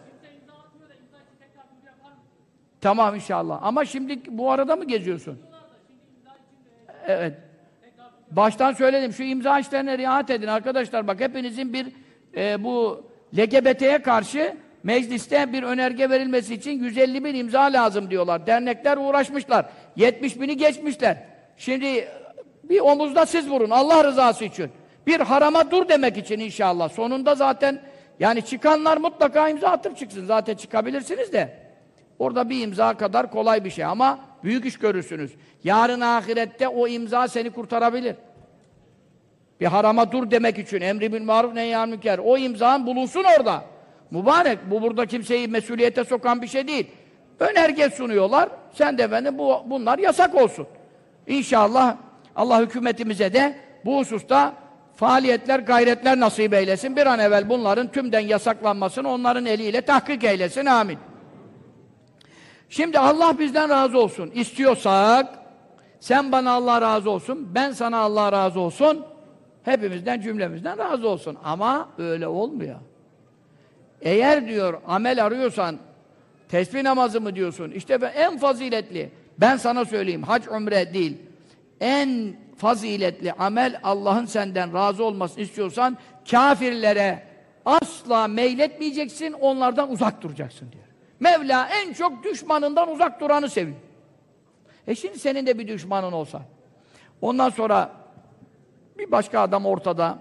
Tamam inşallah. Ama şimdi bu arada mı geziyorsun? Evet. Baştan söyledim. Şu imza işlerine riayet edin arkadaşlar. Bak hepinizin bir bu LGBT'ye karşı mecliste bir önerge verilmesi için 150 bin imza lazım diyorlar. Dernekler uğraşmışlar. 70 bini geçmişler. Şimdi bir omuzda siz vurun Allah rızası için. Bir harama dur demek için inşallah. Sonunda zaten yani çıkanlar mutlaka imza atıp çıksın. Zaten çıkabilirsiniz de. Orada bir imza kadar kolay bir şey ama büyük iş görürsünüz. Yarın ahirette o imza seni kurtarabilir. Bir harama dur demek için emri bil maruf nehyan münker. O imzan bulunsun orada. Mübarek. Bu burada kimseyi mesuliyete sokan bir şey değil. Önerge sunuyorlar. Sen de bunlar yasak olsun. İnşallah Allah hükümetimize de bu hususta faaliyetler, gayretler nasip eylesin. Bir an evvel bunların tümden yasaklanmasını onların eliyle tahkik eylesin. Amin. Şimdi Allah bizden razı olsun. İstiyorsak sen bana Allah razı olsun, ben sana Allah razı olsun. Hepimizden, cümlemizden razı olsun. Ama öyle olmuyor. Eğer diyor amel arıyorsan tesbih namazı mı diyorsun? İşte en faziletli. Ben sana söyleyeyim. Hac, umre değil. En faziletli amel Allah'ın senden razı olmasını istiyorsan kafirlere asla meyletmeyeceksin, onlardan uzak duracaksın diyor. Mevla en çok düşmanından uzak duranı seviyor. Şimdi senin de bir düşmanın olsa. Ondan sonra bir başka adam ortada.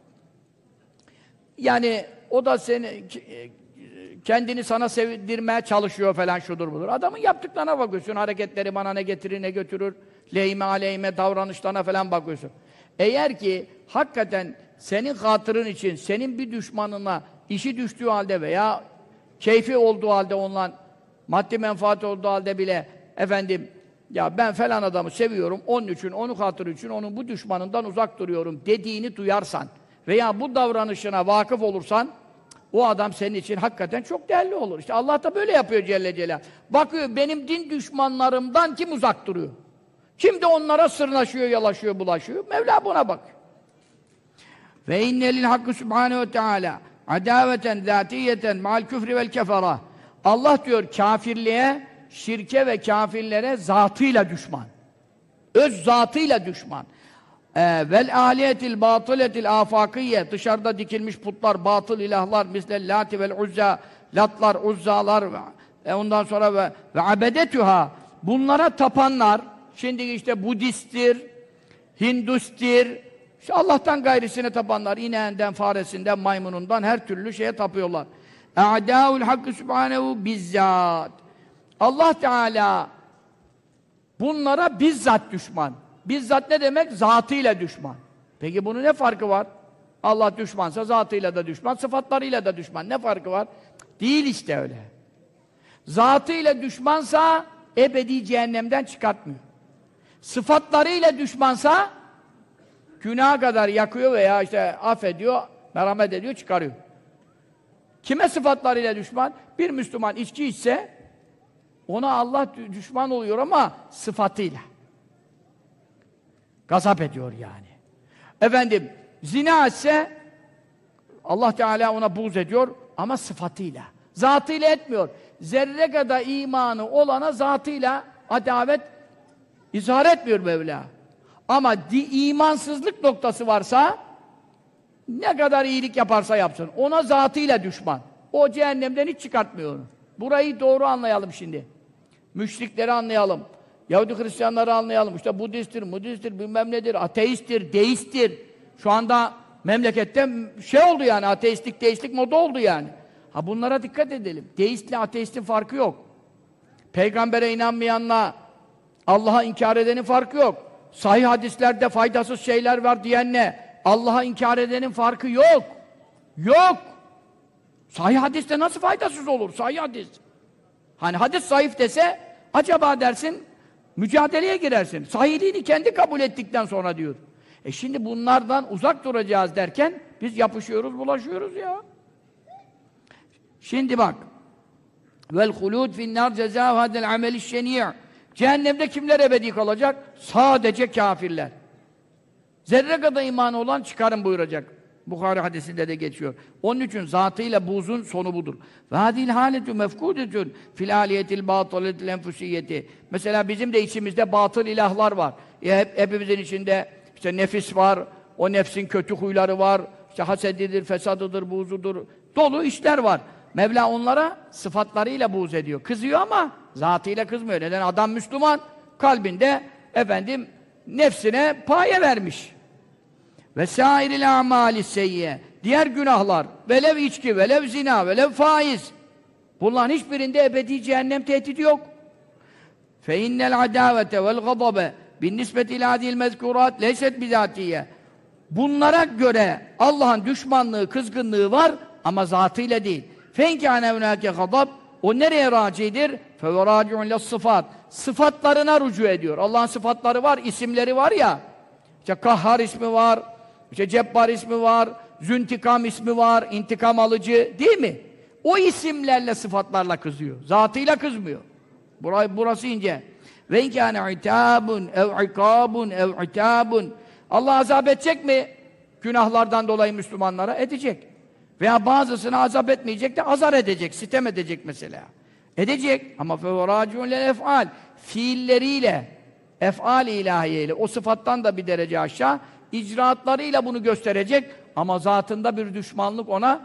Yani o da seni kendini sana sevdirmeye çalışıyor falan şudur budur. Adamın yaptıklarına bakıyorsun. Hareketleri bana ne getirir ne götürür. Lehime aleyhime davranışlarına falan bakıyorsun. Eğer ki hakikaten senin hatırın için senin bir düşmanına işi düştüğü halde veya Keyfi olduğu halde onunla, maddi menfaati olduğu halde bile efendim, ya ben falan adamı seviyorum, onun için, onun hatırı için, onun bu düşmanından uzak duruyorum dediğini duyarsan veya bu davranışına vakıf olursan, o adam senin için hakikaten çok değerli olur. İşte Allah da böyle yapıyor Celle Celaluhu. Bakıyor, benim din düşmanlarımdan kim uzak duruyor? Kim de onlara sırnaşıyor, yalaşıyor, bulaşıyor? Mevla buna bak. Ve innelil hakkı subhanehu ve teâlâ adâveten zâtiyeten ma'al küfri vel kefara. Allah diyor kafirliğe, şirke ve kafirlere zatıyla düşman. Öz zatıyla düşman. Vel âliyetil bâtıletil âfâkiyye, dışarıda dikilmiş putlar, batıl ilahlar, misle lâti vel uzza, latlar, uzzalar, ondan sonra ve abedetühâ, bunlara tapanlar, şimdi işte Budisttir, Hindustir, işte Allah'tan gayrisine tapanlar, ineğinden, faresinden, maymunundan her türlü şeye tapıyorlar. E'dâul hakkı subhanehu bizzat. Allah Teala bunlara bizzat düşman. Bizzat ne demek? Zatıyla düşman. Peki bunun ne farkı var? Allah düşmansa zatıyla da düşman, sıfatlarıyla da düşman. Ne farkı var? Değil işte öyle. Zatıyla düşmansa ebedi cehennemden çıkartmıyor. Sıfatlarıyla düşmansa günaha kadar yakıyor veya işte affediyor, merhamet ediyor, çıkarıyor. Kime sıfatlarıyla düşman? Bir Müslüman içki içse ona Allah düşman oluyor ama sıfatıyla. Gazap ediyor yani. Efendim, zina etse Allah Teala ona buğz ediyor ama sıfatıyla. Zatıyla etmiyor. Zerre kadar imanı olana zatıyla adavet izhar etmiyor Mevla. Ama imansızlık noktası varsa ne kadar iyilik yaparsa yapsın. Ona zatıyla düşman. O cehennemden hiç çıkartmıyor onu. Burayı doğru anlayalım şimdi. Müşrikleri anlayalım. Yahudi Hristiyanları anlayalım. İşte Budisttir, Mudisttir, bilmem nedir, ateisttir, deisttir. Şu anda memlekette şey oldu yani, ateistlik, deistlik moda oldu yani. Ha bunlara dikkat edelim. Deistle ateistin farkı yok. Peygambere inanmayanla Allah'a inkar edenin farkı yok. Sahih hadislerde faydasız şeyler var diyenle Allah'a inkar edenin farkı yok. Yok. Sahih hadiste nasıl faydasız olur? Sahih hadis. Hani hadis zayıf dese acaba dersin, mücadeleye girersin. Sahihliğini kendi kabul ettikten sonra diyor. Şimdi bunlardan uzak duracağız derken biz yapışıyoruz, bulaşıyoruz ya. Şimdi bak. Vel hulud fi'n-nar cezâ'u hadel ameli'ş şenî'. Cehennemde kimler ebedi kalacak? Sadece kafirler. Zerre kadar imanı olan çıkarın buyuracak. Bukhari hadisinde de geçiyor. Onun için zatıyla buğzun sonu budur. Ve hadil haletu mefkudetun fil aliyetil batıletil enfusiyyeti. Mesela bizim de içimizde batıl ilahlar var. Hepimizin içinde işte nefis var, o nefsin kötü huyları var, işte hasedidir, fesadıdır, buğzudur, dolu işler var. Mevla onlara sıfatlarıyla buğz ediyor. Kızıyor ama zatıyla kızmıyor. Neden? Adam Müslüman, kalbinde efendim nefsine paye vermiş. Ve sâiril a'mâli seyyiye. Diğer günahlar, velev içki, velev zina, velev faiz. Bunların hiçbirinde ebedi cehennem tehdidi yok. Fe innel adâvete vel gadabe bin nispeti ilâ hadîl mezkûrât leyset bizâtiyye. Bunlara göre Allah'ın düşmanlığı, kızgınlığı var ama zatıyla değil. Fe inkâne hunâke gadab, o nereye racidir? Fe ve râci'un le's-sıfat. Sıfatlarına rücu ediyor. Allah'ın sıfatları var, isimleri var ya. İşte Kahhar ismi var, işte Cebbar ismi var, Züntikam ismi var, intikam alıcı, değil mi? O isimlerle, sıfatlarla kızıyor. Zatıyla kızmıyor. Burası ince. Ve inkâne itâbun ev ikâbun ev itâbun. Allah azap edecek mi? Günahlardan dolayı Müslümanlara edecek. Veya bazısını azap etmeyecek de azar edecek, sitem edecek mesela. Edecek ama feverâciun lel ef'al. Fiilleriyle, ef'al-i ilahiyeyle, o sıfattan da bir derece aşağı, icraatlarıyla bunu gösterecek ama zatında bir düşmanlık ona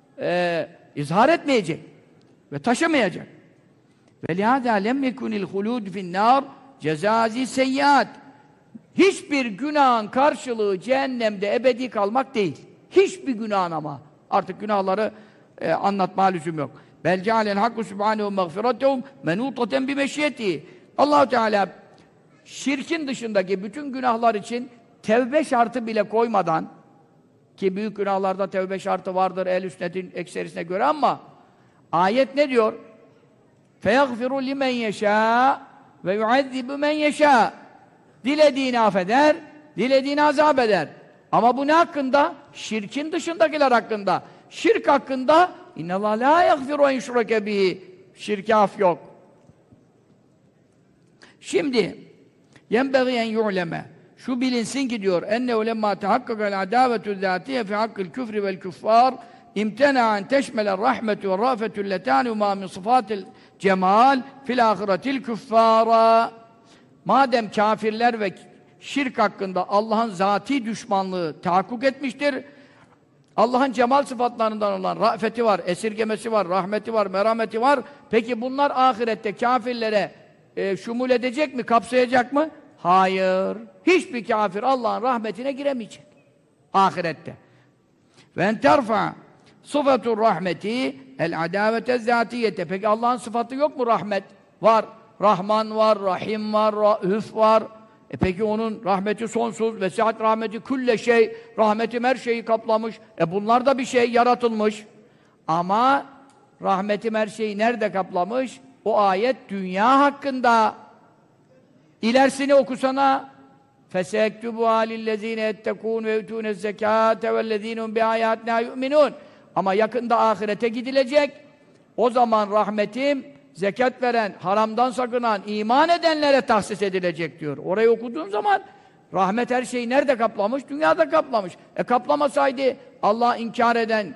izhar etmeyecek ve taşımayacak. Ve lihâdâ lem yekunil hulûd fi'n-nâr cezâzi seyyiat. Hiçbir günahın karşılığı cehennemde ebedi kalmak değil. Hiçbir günahın ama. Artık günahları anlatma lüzum yok. Bel cealen hakkı subhanehu mağfiretehum menûtaten bi meşiyeti. Allah Teala şirkin dışındaki bütün günahlar için tevbe şartı bile koymadan, ki büyük günahlarda tevbe şartı vardır ehl-i sünnetin ekserisine göre, ama Ayet ne diyor? فَيَغْفِرُ لِمَنْ يَشَاءُ وَيُعَذِّبُ مَنْ يَشَاءُ. Dilediğini affeder, dilediğini azap eder. Ama bu ne hakkında? Şirkin dışındakiler hakkında. Şirk hakkında اِنَّ اللّٰهَ لَا يَغْفِرُ اَنْ شُرَكَ بِهِ. Şirke af yok. Şimdi يَنْبَغِي اَنْ يُعْلَمَ. Şu bilinsin ki diyor اَنَّهُ لَمَّا تَحَقَّقَ الْعَدَاوَةُ الذَّاتِيَ فِي حَقِّ الْكُفْرِ وَالْكُفَّارِ اِمْتَنَعَ اَنْ تَشْمَلَ الرَّحْمَةُ وَالرَّأْفَةُ اللَّتَانِ وَمَا مِنْ صِفَاتِ الْجَمَالِ فِي الْآخِرَةِ الْكُفَّارَ. Madem kafirler ve şirk hakkında Allah'ın zati düşmanlığı tahakkuk etmiştir, Allah'ın cemal sıfatlarından olan rafeti var, esirgemesi var, rahmeti var, merhameti var. Peki bunlar ahirette kafirlere şumul edecek mi, kapsayacak mı? Hayır. Hiçbir kafir Allah'ın rahmetine giremeyecek. Ahirette. Ve en terfa sıfatur rahmeti el adavete zatiyete. Peki Allah'ın sıfatı yok mu rahmet? Var. Rahman var, Rahim var, Rauf var. Peki onun rahmeti sonsuz, vesiat rahmeti külle şey, rahmetim her şeyi kaplamış. Bunlar da bir şey, yaratılmış. Ama rahmetim her şeyi nerede kaplamış? O ayet dünya hakkında. İlerisini okusana. فَسَيَكْتُبُهَا لِلَّذ۪ينَ يَتَّقُونَ وَيُؤْتُونَ الزَّكَاةَ وَالَّذ۪ينَ بِآيَاتِنَا يُؤْمِنُونَ. Ama yakında ahirete gidilecek. O zaman rahmetim zekat veren, haramdan sakınan, iman edenlere tahsis edilecek diyor. Orayı okuduğun zaman rahmet her şeyi nerede kaplamış? Dünyada kaplamış. Kaplamasaydı Allah inkar eden,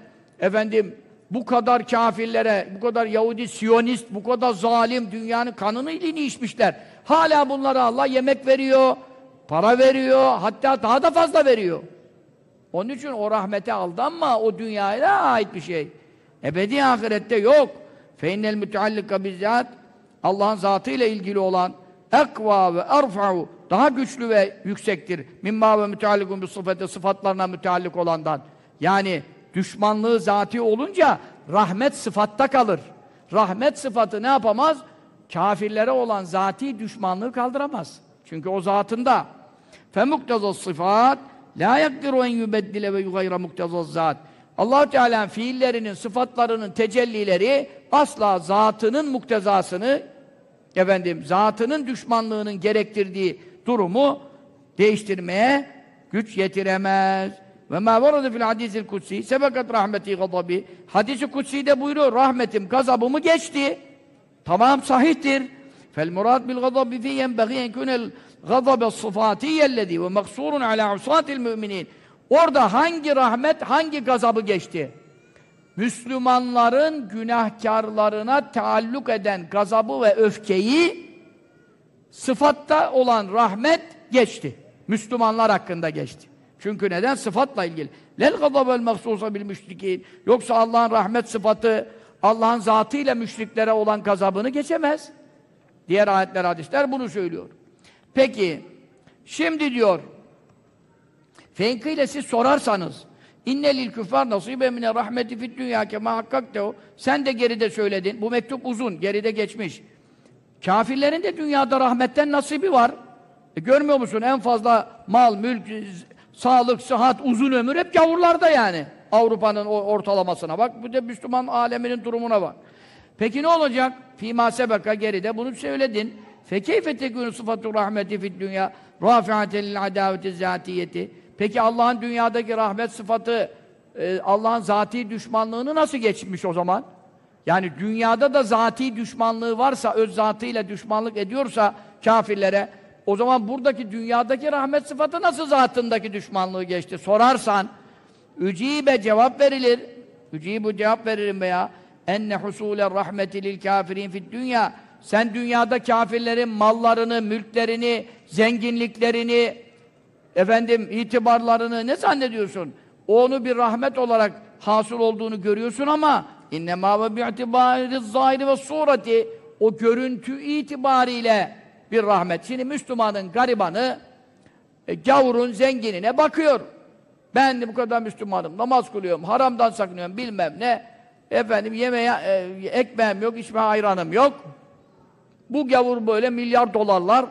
bu kadar kafirlere, bu kadar Yahudi, Siyonist, bu kadar zalim, dünyanın kanını ilini içmişler. Hala bunlara Allah yemek veriyor, para veriyor, hatta daha da fazla veriyor. Onun için o rahmete aldanma, o dünyaya ait bir şey. Ebedi ahirette yok. فَاِنَّ الْمُتَعَلِّقَ bizzat Allah'ın zatıyla ilgili olan ekva ve erfa'u daha güçlü ve yüksektir. Mimma ve müteallikun bi sıfatı sıfatlarına müteallik olandan. Yani düşmanlığı zati olunca rahmet sıfatta kalır. Rahmet sıfatı ne yapamaz? Kafirlere olan zati düşmanlığı kaldıramaz. Çünkü o zatında. فَمُقْتَضَ sıfat la yakdiru en yubeddile ve yugayra muktezaz zat. Allah-u Teala'nın fiillerinin, sıfatlarının tecellileri asla zatının muktezasını, zatının düşmanlığının gerektirdiği durumu değiştirmeye güç yetiremez. Ve mâ varada fil hadîsil kutsi sebekat rahmeti gadabi. Hadis-i kutsi'de buyuruyor, rahmetim gazabımı geçti. Tamam, sahihtir. Fel murad bil gadabi fî yenbegî en kûnel gadabe sıfâtiyyellezî ve maksurun alâ usâtil mü'minîn. Orada hangi rahmet, hangi gazabı geçti? Müslümanların günahkarlarına taalluk eden gazabı ve öfkeyi sıfatta olan rahmet geçti. Müslümanlar hakkında geçti. Çünkü neden? Sıfatla ilgili. Lel gazabel mahsusa bil müşrikîn. Yoksa Allah'ın rahmet sıfatı Allah'ın zatıyla müşriklere olan gazabını geçemez. Diğer ayetler, hadisler bunu söylüyor. Peki, şimdi diyor Fenkıyle siz sorarsanız innelil küffar nasibe mine rahmeti fid dünya kema hakkaktehu. Sen de geride söyledin. Bu mektup uzun, geride geçmiş. Kafirlerin de dünyada rahmetten nasibi var. Görmüyor musun? En fazla mal, mülk, sağlık, sıhhat, uzun ömür hep gavurlarda yani. Avrupa'nın ortalamasına bak. Bu da Müslüman aleminin durumuna bak. Peki ne olacak? Fîmâ sebeka geride bunu söyledin. Fekeyfe tekûnü sıfatü rahmeti fid dünya râfi'aten lil adâveti zâtiyeti. Peki Allah'ın dünyadaki rahmet sıfatı Allah'ın zati düşmanlığını nasıl geçmiş o zaman? Yani dünyada da zati düşmanlığı varsa, öz zatıyla düşmanlık ediyorsa kafirlere, o zaman buradaki dünyadaki rahmet sıfatı nasıl zatındaki düşmanlığı geçti? Sorarsan, ücibe cevap verilir. Ücibu cevap veririm veya enne husûle rahmeti lil kâfirin fid dünya. Sen dünyada kafirlerin mallarını, mülklerini, zenginliklerini, itibarlarını ne zannediyorsun? Onu bir rahmet olarak hasıl olduğunu görüyorsun ama innemâ ve bi'tibâriz zâhiri ve sûreti, o görüntü itibariyle bir rahmet. Şimdi Müslümanın garibanı gavurun zenginine bakıyor. Ben de bu kadar Müslümanım, namaz kılıyorum, haramdan sakınıyorum, bilmem ne. Yemeğe ekmeğim yok, içmeye ayranım yok. Bu gavur böyle milyar dolarlar,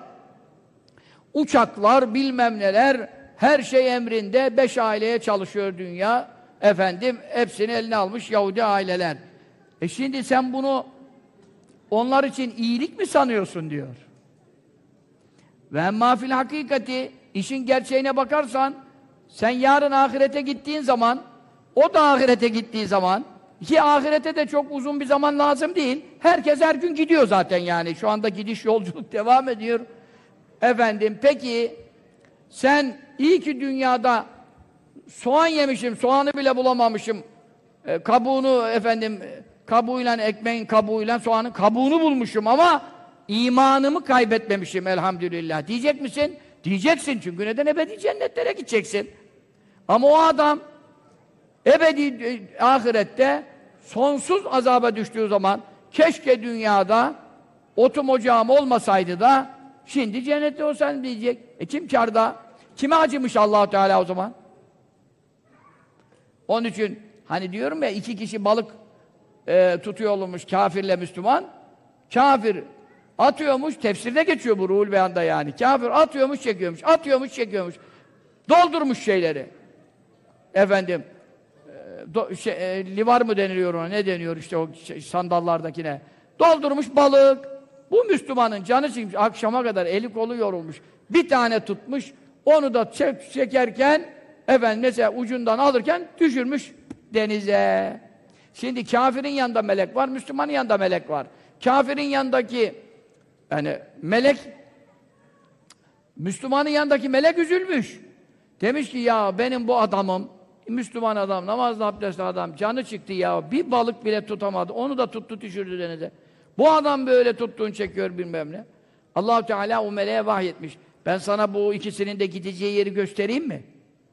uçaklar, bilmem neler, her şey emrinde, 5 aileye çalışıyor dünya. Hepsini eline almış Yahudi aileler. Şimdi sen bunu onlar için iyilik mi sanıyorsun diyor. Ve emmâ fil hakikati, işin gerçeğine bakarsan, sen yarın ahirete gittiğin zaman, o da ahirete gittiği zaman, ki ahirete de çok uzun bir zaman lazım değil, herkes her gün gidiyor zaten yani, şu anda gidiş yolculuk devam ediyor. Efendim, peki, sen iyi ki dünyada soğan yemişim, soğanı bile bulamamışım, kabuğunu kabuğuyla, ekmeğin kabuğuyla soğanın kabuğunu bulmuşum ama imanımı kaybetmemişim elhamdülillah. Diyecek misin? Diyeceksin, çünkü neden? Ebedi cennetlere gideceksin. Ama o adam ebedi ahirette sonsuz azaba düştüğü zaman keşke dünyada otum ocağım olmasaydı da şimdi cennette olsaydım diyecek. Kim kârda? Kime acımış Allah-u Teala o zaman? Onun için hani diyorum ya, 2 kişi balık tutuyormuş kafirle Müslüman. Kafir atıyormuş, tefsirde geçiyor bu Ruhul Beyan'da yani. Kafir atıyormuş, çekiyormuş, atıyormuş, çekiyormuş. Doldurmuş şeyleri. Livar mı deniliyor ona, ne deniyor işte o sandallardakine. Doldurmuş balık. Bu Müslümanın canı çıkmış, akşama kadar eli kolu yorulmuş. Bir tane tutmuş, onu da çekerken, mesela ucundan alırken düşürmüş denize. Şimdi kafirin yanında melek var, Müslümanın yanında melek var. Kafirin yanındaki melek, Müslümanın yanındaki melek üzülmüş. Demiş ki ya benim bu adamım, Müslüman adam, namazlı abdestli adam, canı çıktı ya, bir balık bile tutamadı, onu da tuttu düşürdü denize. Bu adam böyle tuttuğunu çekiyor bilmem ne. Allah-u Teala o meleğe vahyetmiş. Ben sana bu ikisinin de gideceği yeri göstereyim mi?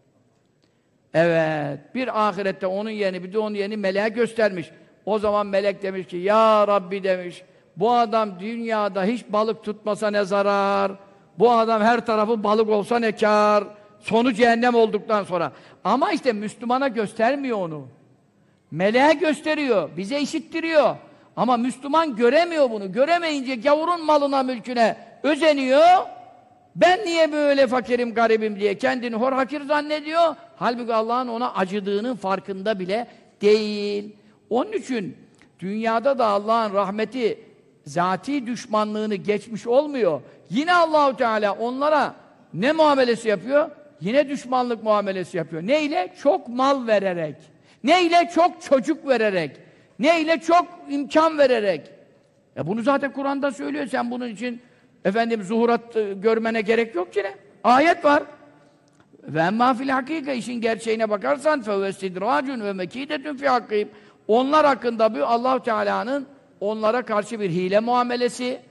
Evet, bir ahirette onun yerini, bir de onun yerini meleğe göstermiş. O zaman melek demiş ki, ya Rabbi demiş, bu adam dünyada hiç balık tutmasa ne zarar, bu adam her tarafı balık olsa ne kâr, sonu cehennem olduktan sonra. Ama işte Müslümana göstermiyor onu. Meleğe gösteriyor, bize işittiriyor. Ama Müslüman göremiyor bunu. Göremeyince gavurun malına, mülküne özeniyor. Ben niye böyle fakirim, garibim diye kendini hor hakir zannediyor. Halbuki Allah'ın ona acıdığının farkında bile değil. Onun için dünyada da Allah'ın rahmeti, zati düşmanlığını geçmiş olmuyor. Yine Allahu Teala onlara ne muamelesi yapıyor? Yine düşmanlık muamelesi yapıyor. Neyle? Çok mal vererek. Neyle? Çok çocuk vererek. Neyle? Çok imkan vererek. Bunu zaten Kur'an'da söylüyor. Sen bunun için zuhurat görmene gerek yok ki ne? Ayet var. Ve emmâ fil hakîke, işin gerçeğine bakarsan fevestidracun ve mekîdetun fi hakkîm. Onlar hakkında bu Allah Teala'nın onlara karşı bir hile muamelesi,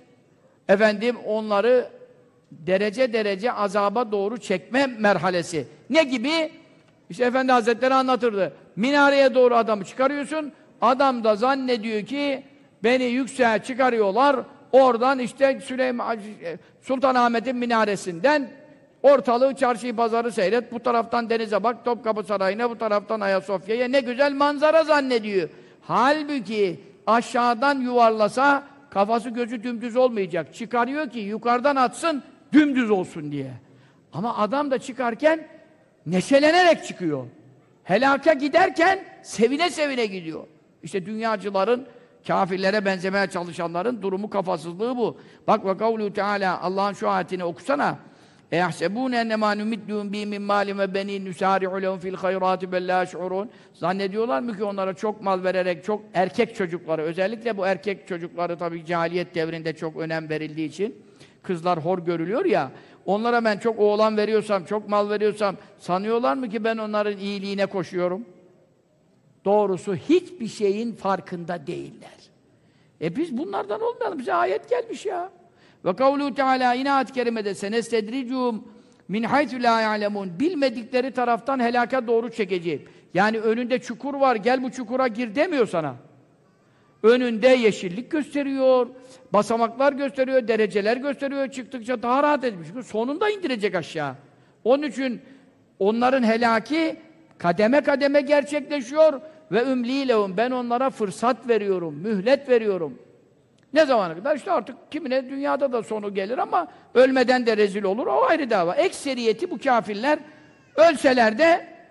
onları derece derece azaba doğru çekme merhalesi. Ne gibi? İşte Efendi Hazretleri anlatırdı. Minareye doğru adamı çıkarıyorsun, adam da zannediyor ki beni yükseğe çıkarıyorlar, oradan işte Sultanahmet'in minaresinden ortalığı, çarşıyı, pazarı seyret, bu taraftan denize bak, Topkapı Sarayı'na, bu taraftan Ayasofya'ya, ne güzel manzara zannediyor. Halbuki aşağıdan yuvarlasa kafası gözü dümdüz olmayacak. Çıkarıyor ki yukarıdan atsın, dümdüz olsun diye. Ama adam da çıkarken neşelenerek çıkıyor. Helaka giderken sevine sevine gidiyor. İşte dünyacıların, kafirlere benzemeye çalışanların durumu, kafasızlığı bu. Bak ve kavlu Teala, Allah'ın şu ayetini okusana. اَيَحْسَبُونَ اَنَّمَا نُمِدُّهُمْ بِهِ مِنْ مَالٍ وَبَنِينَ نُسَارِعُ لَهُمْ فِي الْخَيْرَاتِ بَلْ لَا يَشْعُرُونَ. Zannediyorlar mı ki onlara çok mal vererek, çok erkek çocukları, özellikle bu erkek çocukları tabii cahiliyet devrinde çok önem verildiği için kızlar hor görülüyor ya, onlara ben çok oğlan veriyorsam, çok mal veriyorsam, sanıyorlar mı ki ben onların iyiliğine koşuyorum? Doğrusu hiçbir şeyin farkında değiller. Biz bunlardan olmayalım, bize ayet gelmiş ya. Ve kavlu Teala, yine ayet-i kerimede senestedricum min haythu la ya'lemun, bilmedikleri taraftan helaka doğru çekeceğim. Yani önünde çukur var, gel bu çukura gir demiyor sana. Önünde yeşillik gösteriyor, basamaklar gösteriyor, dereceler gösteriyor, çıktıkça daha rahat etmiş. Sonunda indirecek aşağı. Onun için onların helaki kademe kademe gerçekleşiyor ve ümli lehum, ben onlara fırsat veriyorum, mühlet veriyorum. Ne zamana kadar? İşte artık kimine dünyada da sonu gelir ama ölmeden de rezil olur, o ayrı dava. Ekseriyeti bu kafirler ölseler de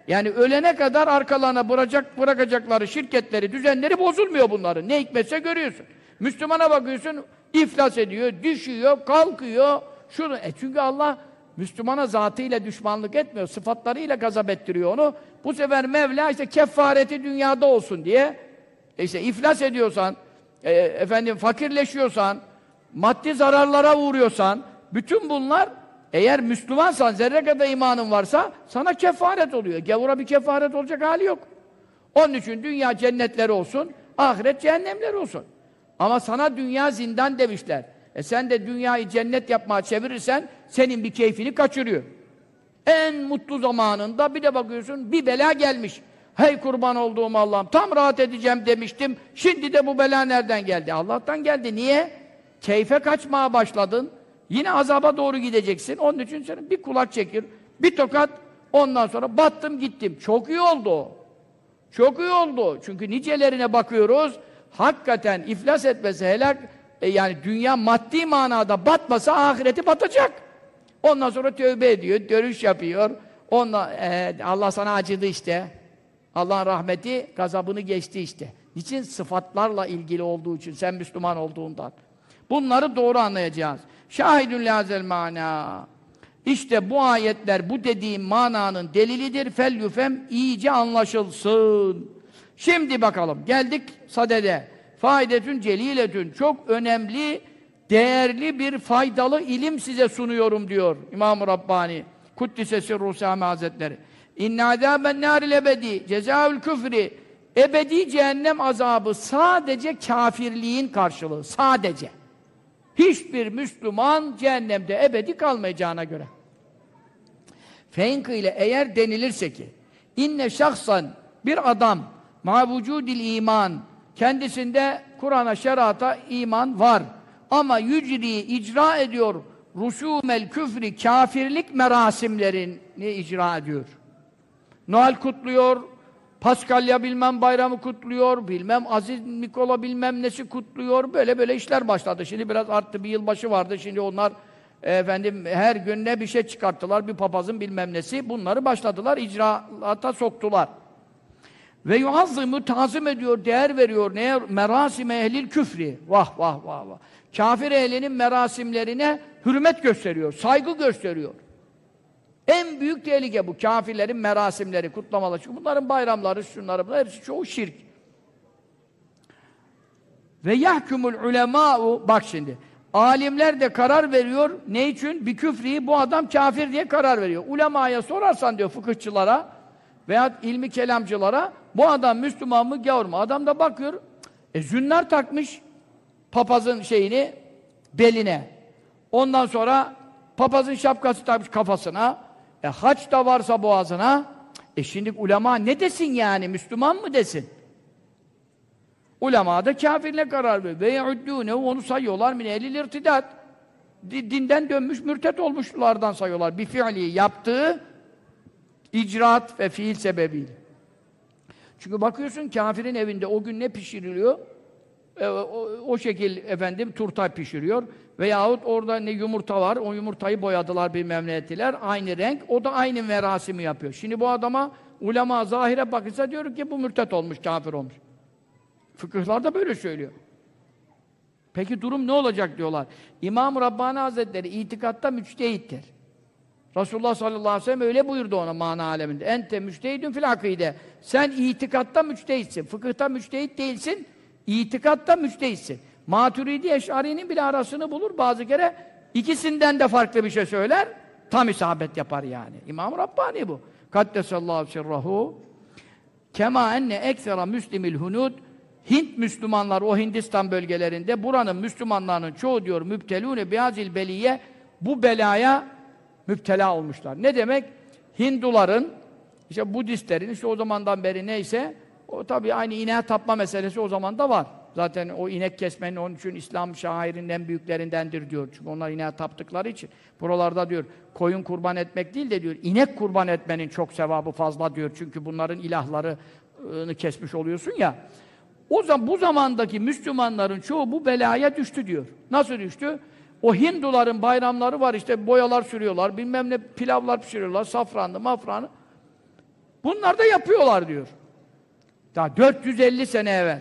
Yani ölene kadar arkalarına bırakacakları şirketleri, düzenleri bozulmuyor bunların. Ne hikmetse görüyorsun. Müslümana bakıyorsun, iflas ediyor, düşüyor, kalkıyor. Şunu, çünkü Allah Müslümana zatıyla düşmanlık etmiyor, sıfatlarıyla gazap ettiriyor onu. Bu sefer Mevla işte kefareti dünyada olsun diye, işte iflas ediyorsan, fakirleşiyorsan, maddi zararlara uğruyorsan, bütün bunlar eğer Müslümansan, zerre kadar imanın varsa sana kefaret oluyor. Gavura bir kefaret olacak hali yok. Onun için dünya cennetleri olsun, ahiret cehennemleri olsun. Ama sana dünya zindan demişler. Sen de dünyayı cennet yapmaya çevirirsen senin bir keyfini kaçırıyor. En mutlu zamanında bir de bakıyorsun bir bela gelmiş. Hey kurban olduğum Allah'ım, tam rahat edeceğim demiştim. Şimdi de bu bela nereden geldi? Allah'tan geldi. Niye? Keyfe kaçmaya başladın. Yine azaba doğru gideceksin. Onun için senin bir kulak çekir, bir tokat, ondan sonra battım gittim. Çok iyi oldu o. Çok iyi oldu. Çünkü nicelerine bakıyoruz, hakikaten iflas etmesi, helak, yani dünya maddi manada batmasa ahireti batacak. Ondan sonra tövbe ediyor, dönüş yapıyor. Allah sana acıdı işte. Allah'ın rahmeti gazabını geçti işte. Niçin? Sıfatlarla ilgili olduğu için, sen Müslüman olduğundan. Bunları doğru anlayacağız. Şahidun lâzel mâna. İşte bu ayetler, bu dediğim mananın delilidir. Felyufem, iyice anlaşılsın. Şimdi bakalım, geldik sadede. Faidetün celiletün, çok önemli, değerli bir faydalı ilim size sunuyorum diyor İmam-ı Rabbani. Kuddise sirruhu Sâmi Hazretleri. İnne azâben nâril ebedi, cezâül küfri, ebedi cehennem azabı sadece kafirliğin karşılığı, sadece. Hiçbir Müslüman cehennemde ebedi kalmayacağına göre. Feinkı ile eğer denilirse ki inne şahsan, bir adam ma vücudil iman, kendisinde Kur'an'a, şerata iman var ama yücri, icra ediyor rusûmel küfri, kafirlik merasimlerini icra ediyor. Noel kutluyor, Paskalya bilmem bayramı kutluyor, bilmem Aziz Nikola bilmem nesi kutluyor, böyle işler başladı. Şimdi biraz arttı, bir yılbaşı vardı, şimdi onlar her gün ne bir şey çıkarttılar, bir papazın bilmem nesi, bunları başladılar, icraata soktular. Ve yuazzımı tazim ediyor, değer veriyor, neye? Merasim ehlil küfri. Vah vah vah vah. Kafir ehlinin merasimlerine hürmet gösteriyor, saygı gösteriyor. En büyük tehlike bu, kafirlerin merasimleri, kutlamaları. Çünkü bunların bayramları, şunları, bunlar hepsi çoğu şirk. Ve yahkumul ulemâ'u, bak şimdi, alimler de karar veriyor, ne için? Bir küfri, bu adam kafir diye karar veriyor. Ulemaya sorarsan diyor, fıkıhçılara veya ilmi kelamcılara, bu adam Müslüman mı, gavur mu? Adam da bakıyor, zünnar takmış papazın şeyini beline. Ondan sonra papazın şapkası takmış kafasına. Haç da varsa boğazına, şimdi ulema ne desin yani? Müslüman mı desin? Ulema da kafirle karar veriyor. Ve ye'uddûne, onu sayıyorlar min ehlil irtidat. Dinden dönmüş, mürtet olmuşlardan sayıyorlar. Bir fiili yaptığı icraat ve fiil sebebiyle. Çünkü bakıyorsun kafirin evinde o gün ne pişiriliyor? O şekil turta pişiriyor. Veyahut orada ne yumurta var, o yumurtayı boyadılar bilmem ne ettiler, aynı renk, o da aynı merasimi yapıyor. Şimdi bu adama, ulema zahire bakırsa diyor ki bu mürtet olmuş, kafir olmuş. Fıkıhlar da böyle söylüyor. Peki durum ne olacak diyorlar. İmam-ı Rabbani Hazretleri itikatta müçtehittir. Resulullah sallallahu aleyhi ve sellem öyle buyurdu ona mana aleminde. Ente müçtehidün fil akide. Sen itikatta müçtehitsin, fıkıhta müçtehit değilsin, itikatta müçtehitsin. Maturidi Eş'ari'nin bile arasını bulur, bazı kere ikisinden de farklı bir şey söyler, tam isabet yapar yani. İmam-ı Rabbani bu. Kaddesallahu sirrahu. Kema enne eksera müslimil hunud. Hint Müslümanlar, o Hindistan bölgelerinde, buranın Müslümanlarının çoğu diyor, müptelûne bihazil beliye, bu belaya müptela olmuşlar. Ne demek? Hinduların, işte Budistlerin, işte o zamandan beri neyse, o tabii aynı ineğe tapma meselesi o zaman da var. Zaten o inek kesmenin onun için İslam şairinin en büyüklerindendir diyor. Çünkü onlar ineğe taptıkları için. Buralarda diyor, koyun kurban etmek değil de diyor, inek kurban etmenin çok sevabı fazla diyor. Çünkü bunların ilahlarını kesmiş oluyorsun ya. O zaman bu zamandaki Müslümanların çoğu bu belaya düştü diyor. Nasıl düştü? O Hinduların bayramları var işte, boyalar sürüyorlar, bilmem ne pilavlar pişiriyorlar, safranlı, mafranlı. Bunlar da yapıyorlar diyor. Daha 450 sene evvel.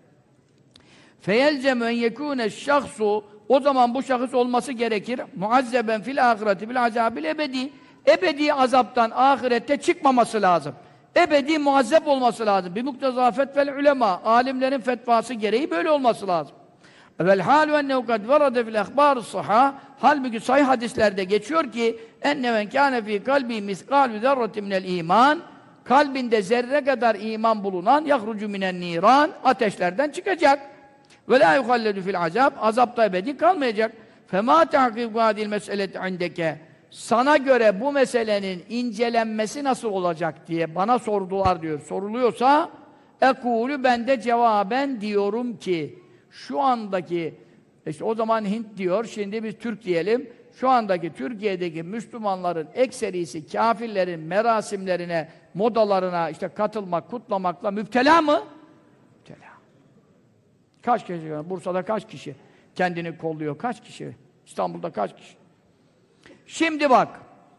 فَيَلْزَمُ اَنْ يَكُونَ الشَّخْصُ O zaman bu şahıs olması gerekir. مُعَزَّبًا فِي الْآخِرَةِ بِالْعَذَابِ الْاَبَدِي Ebedi azaptan ahirette çıkmaması lazım. Ebedi muazzep olması lazım. بِمُقْتَزَى فَتْوَ الْعُلَمَا Alimlerin fetvası gereği böyle olması lazım. وَالْحَالُ اَنَّهُ قَدْ وَرَدَ فِي الْاَخْبَارِ الصَّحَى Halbuki sahih hadislerde geçiyor ki اَنَّ مَنْ كَانَ فِي قَلْبِهِ مِثْقَالُ ذَرَّةٍ مِنَ الْا۪يمَانِ Kalbinde zerre kadar iman bulunan يَخْرُجُ مِنَ النِّيرَانِ Ateşlerden çıkacak. وَلَا يُخَلَّدُ فِي الْعَذَابِ Azapta ebedi kalmayacak. فَمَا تَعْقِبُ هَذِهِ الْمَسْأَلَةِ عِنْدَكَ Sana göre bu meselenin incelenmesi nasıl olacak diye bana sordular diyor. Soruluyorsa ekûlü ben de cevaben diyorum ki şu andaki işte o zaman Hint diyor, şimdi biz Türk diyelim. Şu andaki Türkiye'deki Müslümanların ekserisi kâfirlerin merasimlerine, modalarına işte katılmak, kutlamakla müptela mı? Müptela. Kaç kişi? Bursa'da kaç kişi kendini kolluyor? Kaç kişi? İstanbul'da kaç kişi? Şimdi bak.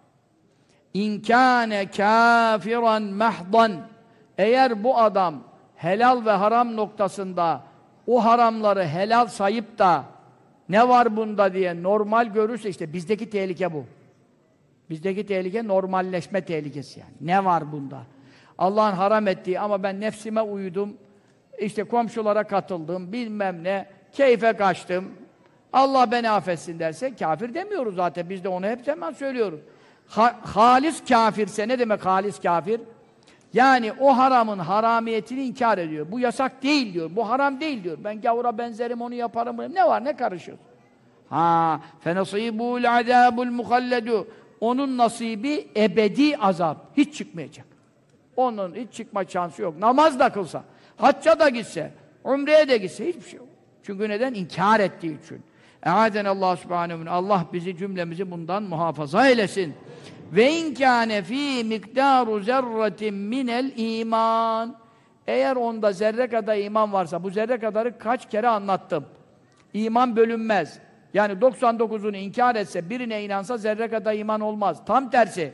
İn kâne kâfiran mahdan Eğer bu adam helal ve haram noktasında o haramları helal sayıp da ne var bunda diye normal görürse işte bizdeki tehlike bu. Bizdeki tehlike normalleşme tehlikesi yani. Ne var bunda? Allah'ın haram ettiği ama ben nefsime uydum, işte komşulara katıldım, bilmem ne, keyfe kaçtım, Allah beni affetsin derse kafir demiyoruz zaten. Biz de onu hep hemen söylüyoruz. Halis kafirse ne demek halis kafir? Yani o haramın haramiyetini inkar ediyor. Bu yasak değil diyor. Bu haram değil diyor. Ben gavura benzerim, onu yaparım. Ne var, ne karışır? Ha, فَنَصِيبُ الْعَذَابُ الْمُخَلَّدُ Onun nasibi ebedi azap. Hiç çıkmayacak. Onun hiç çıkma şansı yok. Namaz da kılsa, hacca da gitse, umreye de gitse hiçbir şey yok. Çünkü neden? İnkar ettiği için. Allah subhanehu Allah bizi cümlemizi bundan muhafaza eylesin. Ve in kâne fî miktaru zerratin minel iman. Eğer onda zerre kadar iman varsa, bu zerre kadarı kaç kere anlattım. İman bölünmez. Yani 99'unu inkar etse, birine inansa zerre kadar iman olmaz. Tam tersi.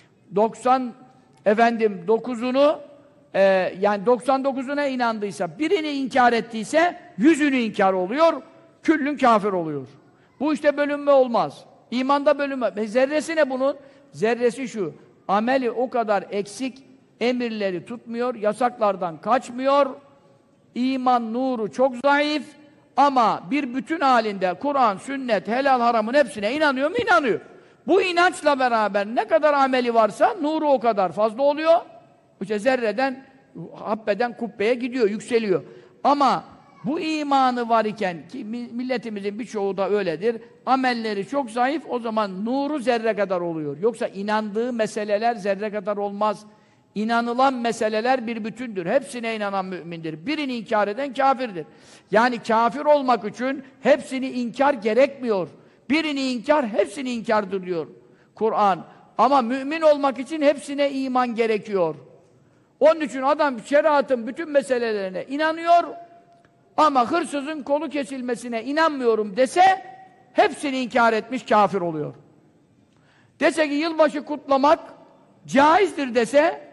9'unu yani 99'una inandıysa, birini inkar ettiyse 100'ünü inkar oluyor, küllün kafir oluyor. Bu işte bölünme olmaz. İmanda bölünme. Zerresi ne bunun? Zerresi şu, ameli o kadar eksik, emirleri tutmuyor, yasaklardan kaçmıyor, iman nuru çok zayıf ama bir bütün halinde Kur'an, sünnet, helal, haramın hepsine inanıyor mu? İnanıyor. Bu inançla beraber ne kadar ameli varsa nuru o kadar fazla oluyor. İşte zerreden, habbeden kubbeye gidiyor, yükseliyor. Ama bu imanı var iken, ki milletimizin birçoğu da öyledir, amelleri çok zayıf, o zaman nuru zerre kadar oluyor. Yoksa inandığı meseleler zerre kadar olmaz. İnanılan meseleler bir bütündür. Hepsine inanan mümindir. Birini inkar eden kafirdir. Yani kafir olmak için hepsini inkar gerekmiyor. Birini inkar, hepsini inkardır diyor Kur'an. Ama mümin olmak için hepsine iman gerekiyor. Onun için adam şeriatın bütün meselelerine inanıyor, ama hırsızın kolu kesilmesine inanmıyorum dese, hepsini inkar etmiş, kafir oluyor. Dese ki yılbaşı kutlamak caizdir dese,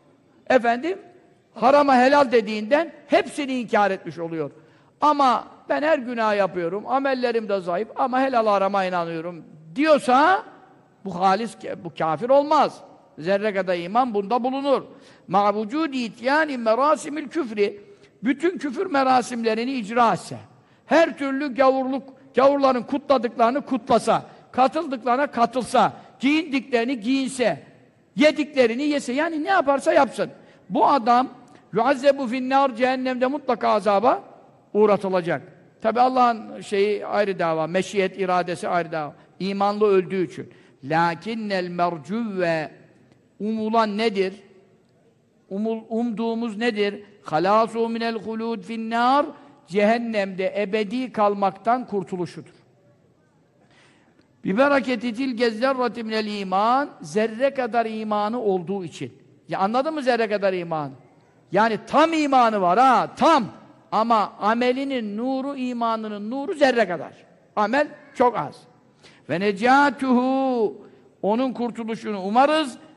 harama helal dediğinden hepsini inkar etmiş oluyor. Ama ben her günah yapıyorum, amellerim de zayıf ama helal harama inanıyorum diyorsa, bu halis, bu kafir olmaz. Zerre kadar iman bunda bulunur. مَعْبُجُودِ اِتْيَانِ مَرَاسِمِ الْكُفْرِ Bütün küfür merasimlerini icra etse, her türlü gavurların kutladıklarını kutlasa, katıldıklarına katılsa, giyindiklerini giyinse, yediklerini yese, yani ne yaparsa yapsın. Bu adam yuazzebu finnâr cehennemde mutlaka azaba uğratılacak. Tabi Allah'ın şeyi ayrı dava, meşiyet, iradesi ayrı dava. İmanlı öldüğü için. Lakinnel mercuvve umulan nedir? Umduğumuz nedir? Halâsû minel hulûd finnâr cehennemde ebedi kalmaktan kurtuluşudur. Bi bereketi tilke zerreti minel iman zerre kadar imanı olduğu için. Ya anladın mı zerre kadar imanı? Yani tam imanı var ha, tam. Ama amelinin nuru, imanının nuru zerre kadar. Amel çok az. Ve necatuhu onun kurtuluşunu umarız.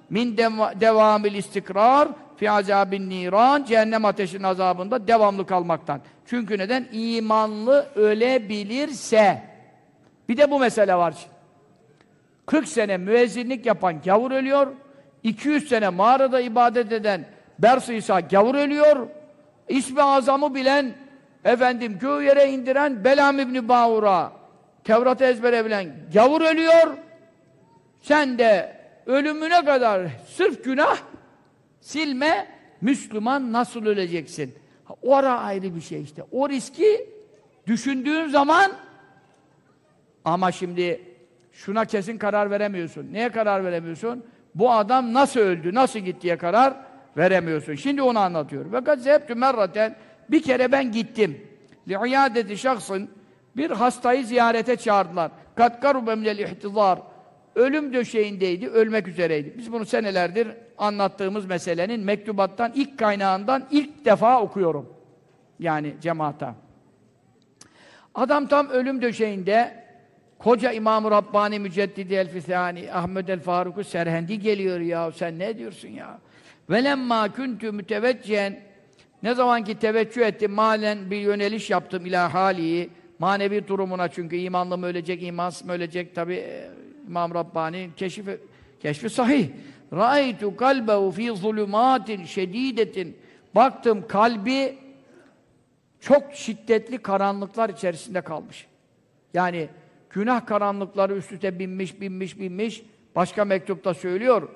min devamil istikrar fi azabin niran, cehennem ateşinin azabında devamlı kalmaktan. Çünkü neden? İmanlı ölebilirse. Bir de bu mesele var. 40 sene müezzinlik yapan gavur ölüyor, 200 sene mağarada ibadet eden Bers İsa gavur ölüyor, İsmi Azam'ı bilen, efendim göğü yere indiren Belam İbni Bağur'a Tevrat'ı ezbere bilen gavur ölüyor. Sen de ölümüne kadar sırf günah silme, Müslüman nasıl öleceksin? O ara ayrı bir şey işte. O riski düşündüğün zaman, ama şimdi şuna kesin karar veremiyorsun. Neye karar veremiyorsun? Bu adam nasıl öldü, nasıl gittiye karar veremiyorsun. Şimdi onu anlatıyorum. Fakat zehebtü merraten, bir kere ben gittim. Li'iyâdeti şahsın, bir hastayı ziyarete çağırdılar. Kad karube minel ihtizar, ölüm döşeğindeydi, ölmek üzereydi. Biz bunu senelerdir anlattığımız meselenin mektubattan, ilk kaynağından ilk defa okuyorum. Yani cemaata. Adam tam ölüm döşeğinde, koca İmam-ı Rabbani Müceddidi el-Fisani Ahmed el-Faruk Serhendi geliyor ya, sen ne diyorsun ya? Velemma kuntu müteveccen, ne zaman ki teveccüh ettim, malen bir yöneliş yaptım ila hali, manevi durumuna, çünkü imanlı mı ölecek, imansız mı ölecek, tabi İmam Rabbani keşfi sahih. Ra'aytu kalbehu fi zulümatin şedidetin, baktım kalbi çok şiddetli karanlıklar içerisinde kalmış. Yani günah karanlıkları üst üste binmiş. Başka mektupta söylüyor.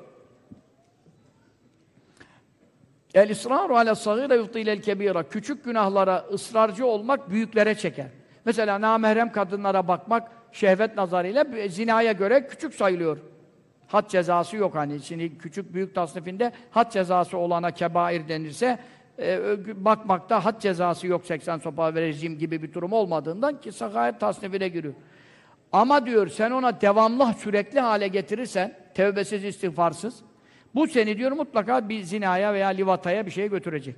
El-israru alel-sagîre yuhtilel kebîre. Küçük günahlara ısrarcı olmak büyüklere çeker. Mesela namahrem kadınlara bakmak şehvet nazarıyla zinaya göre küçük sayılıyor. Had cezası yok hani. Şimdi küçük büyük tasnifinde had cezası olana kebair denirse bakmakta had cezası yok, 80 sopa vereceğim gibi bir durum olmadığından ki sagair tasnifine giriyor. Ama diyor sen ona devamlı sürekli hale getirirsen, tevbesiz, istiğfarsız, bu seni diyor mutlaka bir zinaya veya livataya bir şeye götürecek.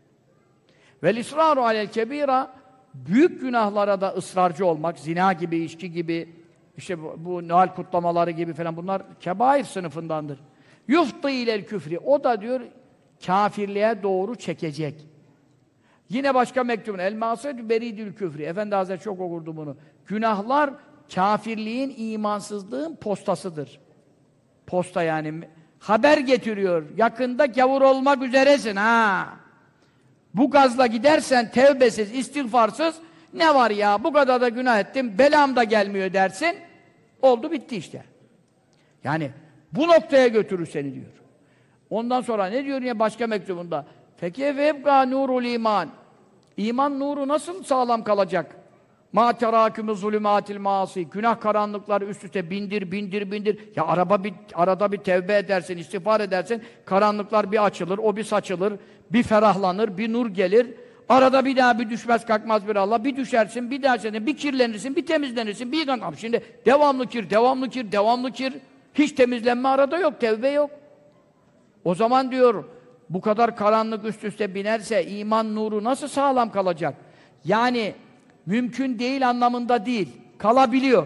Vel israru alel kebira, büyük günahlara da ısrarcı olmak, zina gibi, içki gibi, işte bu Noel kutlamaları gibi falan, bunlar kebair sınıfındandır. Yufti ilel küfri, o da diyor kafirliğe doğru çekecek. Yine başka mektubun el-masedü beridül küfri. Efendi Hazretleri çok okurdu bunu. Günahlar kafirliğin, imansızlığın postasıdır. Posta yani haber getiriyor. Yakında gavur olmak üzeresin ha. Bu gazla gidersen tevbesiz, istiğfarsız, ne var ya bu kadar da günah ettim, belam da gelmiyor dersin. Oldu bitti işte. Yani bu noktaya götürür seni diyor. Ondan sonra ne diyor yine başka mektubunda? Fekâfe ebgâ nûrul iman. İman nuru nasıl sağlam kalacak? Mâ terâkümü zulümâtil mâsî. Günah karanlıkları üst üste bindir. Ya arada bir tevbe edersin, istiğfar edersin. Karanlıklar bir açılır, o bir saçılır, bir ferahlanır, bir nur gelir. Arada bir daha bir düşmez kalkmaz bir Allah. Bir düşersin, bir daha sen bir kirlenirsin, bir temizlenirsin, bir yıkan. Şimdi devamlı kir. Hiç temizlenme arada yok, tevbe yok. O zaman diyor, bu kadar karanlık üst üste binerse iman nuru nasıl sağlam kalacak? Yani mümkün değil anlamında değil, kalabiliyor.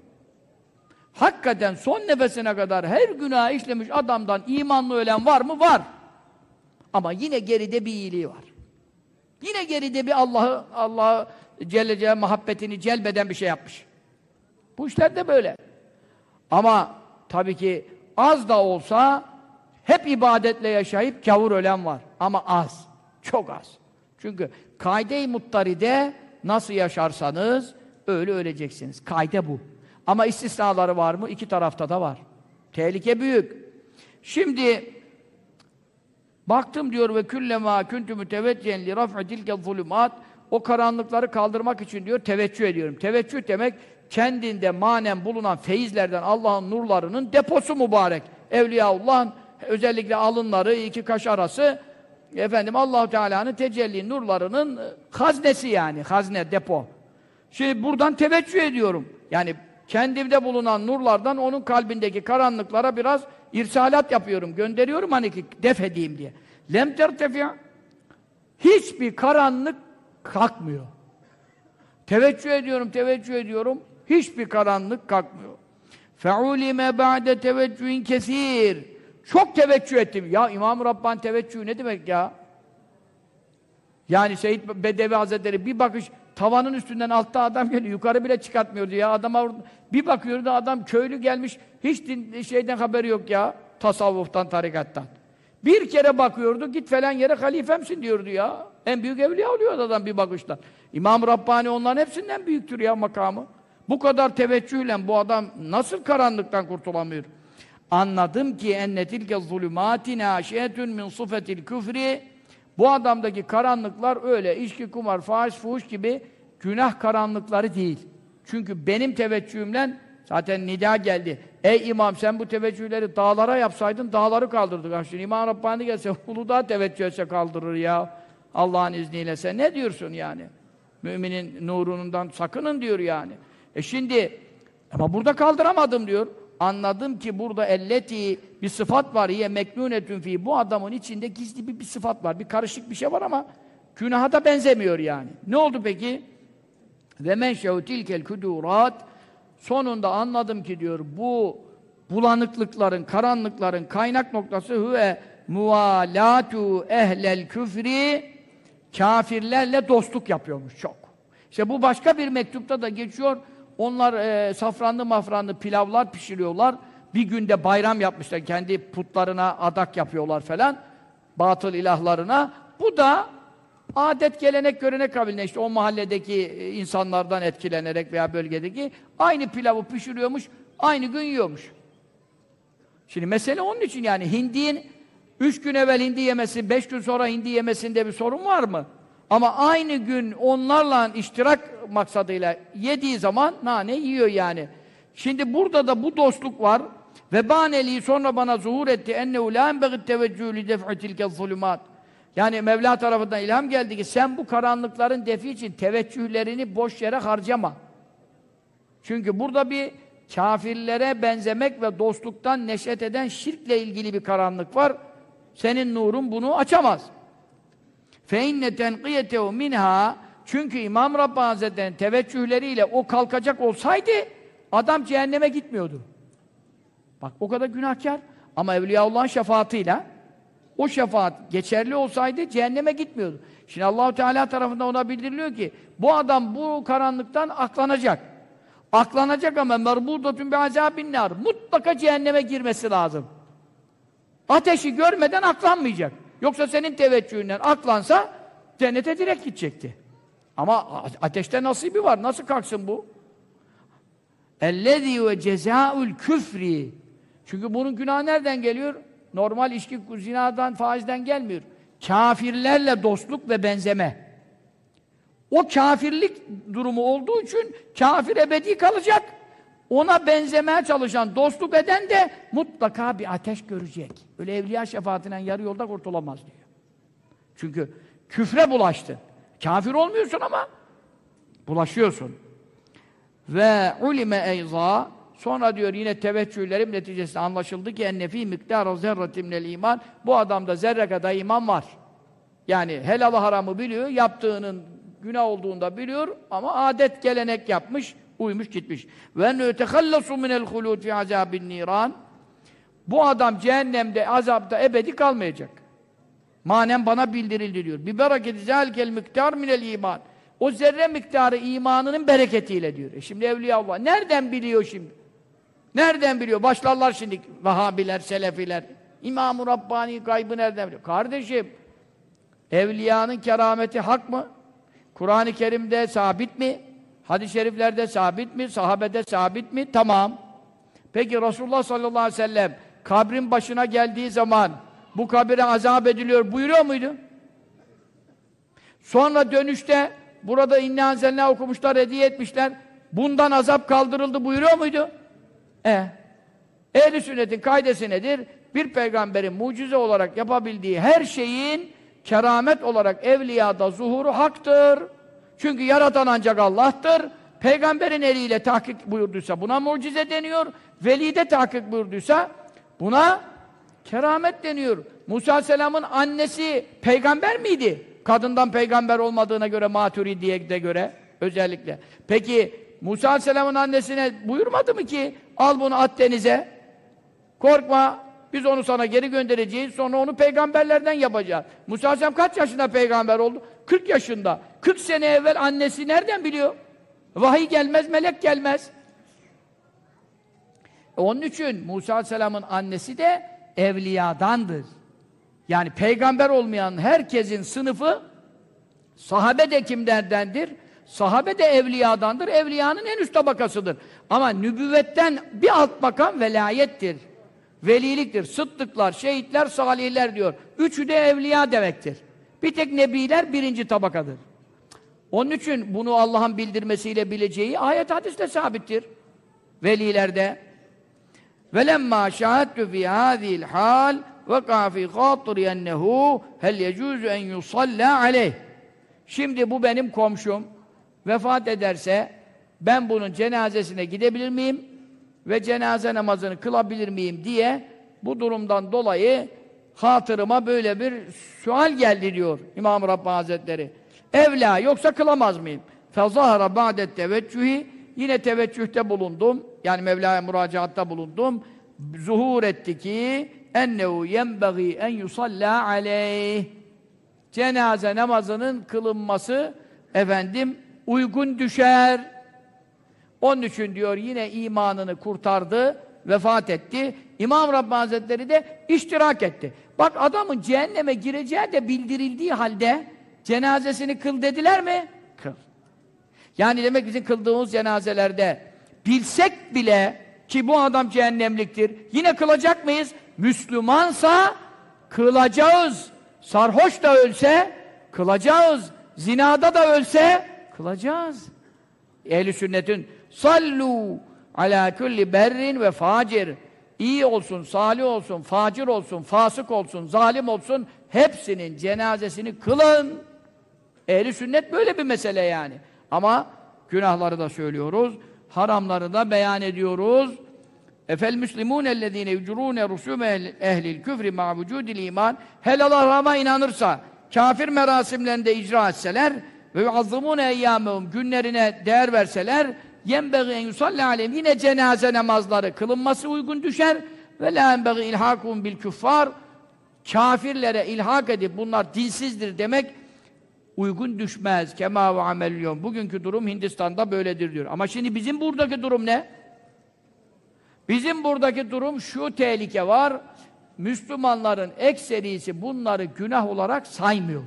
Hakikaten son nefesine kadar her günah işlemiş adamdan imanlı ölen var mı? Var. Ama yine geride bir iyiliği var. Yine geride bir Allah'ı Celle Celle muhabbetini celbeden bir şey yapmış. Bu işler de böyle. Ama tabii ki az da olsa hep ibadetle yaşayıp gavur ölen var. Ama az. Çok az. Çünkü kaide-i muttaride nasıl yaşarsanız öyle öleceksiniz. Kaide bu. Ama istisnaları var mı? İki tarafta da var. Tehlike büyük. Şimdi baktım diyor ve küllemâ kuntu müteveccehen li raf'i tilke zulümat, o karanlıkları kaldırmak için diyor teveccüh ediyorum. Teveccüh demek kendinde manen bulunan feyizlerden Allah'ın nurlarının deposu mübarek. Evliyaullah'ın özellikle alınları, iki kaş arası Allah-u Teala'nın tecelli nurlarının haznesi yani. Hazne, depo. Şimdi buradan teveccüh ediyorum. Yani kendimde bulunan nurlardan onun kalbindeki karanlıklara biraz irsalat yapıyorum, gönderiyorum hani ki def edeyim diye. Lem tertefi', hiçbir karanlık kalkmıyor. Teveccüh ediyorum, hiçbir karanlık kalkmıyor. Fe'ulime ba'de teveccühin kesir. Çok teveccüh ettim. Ya İmam-ı Rabbani teveccühü ne demek ya? Yani Seyyid Bedevi Hazretleri bir bakış tavanın üstünden altta adam geliyor. Yukarı bile çıkartmıyordu ya. Adama bir bakıyordu adam köylü gelmiş. Hiç şeyden haberi yok ya. Tasavvuftan, tarikattan. Bir kere bakıyordu. Git falan yere halifemsin diyordu ya. En büyük evliya oluyor adam bir bakıştan. İmam-ı Rabbani onların hepsinden büyüktür ya makamı. Bu kadar teveccühle bu adam nasıl karanlıktan kurtulamıyor? Anladım ki enne tilke zulümâti nâşi'etun min sıfetil küfri. Bu adamdaki karanlıklar öyle içki, kumar, fahiş, fuhuş gibi günah karanlıkları değil. Çünkü benim teveccühümle zaten nida geldi. Ey imam sen bu teveccühleri dağlara yapsaydın dağları kaldırdık. Şimdi İmam Rabbani gelse Uludağ teveccüh etse kaldırır ya. Allah'ın izniyle sen ne diyorsun yani? Müminin nurundan sakının diyor yani. Şimdi ama burada kaldıramadım diyor. Anladım ki burada elleti bir sıfat var. Hiye meknunetün fi. Bu adamın içinde gizli bir sıfat var. Bir karışık bir şey var ama günaha da benzemiyor yani. Ne oldu peki? Ve men şevtilkel kudurat. Sonunda anladım ki diyor bu bulanıklıkların, karanlıkların kaynak noktası huve muvalatu ehlel küfri, kafirlerle dostluk yapıyormuş çok. İşte bu başka bir mektupta da geçiyor. Onlar safranlı mafranlı pilavlar pişiriyorlar. Bir günde bayram yapmışlar. Kendi putlarına adak yapıyorlar falan. Batıl ilahlarına. Bu da adet, gelenek, görenek kabiline işte o mahalledeki insanlardan etkilenerek veya bölgedeki aynı pilavı pişiriyormuş, aynı gün yiyormuş. Şimdi mesele onun için yani hindiğin 3 gün evvel hindi yemesi, 5 gün sonra hindi yemesinde bir sorun var mı? Ama aynı gün onlarla iştirak maksadıyla yediği zaman nane yiyor yani. Şimdi burada da bu dostluk var. Ve baneli sonra bana zuhur etti ennehu la enbeğit teveccühü li def'i tilke zulümat. Yani Mevla tarafından ilham geldi ki sen bu karanlıkların defi için teveccühlerini boş yere harcama. Çünkü burada bir kafirlere benzemek ve dostluktan neşet eden şirkle ilgili bir karanlık var. Senin nurun bunu açamaz. فَاِنَّ تَنْقِيَتَهُ minha. Çünkü İmam Rabbani Hazretleri'nin teveccühleriyle o kalkacak olsaydı adam cehenneme gitmiyordu. Bak o kadar günahkar ama Evliyaullah'ın şefaatiyle o şefaat geçerli olsaydı cehenneme gitmiyordu. Şimdi Allah-u Teala tarafından ona bildiriliyor ki bu adam bu karanlıktan aklanacak. Aklanacak ama merbudatun bi'azabin nar. Mutlaka cehenneme girmesi lazım. Ateşi görmeden aklanmayacak. Yoksa senin teveccühünden aklansa cennete direkt gidecekti. Ama ateşte nasibi var. Nasıl kalksın bu? اَلَّذ۪ي وَجَزَاءُ الْكُفْرِ. Çünkü bunun günahı nereden geliyor? Normal içki, zinadan, faizden gelmiyor. Kafirlerle dostluk ve benzeme. O kafirlik durumu olduğu için kafir ebedi kalacak. Ona benzemeye çalışan, dostluk eden de mutlaka bir ateş görecek. Öyle evliya şefaatinden yarı yolda kurtulamaz diyor. Çünkü küfre bulaştın. Kafir olmuyorsun ama bulaşıyorsun. Ve ulime eyza. Sonra diyor yine teveccühlerim neticesinde anlaşıldı ki ennefî miktâra zerratin minel iman. Bu adamda zerre kadar iman var. Yani helalı haramı biliyor, yaptığının günah olduğunda biliyor ama adet gelenek yapmış, uymuş gitmiş. Ve nütehallasu minel hulûd fi azâbin nîrân. Bu adam cehennemde, azapta ebedi kalmayacak. Manen bana bildirildi diyor. Bi bereketi zâlikel miktâr minel iman. O zerre miktarı imanının bereketiyle diyor. Şimdi Evliyaullah nereden biliyor şimdi? Nereden biliyor? Başlarlar şimdi Vahhabiler, Selefiler. İmam-ı Rabbani gaybı nereden biliyor? Kardeşim, evliyanın kerameti hak mı? Kur'an-ı Kerim'de sabit mi? Hadis-i şeriflerde sabit mi? Sahabede sabit mi? Tamam. Peki Resulullah sallallahu aleyhi ve sellem kabrin başına geldiği zaman bu kabire azap ediliyor buyuruyor muydu? Sonra dönüşte burada İnna Enzelnâ okumuşlar, hediye etmişler. Bundan azap kaldırıldı buyuruyor muydu? Ehl-i sünnetin kaidesi nedir? Bir peygamberin mucize olarak yapabildiği her şeyin keramet olarak evliyada zuhuru haktır. Çünkü yaratan ancak Allah'tır. Peygamberin eliyle tahkik buyurduysa buna mucize deniyor. Veli de tahkik buyurduysa buna keramet deniyor. Musa Aleyhisselam'ın annesi peygamber miydi? Kadından peygamber olmadığına göre Maturidi'ye de göre özellikle. Peki Musa Aleyhisselam'ın annesine buyurmadı mı ki al bunu at denize, korkma, Biz onu sana geri göndereceğiz. Sonra onu peygamberlerden yapacağız. Musa Aleyhisselam kaç yaşında peygamber oldu? 40 yaşında. 40 sene evvel annesi nereden biliyor? Vahiy gelmez, melek gelmez. Onun için Musa Aleyhisselam'ın annesi de evliyadandır. Yani peygamber olmayan herkesin sınıfı sahabe de kimlerdendir? Sahabe de evliyadandır. Evliyanın en üst tabakasıdır. Ama nübüvvetten bir alt makam velayettir. Veliliktir. Sıddıklar, şehitler, salihler diyor. Üçü de evliya demektir. Bir tek nebiler birinci tabakadır. Onun için bunu Allah'ın bildirmesiyle bileceği ayet hadisle sabittir. Velilerde وَلَمَّا شَاهَدْتُ فِي هَذِهِ الْحَالِ وَقَعَ فِي خَاطِرِ اَنَّهُ هَلْ يَجُوزُ اَنْ يُصَلَّى عَلَيْهِ. Şimdi bu benim komşum vefat ederse ben bunun cenazesine gidebilir miyim ve cenaze namazını kılabilir miyim diye bu durumdan dolayı hatırıma böyle bir sual geldi diyor İmam-ı Rabbani Hazretleri. Evla yoksa kılamaz mıyım? فَظَهَرَ بَعْدَ التَّوَجُّهِ. Yine teveccühte bulundum. Yani Mevla'ya müracaatta bulundum. Zuhur etti ki ennehu yenbagî en yusallâ aleyh. Cenaze namazının kılınması uygun düşer. Onun için diyor yine imanını kurtardı, vefat etti. İmam Rabbani Hazretleri de iştirak etti. Bak adamın cehenneme gireceği de bildirildiği halde cenazesini kıl dediler mi? Kıl. Yani demek bizim kıldığımız cenazelerde bilsek bile ki bu adam cehennemliktir. Yine kılacak mıyız? Müslümansa kılacağız. Sarhoş da ölse kılacağız. Zinada da ölse kılacağız. Ehl-i sünnetin sallu ala kulli berrin ve facir. İyi olsun, salih olsun, facir olsun, fasık olsun, zalim olsun hepsinin cenazesini kılın. Ehl-i sünnet böyle bir mesele yani. Ama günahları da söylüyoruz, haramları da beyan ediyoruz. Efel müslimûne ellezîne yucurûne rusûme ehlil küfri ma vücudil iman. Helal harama inanırsa, kafir merasimlerinde icra etseler ve yuazzımûne eyyâmehum günlerine değer verseler yenbegî en yusallâ aleyhim yine cenaze namazları kılınması uygun düşer ve lâ yenbegî ilhâkûm bil küffâr kafirlere ilhak edip bunlar dinsizdir demek uygun düşmez. Kemâ ve amelyum. Bugünkü durum Hindistan'da böyledir diyor. Ama şimdi bizim buradaki durum ne? Bizim buradaki durum şu tehlike var. Müslümanların ekserisi bunları günah olarak saymıyor.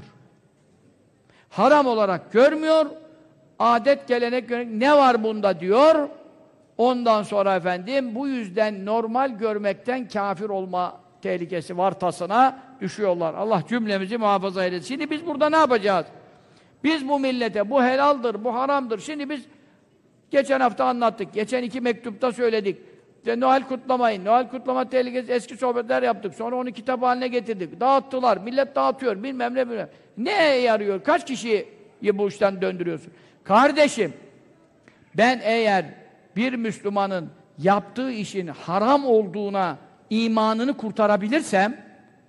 Haram olarak görmüyor. Adet, gelenek, ne var bunda diyor. Ondan sonra bu yüzden normal görmekten kafir olma tehlikesi vartasına düşüyorlar. Allah cümlemizi muhafaza eylesin. Şimdi biz burada ne yapacağız? Biz bu millete bu helaldir, bu haramdır. Şimdi biz geçen hafta anlattık. Geçen 2 mektupta söyledik. İşte Noel kutlamayın. Noel kutlama tehlikesi eski sohbetler yaptık. Sonra onu kitap haline getirdik. Dağıttılar. Millet dağıtıyor. Bilmem ne bilmem. Neye yarıyor? Kaç kişiyi bu işten döndürüyorsun? Kardeşim, ben eğer bir Müslümanın yaptığı işin haram olduğuna imanını kurtarabilirsem,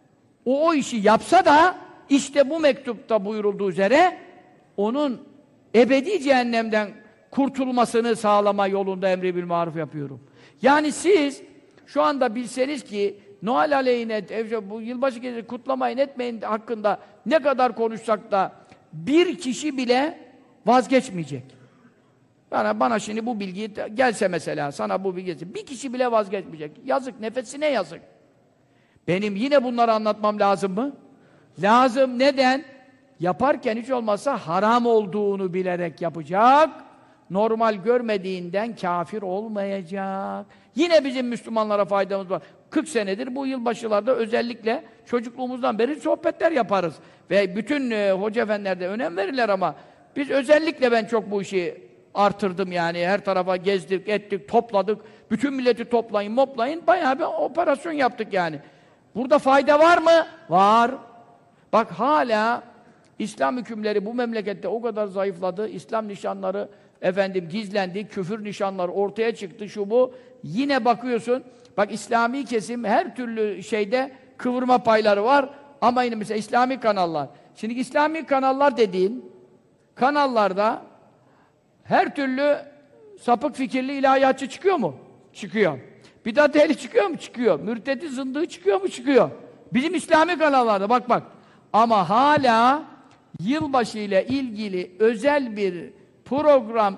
o işi yapsa da işte bu mektupta buyurulduğu üzere onun ebedi cehennemden kurtulmasını sağlama yolunda emri bil maruf yapıyorum. Yani siz şu anda bilseniz ki Noel aleyhine, bu yılbaşı gecesi kutlamayın etmeyin hakkında ne kadar konuşsak da bir kişi bile vazgeçmeyecek. Yani bana şimdi bu bilgi gelse mesela, sana bu bilgi gelse, bir kişi bile vazgeçmeyecek. Yazık, nefesine yazık. Benim yine bunları anlatmam lazım mı? Lazım. Neden? Yaparken hiç olmazsa haram olduğunu bilerek yapacak. Normal görmediğinden kafir olmayacak. Yine bizim Müslümanlara faydamız var. 40 senedir bu yılbaşılarda özellikle çocukluğumuzdan beri sohbetler yaparız. Ve bütün hoca efendiler de önem verirler ama biz özellikle ben çok bu işi artırdım yani. Her tarafa gezdik, ettik, topladık. Bütün milleti toplayın, moplayın. Bayağı bir operasyon yaptık yani. Burada fayda var mı? Var. Bak hala İslam hükümleri bu memlekette o kadar zayıfladı. İslam nişanları gizlendi. Küfür nişanları ortaya çıktı. Şu bu. Yine bakıyorsun. Bak İslami kesim her türlü şeyde kıvırma payları var. Ama yine mesela İslami kanallar. Şimdi İslami kanallar dediğin kanallarda her türlü sapık fikirli ilahiyatçı çıkıyor mu? Çıkıyor. Bidat ehli çıkıyor mu? Çıkıyor. Mürtedi zındığı çıkıyor mu? Çıkıyor. Bizim İslami kanallarda bak. Ama hala yılbaşı ile ilgili özel bir program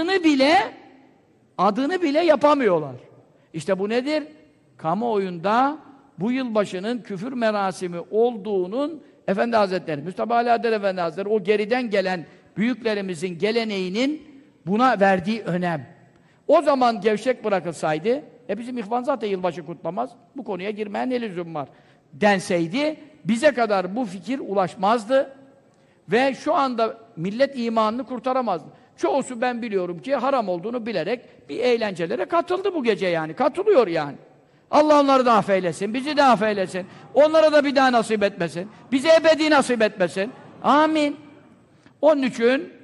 adını bile yapamıyorlar. İşte bu nedir? Kamuoyunda bu yılbaşının küfür merasimi olduğunun Efendi Hazretleri, Mustafa Ali Adel Efendi Hazretleri o geriden gelen büyüklerimizin geleneğinin buna verdiği önem. O zaman gevşek bırakılsaydı, bizim ihvan zaten yılbaşı kutlamaz, bu konuya girmeye ne lüzum var denseydi, bize kadar bu fikir ulaşmazdı ve şu anda millet imanını kurtaramazdı. Çoğusu ben biliyorum ki haram olduğunu bilerek bir eğlencelere katıldı bu gece yani, katılıyor yani. Allah onları da affeylesin, bizi de affeylesin, onlara da bir daha nasip etmesin, bize ebedi nasip etmesin. Amin. Onun için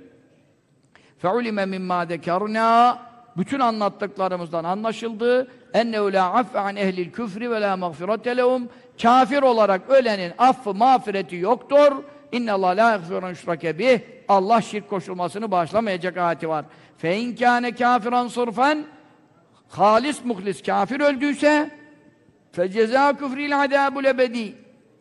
فَعُلِمَ مِمَّا ذَكَرْنَا bütün anlattıklarımızdan anlaşıldı. اَنَّهُ لَا عَفَّ عَنْ اَهْلِ الْكُفْرِ وَلَا مَغْفِرَةَ لَهُمْ kafir olarak ölenin affı, mağfireti yoktur. اِنَّ اللّٰهَ لَا يَغْفِرُنْ شُرَكَ بِهِ Allah şirk koşulmasını bağışlamayacak ayeti var. فَاِنْ كَانَ كَافِرًا صُرْفًا halis, muhlis kafir öldüyse فَجَزَا كُفْرِ الْعَذَابُ الْاَبَد۪ي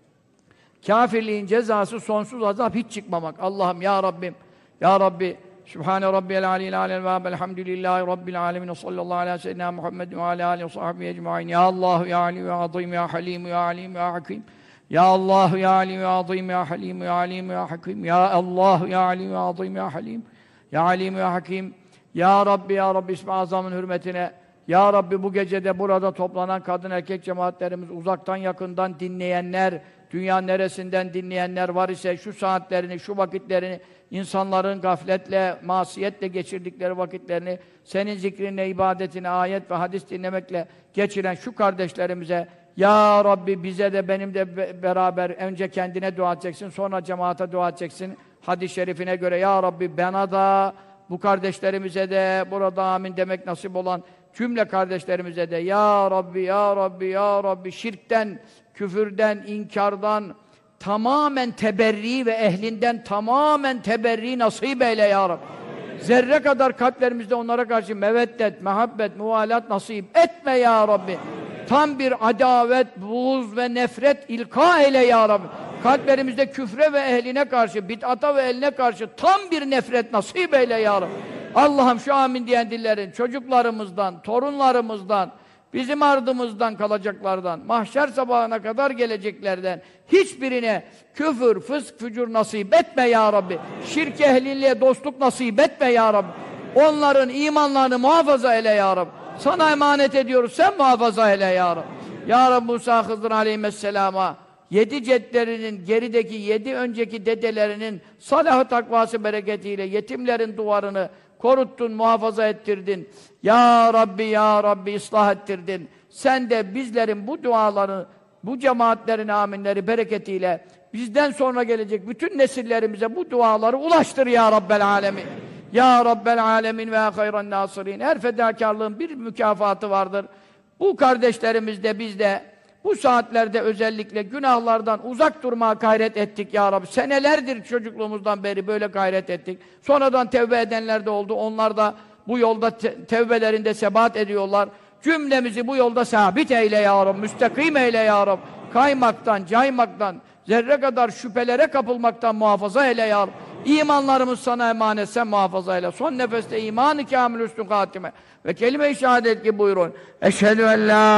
kafirliğin cezası sonsuz azap, hiç çıkmamak. Allah'ım ya Rabbim, ya Rabbi Sübhane Rabbiyel Aliyyil Alel ve elhamdülillahi Rabbil Alemin sallallahu aleyhi ve seyyidina Muhammed ve ala alihi ve sahbihi ecmaîn. Ya Allah ya Ali ve Azim ya Halim ya Alim ya Hakim. Ya Allah ya Ali ve Azim ya Halim ya Alim ya Hakim. Ya Allah ya Ali ve Azim ya Halim ya Alim ya Hakim. Ya Rabbi ya Rabbi İsmi Azam'ın hürmetine, ya Rabbi bu gecede burada toplanan kadın erkek cemaatlerimiz, uzaktan yakından dinleyenler, dünya neresinden dinleyenler var ise şu saatlerini, şu vakitlerini, insanların gafletle, masiyetle geçirdikleri vakitlerini senin zikrinle, ibadetine, ayet ve hadis dinlemekle geçiren şu kardeşlerimize, ya Rabbi bize de benim de beraber önce kendine dua edeceksin, sonra cemaate dua edeceksin. Hadis-i şerifine göre ya Rabbi bana da, bu kardeşlerimize de, burada amin demek nasip olan cümle kardeşlerimize de ya Rabbi, ya Rabbi, ya Rabbi şirkten, küfürden, inkardan tamamen teberri ve ehlinden tamamen teberri nasip eyle ya Rabbi. Zerre kadar kalplerimizde onlara karşı meveddet, muhabbet, muvalat nasip etme ya Rabbi. Tam bir adavet, buğz ve nefret ilka eyle ya Rabbi. Kalplerimizde küfre ve ehline karşı, bid'ata ve eline karşı tam bir nefret nasip eyle ya Rabbi. Allah'ım şu amin diyen dillerin, çocuklarımızdan, torunlarımızdan, bizim ardımızdan kalacaklardan, mahşer sabahına kadar geleceklerden hiçbirine küfür, fısk, fücur nasip etme ya Rabbi. Şirk ehliyle dostluk nasip etme ya Rabbi. Onların imanlarını muhafaza eyle ya Rabbi. Sana emanet ediyoruz, sen muhafaza eyle ya Rabbi. Ya Rabbi Musa Hızır aleyhisselama 7 cedlerinin, gerideki 7 önceki dedelerinin salahı takvası bereketiyle yetimlerin duvarını koruttun, muhafaza ettirdin. Ya Rabbi, ya Rabbi ıslah ettirdin. Sen de bizlerin bu duaları, bu cemaatlerin aminleri bereketiyle bizden sonra gelecek bütün nesillerimize bu duaları ulaştır ya Rabbel Alemin. Ya Rabbel Alemin ve hayran nasirin. Her fedakarlığın bir mükafatı vardır. Bu kardeşlerimiz de biz de bu saatlerde özellikle günahlardan uzak durmaya gayret ettik ya Rabbi. Senelerdir çocukluğumuzdan beri böyle gayret ettik. Sonradan tevbe edenler de oldu. Onlar da bu yolda tevbelerinde sebat ediyorlar. Cümlemizi bu yolda sabit eyle ya Rabbi. Müstakim eyle ya Rabbi. Kaymaktan, caymaktan, zerre kadar şüphelere kapılmaktan muhafaza eyle ya Rabbi. İmanlarımız sana emanet, sen muhafaza eyle. Son nefeste iman-ı kâmil üstün katime ve kelime-i şehadet ki buyurun. Eşhedü en la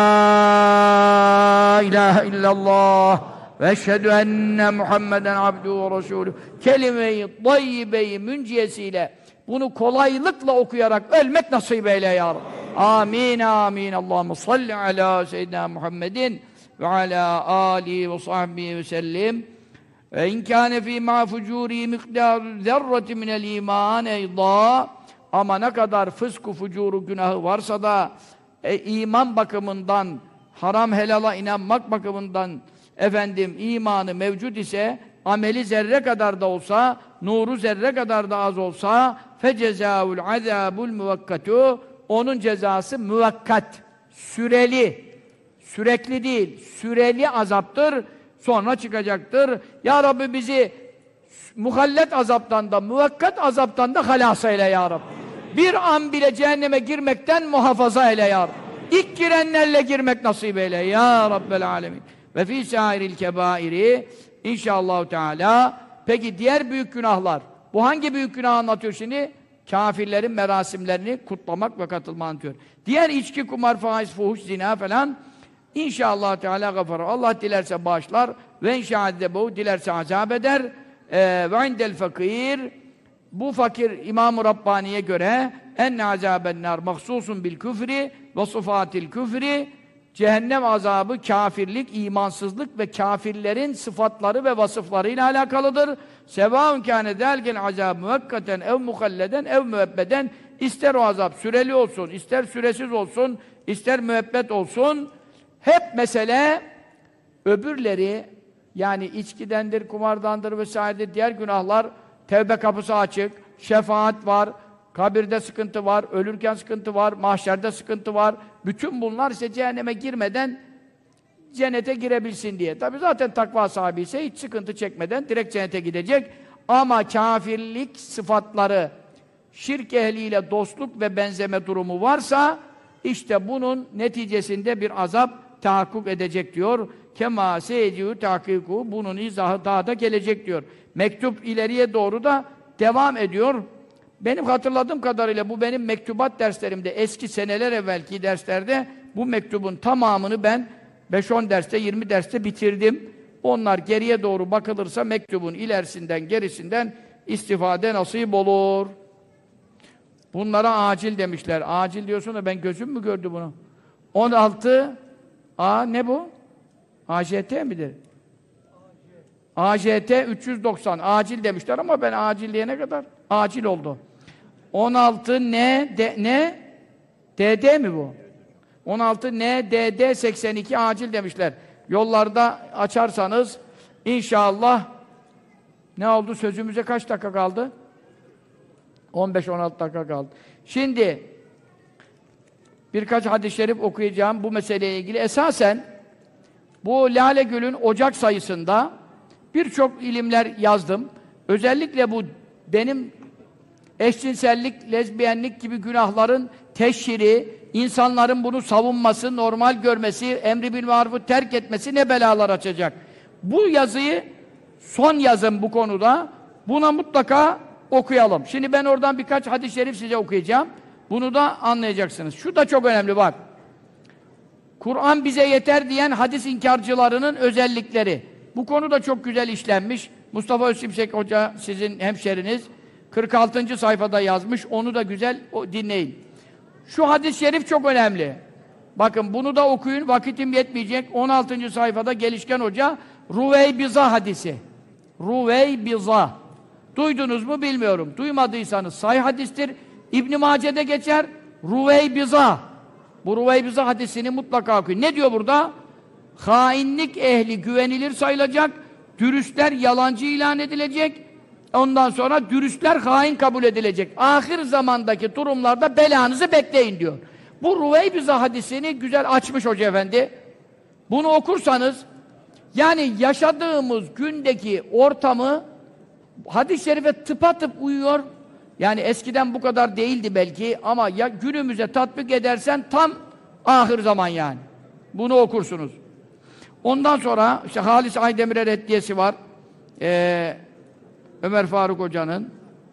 ilahe illallah ve eşhedü enne Muhammeden abduhu ve resulü. Kelime-i tayyibe-i münciyesiyle bunu kolaylıkla okuyarak ölmek nasip eyle ya Rabbi. Amin, amin. Allahümme salli ala seyyidina Muhammedin ve ala alihi ve sahbihi ve sellim. Ve in kâne fî mâ fucûrî miqdâru zerreti minel îmân eydâ. Ama ne kadar fısku fucuru günahı varsa da iman bakımından, haram helala inanmak bakımından imanı mevcut ise, ameli zerre kadar da olsa, nuru zerre kadar da az olsa fecezâul azâbul muvakkatû, onun cezası muvakkat, süreli, sürekli değil, süreli azaptır, sonra çıkacaktır. Ya Rabbi bizi muhallet azaptan da, muvakkat azaptan da halas eyle ya Rabbi. Bir an bile cehenneme girmekten muhafaza eyle ya Rabbi. İlk girenlerle girmek nasip eyle ya Rabbel alemin. Ve fî sâiril kebâiri inşallahü teâlâ. Peki diğer büyük günahlar. Bu hangi büyük günah anlatıyor şimdi? Kafirlerin merasimlerini kutlamak ve katılma anlatıyor. Diğer içki, kumar, faiz, fuhuş, zina falan İnşallah Teala gafara. Allah dilerse bağışlar ve inşaadde bu dilerse azap eder. Ve indel fakir, bu fakir İmam-ı Rabbani'ye göre enne azabennar mahsusun bil küfri ve sıfatil küfri, cehennem azabı kafirlik, imansızlık ve kafirlerin sıfatları ve vasıflarıyla alakalıdır. Sevaun kâne delgel azab müvekkaten ev muhalleden ev müebbeden, ister o azap süreli olsun, ister süresiz olsun, ister müebbet olsun. Hep mesele öbürleri, yani içkidendir, kumardandır vesairedir, diğer günahlar, tevbe kapısı açık, şefaat var, kabirde sıkıntı var, ölürken sıkıntı var, mahşerde sıkıntı var. Bütün bunlar ise cehenneme girmeden cennete girebilsin diye. Tabi zaten takva sahibi ise hiç sıkıntı çekmeden direkt cennete gidecek. Ama kafirlik sıfatları, şirk ehliyle dostluk ve benzeme durumu varsa işte bunun neticesinde bir azap tahakkuk edecek diyor. Kema seyediyu tahkiku, bunun izahı daha da gelecek diyor. Mektup ileriye doğru da devam ediyor. Benim hatırladığım kadarıyla bu benim mektubat derslerimde, eski seneler evvelki derslerde bu mektubun tamamını ben 5-10 derste, 20 derste bitirdim. Onlar geriye doğru bakılırsa mektubun ilerisinden, gerisinden istifade nasip olur. Bunlara acil demişler. Acil diyorsun da ben gözüm mü gördü bunu? 16 ne bu? AJT midir? AJT 390. Acil demişler ama ben acil diyene kadar acil oldu. 16 ne? DD mi bu? 16 NDD 82 acil demişler. Yollarda açarsanız inşallah. Ne oldu? Sözümüze kaç dakika kaldı? 15-16 dakika kaldı. Şimdi birkaç hadis-i şerif okuyacağım bu meseleyle ilgili. Esasen bu Lale Gül'ün Ocak sayısında birçok ilimler yazdım. Özellikle bu benim eşcinsellik, lezbiyenlik gibi günahların teşhiri, insanların bunu savunması, normal görmesi, emri bil marufu terk etmesi ne belalar açacak. Bu yazıyı son yazım bu konuda. Buna mutlaka okuyalım. Şimdi ben oradan birkaç hadis-i şerif size okuyacağım. Bunu da anlayacaksınız. Şu da çok önemli bak. Kur'an bize yeter diyen hadis inkarcılarının özellikleri. Bu konu da çok güzel işlenmiş. Mustafa Özsimsek Hoca, sizin hemşeriniz, 46. sayfada yazmış. Onu da güzel dinleyin. Şu hadis-i şerif çok önemli. Bakın bunu da okuyun. Vakitim yetmeyecek. 16. sayfada Gelişken Hoca Ruveybiza hadisi. Ruveybiza. Duydunuz mu bilmiyorum. Duymadıysanız sahih hadistir. İbn-i Mace'de geçer. Ruveybiza. Bu Ruveybiza hadisini mutlaka okuyun. Ne diyor burada? Hainlik ehli güvenilir sayılacak. Dürüstler yalancı ilan edilecek. Ondan sonra dürüstler hain kabul edilecek. Ahir zamandaki durumlarda belanızı bekleyin diyor. Bu Ruveybiza hadisini güzel açmış Hoca Efendi. Bunu okursanız, yani yaşadığımız gündeki ortamı hadis-i şerife tıpatıp uyuyor. Yani eskiden bu kadar değildi belki ama ya günümüze tatbik edersen tam ahir zaman yani. Bunu okursunuz. Ondan sonra işte Halis Aydemir'e reddiyesi var. Ömer Faruk Hoca'nın.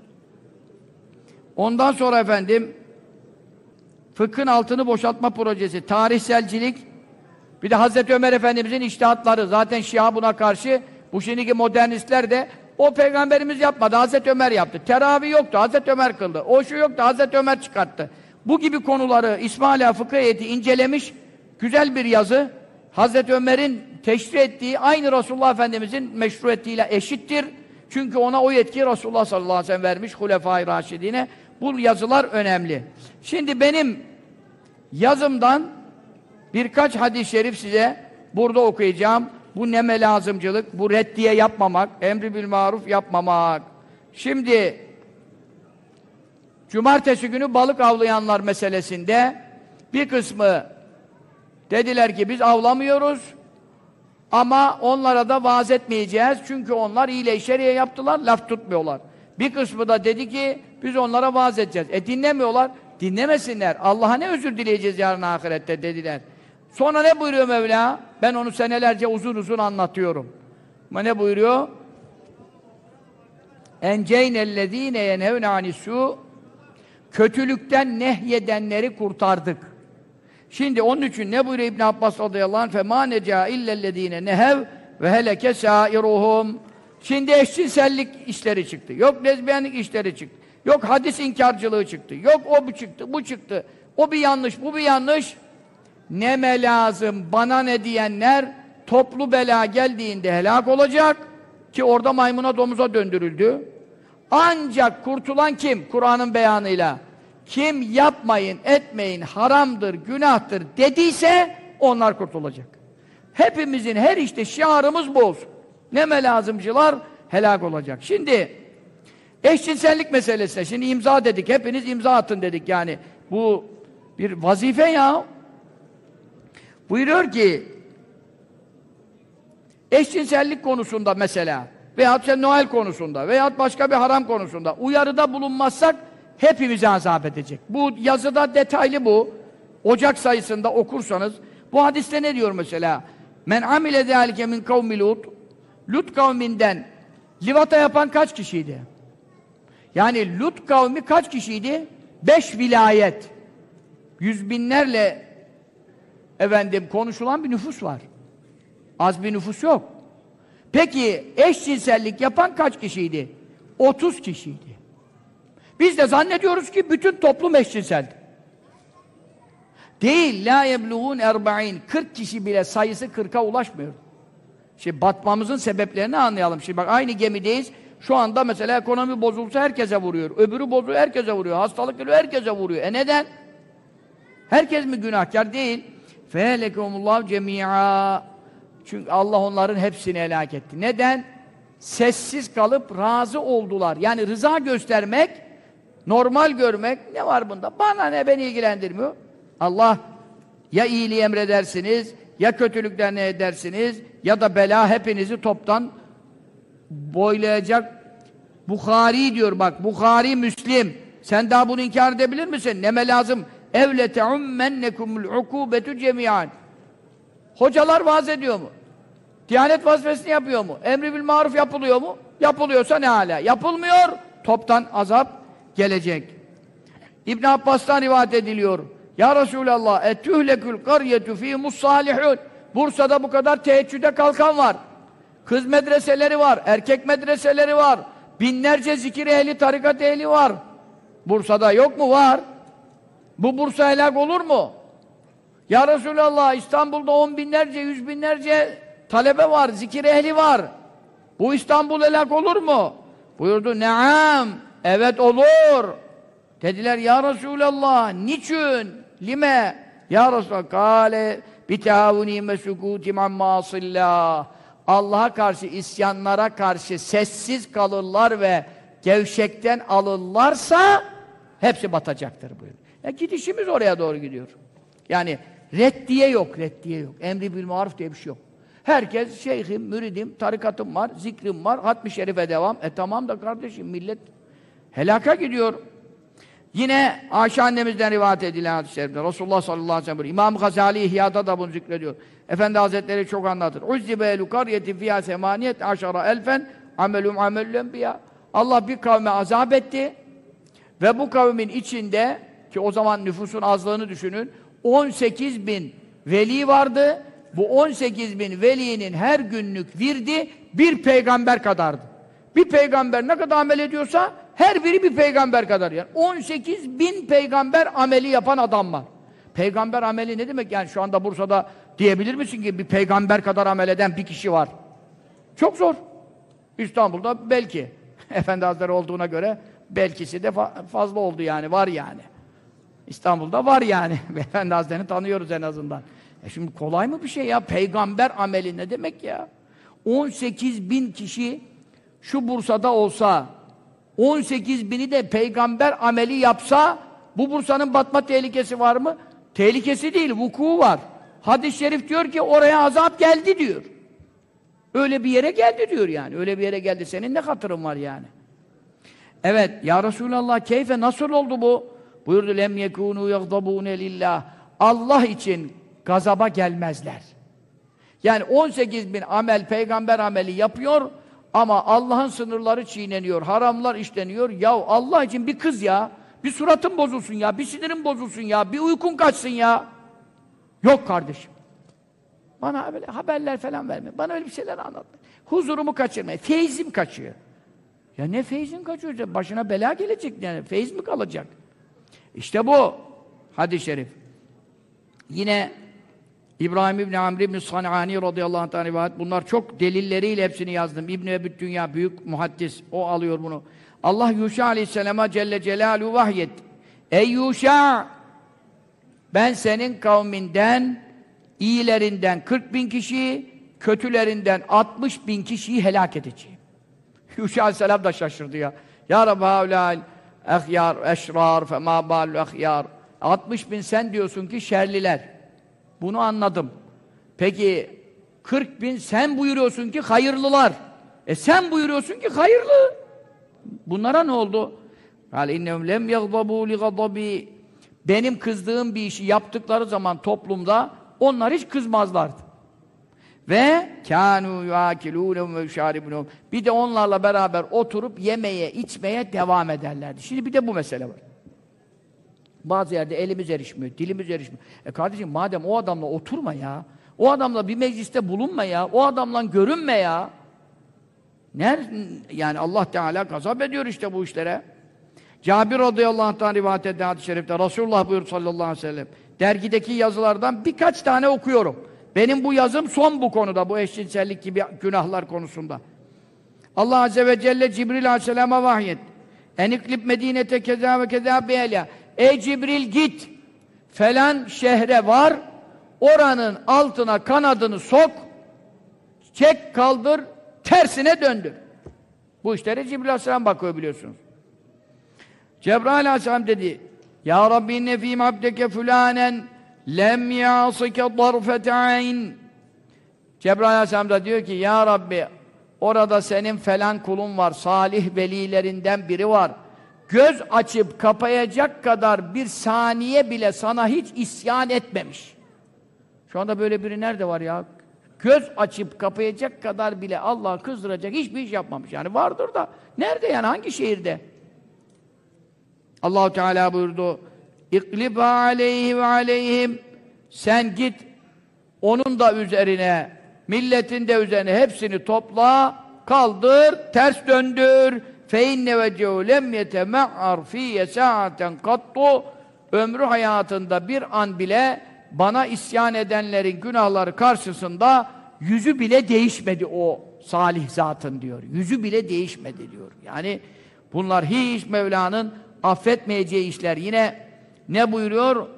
Ondan sonra efendim fıkhın altını boşaltma projesi, tarihselcilik, bir de Hazreti Ömer Efendimizin içtihatları. Zaten Şia buna karşı, bu şimdiki modernistler de o Peygamberimiz yapmadı, Hazreti Ömer yaptı. Teravih yoktu, Hazreti Ömer kıldı. O şu yoktu, Hazreti Ömer çıkarttı. Bu gibi konuları İsmaila Fıkıh Heyeti incelemiş, güzel bir yazı. Hazreti Ömer'in teşri ettiği aynı Resulullah Efendimizin meşru ettiğiyle eşittir. Çünkü ona o yetkiyi Resulullah sallallahu aleyhi ve sellem vermiş, Hulefai Raşidine. Bu yazılar önemli. Şimdi benim yazımdan birkaç hadis-i şerif size burada okuyacağım. Bu neme lazımcılık, bu reddiye yapmamak, emri bil maruf yapmamak. Şimdi cumartesi günü balık avlayanlar meselesinde bir kısmı dediler ki biz avlamıyoruz ama onlara da vaaz etmeyeceğiz çünkü onlar iyile şeriye yaptılar, laf tutmuyorlar. Bir kısmı da dedi ki biz onlara vaaz edeceğiz. Dinlemiyorlar. Dinlemesinler. Allah'a ne özür dileyeceğiz yarın ahirette dediler. Sonra ne buyuruyor Mevla? Ben onu senelerce uzun uzun anlatıyorum. Ama ne buyuruyor? Enceynellezîne yenhevne anisû, kötülükten nehyedenleri kurtardık. Şimdi onun için ne buyuruyor İbn Abbas radıyallahu anh? فَمَا نَجَا اِلَّا الَّذ۪ينَ نَهَوْ وَهَلَكَ سَائِرُهُمْ. Şimdi eşcinsellik işleri çıktı. Yok lezbiyenlik işleri çıktı. Yok hadis inkarcılığı çıktı. Yok o bu çıktı, bu çıktı. O bir yanlış, bu bir yanlış. Neme lazım, bana ne diyenler toplu bela geldiğinde helak olacak ki orada maymuna domuza döndürüldü. Ancak kurtulan kim? Kur'an'ın beyanıyla. Kim yapmayın, etmeyin, haramdır, günahtır dediyse onlar kurtulacak. Hepimizin her işte şiarımız bu olsun. Neme lazımcılar helak olacak. Şimdi eşcinsellik meselesine, şimdi imza dedik, hepiniz imza atın dedik yani. Bu bir vazife ya. Buyuruyor ki eşcinsellik konusunda mesela veyahut Noel konusunda veyahut başka bir haram konusunda uyarıda bulunmazsak hepimizi azap edecek. Bu yazıda detaylı bu. Ocak sayısında okursanız bu hadiste ne diyor mesela? Men amile zâlike min kavmi Lut. Lut kavminden livata yapan kaç kişiydi? Yani Lut kavmi kaç kişiydi? 5 vilayet. Yüz binlerle konuşulan bir nüfus var. Az bir nüfus yok. Peki eşcinsellik yapan kaç kişiydi? 30 kişiydi. Biz de zannediyoruz ki bütün toplum eşcinseldi. Değil. La yebluğun 40 kişi bile sayısı 40'a ulaşmıyor. Şimdi batmamızın sebeplerini anlayalım. Şimdi bak aynı gemideyiz. Şu anda mesela ekonomi bozulsa herkese vuruyor. Öbürü bozuluyor herkese vuruyor. Hastalık geliyor herkese vuruyor. Neden? Herkes mi günahkar? Değil. Fehelekumullahu cemî'a. Çünkü Allah onların hepsini helak etti. Neden? Sessiz kalıp razı oldular. Yani rıza göstermek, normal görmek, ne var bunda? Bana ne, beni ilgilendirmiyor. Allah ya iyiliği emredersiniz, ya kötülükten ne edersiniz, ya da bela hepinizi toptan boylayacak. Bukhari diyor bak, Bukhari, Müslim. Sen daha bunu inkar edebilir misin? Neme lazım? اَوْلَ تَعُمَّنَّكُمُ الْعُقُوبَةُ جَمِيعًا. Hocalar vaaz ediyor mu? Diyanet vazifesini yapıyor mu? Emri bil maruf yapılıyor mu? Yapılıyorsa ne hala? Yapılmıyor, toptan azap gelecek. İbn Abbas'tan rivayet ediliyor. Ya Resulallah, etühlekül karyetu fîhumus salihun. Bursa'da bu kadar teheccüde kalkan var. Kız medreseleri var, erkek medreseleri var. Binlerce zikir ehli, tarikat ehli var. Bursa'da yok mu? Var. Bu Bursa helak olur mu? Ya Resulallah, İstanbul'da 10 binlerce, 100 binlerce talebe var, zikir ehli var. Bu İstanbul helak olur mu? Buyurdu, neam, evet olur. Dediler, ya Resulallah, niçin? Lime? Ya Resulallah, kâle bitâvunî ve sukûtim ammâsillâh. Allah'a karşı, isyanlara karşı sessiz kalırlar ve gevşekten alırlarsa hepsi batacaktır buyuruyor. Gidişimiz oraya doğru gidiyor. Yani reddiye yok, reddiye yok. Emri bil maruf diye bir şey yok. Herkes şeyhim, müridim, tarikatım var, zikrim var, hatmi şerife devam. Tamam da kardeşim, millet helaka gidiyor. Yine Ayşe annemizden rivayet edilen hadis-i şerifte Resulullah sallallahu aleyhi ve sellem İmam Gazali İhya'da da bunu zikrediyor. Efendi Hazretleri çok anlatır. Uzzibe elu karyetin fiyâ semaniyet aşara elfen amelum amelül enbiya. Allah bir kavme azap etti ve bu kavmin içinde, ki o zaman nüfusun azlığını düşünün, 18 bin veli vardı. Bu 18 bin velinin her günlük virdi bir peygamber kadardı. Bir peygamber ne kadar amel ediyorsa her biri bir peygamber kadar. Yani 18 bin peygamber ameli yapan adam var. Peygamber ameli ne demek? Yani şu anda Bursa'da diyebilir misin ki bir peygamber kadar amel eden bir kişi var? Çok zor. İstanbul'da belki. Efendi Hazretleri olduğuna göre belkisi de fazla oldu yani. Var yani. İstanbul'da var yani. Efendi Hazretleri'ni tanıyoruz en azından. Şimdi kolay mı bir şey ya? Peygamber ameli ne demek ya? 18 bin kişi şu Bursa'da olsa, 18 bini de peygamber ameli yapsa, bu Bursa'nın batma tehlikesi var mı? Tehlikesi değil, vuku var. Hadis-i şerif diyor ki oraya azap geldi diyor. Öyle bir yere geldi diyor yani. Öyle bir yere geldi. Senin ne hatırın var yani? Evet, ya Resulallah, keyfe nasıl oldu bu? Buyurdu lem yekûnû yagdabûne lillah. Allah için gazaba gelmezler. Yani 18 bin amel, peygamber ameli yapıyor ama Allah'ın sınırları çiğneniyor, haramlar işleniyor. Ya Allah için bir kız ya, bir suratın bozulsun ya, bir sinirin bozulsun ya, bir uykun kaçsın ya. Yok kardeşim. Bana böyle haberler falan verme. Bana öyle bir şeyler anlatma. Huzurumu kaçırma. Feyzim kaçıyor. Ya ne feyzin kaçıyor? Başına bela gelecek yani. Feyz mi kalacak? İşte bu hadis-i şerif. Yine İbrahim İbni Amr İbni San'ani radıyallahu anh rivayet. Bunlar çok delilleriyle hepsini yazdım. İbn-i Ebü'd-Dünya büyük muhaddis. O alıyor bunu. Allah Yuşa aleyhisselama Celle Celaluhu vahyetti. Ey Yuşa! Ben senin kavminden, iyilerinden 40 bin kişi, kötülerinden 60 bin kişiyi helak edeceğim. Yuşa aleyhisselam da şaşırdı ya. Ya Rabbi havlâl ehyâr, eşrâr, femâ bâlü ehyâr. 60 bin sen diyorsun ki şerliler. Bunu anladım. Peki 40 bin sen buyuruyorsun ki hayırlılar. Sen buyuruyorsun ki hayırlı. Bunlara ne oldu? قَالَ اِنَّهُمْ لَمْ يَغْضَبُوا لِغَضَبِي Benim kızdığım bir işi yaptıkları zaman toplumda onlar hiç kızmazlardı. Ve كَانُوا يُعَاكِلُونَهُمْ وَيُشَارِبُونَهُمْ Bir de onlarla beraber oturup yemeye, içmeye devam ederlerdi. Şimdi bir de bu mesele var. Bazı yerde elimiz erişmiyor, dilimiz erişmiyor. Kardeşim madem o adamla oturma ya, o adamla bir mecliste bulunma ya, o adamla görünme ya. Yani Allah Teala gazap ediyor işte bu işlere. Cabir radıyallahu anh'tan rivayet edilen hadis-i şerifte Resulullah buyurdu sallallahu aleyhi ve sellem. Dergideki yazılardan birkaç tane okuyorum. Benim bu yazım son bu konuda, bu eşcinsellik gibi günahlar konusunda. Allah azze ve celle Cibril aleyhisselama vahyet. Eniklib medinete keza ve keza beyla. Ey Cibril git, falan şehre var, oranın altına kanadını sok, çek kaldır, tersine döndür. Bu işlere Cibril aleyhisselam bakıyor biliyorsunuz. Cebrail aleyhisselam dedi, Ya Rabbi inne fîm abdeke fulânen lem yâsike darfete ayn. Cebrail aleyhisselam da diyor ki, Ya Rabbi orada senin falan kulun var, salih velilerinden biri var. Göz açıp kapayacak kadar bir saniye bile sana hiç isyan etmemiş. Şu anda böyle biri nerede var ya? Göz açıp kapayacak kadar bile Allah'ı kızdıracak hiçbir iş yapmamış. Yani vardır da nerede yani? Hangi şehirde? Allah-u Teala buyurdu. İklib aleyhi ve aleyhim. Sen git onun da üzerine, milletin de üzerine hepsini topla, kaldır, ters döndür. فَاِنَّ وَجَهُ لَمْ يَتَمَعَّرْ ف۪يَّ سَاعَةً قَطُّ Ömrü hayatında bir an bile bana isyan edenlerin günahları karşısında yüzü bile değişmedi o salih zatın diyor. Yüzü bile değişmedi diyor. Yani bunlar hiç Mevla'nın affetmeyeceği işler. Yine ne buyuruyor?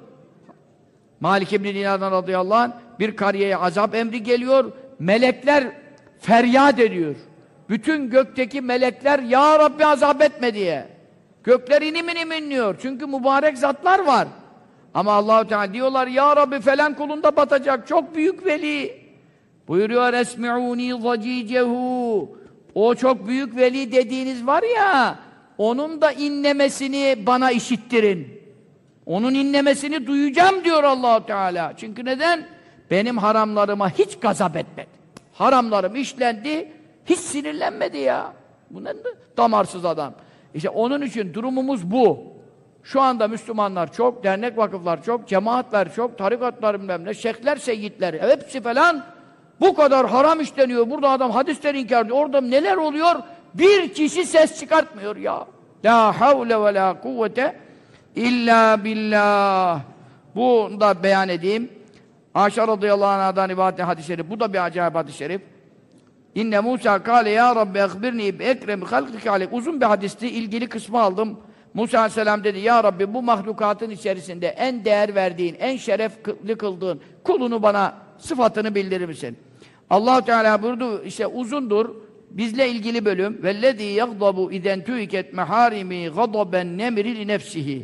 Malik İbn-i Dinar'dan radıyallahu anh bir kariyeye azap emri geliyor. Melekler feryat ediyor. Bütün gökteki melekler Ya Rabbi azap etme diye. Gökler inim inim inliyor. Çünkü mübarek zatlar var. Ama Allah-u Teala diyorlar Ya Rabbi falan kulunda batacak. Çok büyük veli. Buyuruyor Esmi'ûni zacîcehu. O çok büyük veli dediğiniz var ya, onun da inlemesini bana işittirin. Onun inlemesini duyacağım diyor Allah-u Teala. Çünkü neden? Benim haramlarıma hiç gazap etmedi. Haramlarım işlendi, hiç sinirlenmedi ya. Bu ne damarsız adam. İşte onun için durumumuz bu. Şu anda Müslümanlar çok, dernek vakıflar çok, cemaatler çok, tarikatlar bilmem ne, şeyhler, seyyidler, hepsi falan bu kadar haram işleniyor. Burada adam hadisleri inkar ediyor. Orada neler oluyor? Bir kişi ses çıkartmıyor ya. La havle ve la kuvvete illa billah. Bunu da beyan edeyim. Ayşe radıyallahu anh'dan rivayet hadis-i şerif. Bu da bir acayip hadis-i şerif. İnne Musa kâle ya Rabbi ekbirni bi ekremi halkike aleyk. Uzun bir hadisti, ilgili kısmı aldım. Musa aleyhisselam dedi, ya Rabbi bu mahlukatın içerisinde en değer verdiğin, en şerefli kıldığın kulunu bana sıfatını bildirir misin? Allah-u Teala buyurdu, işte uzundur, bizle ilgili bölüm. Vellezî yagdabu izen tüiket meharimi gadaben nemri li nefsihi.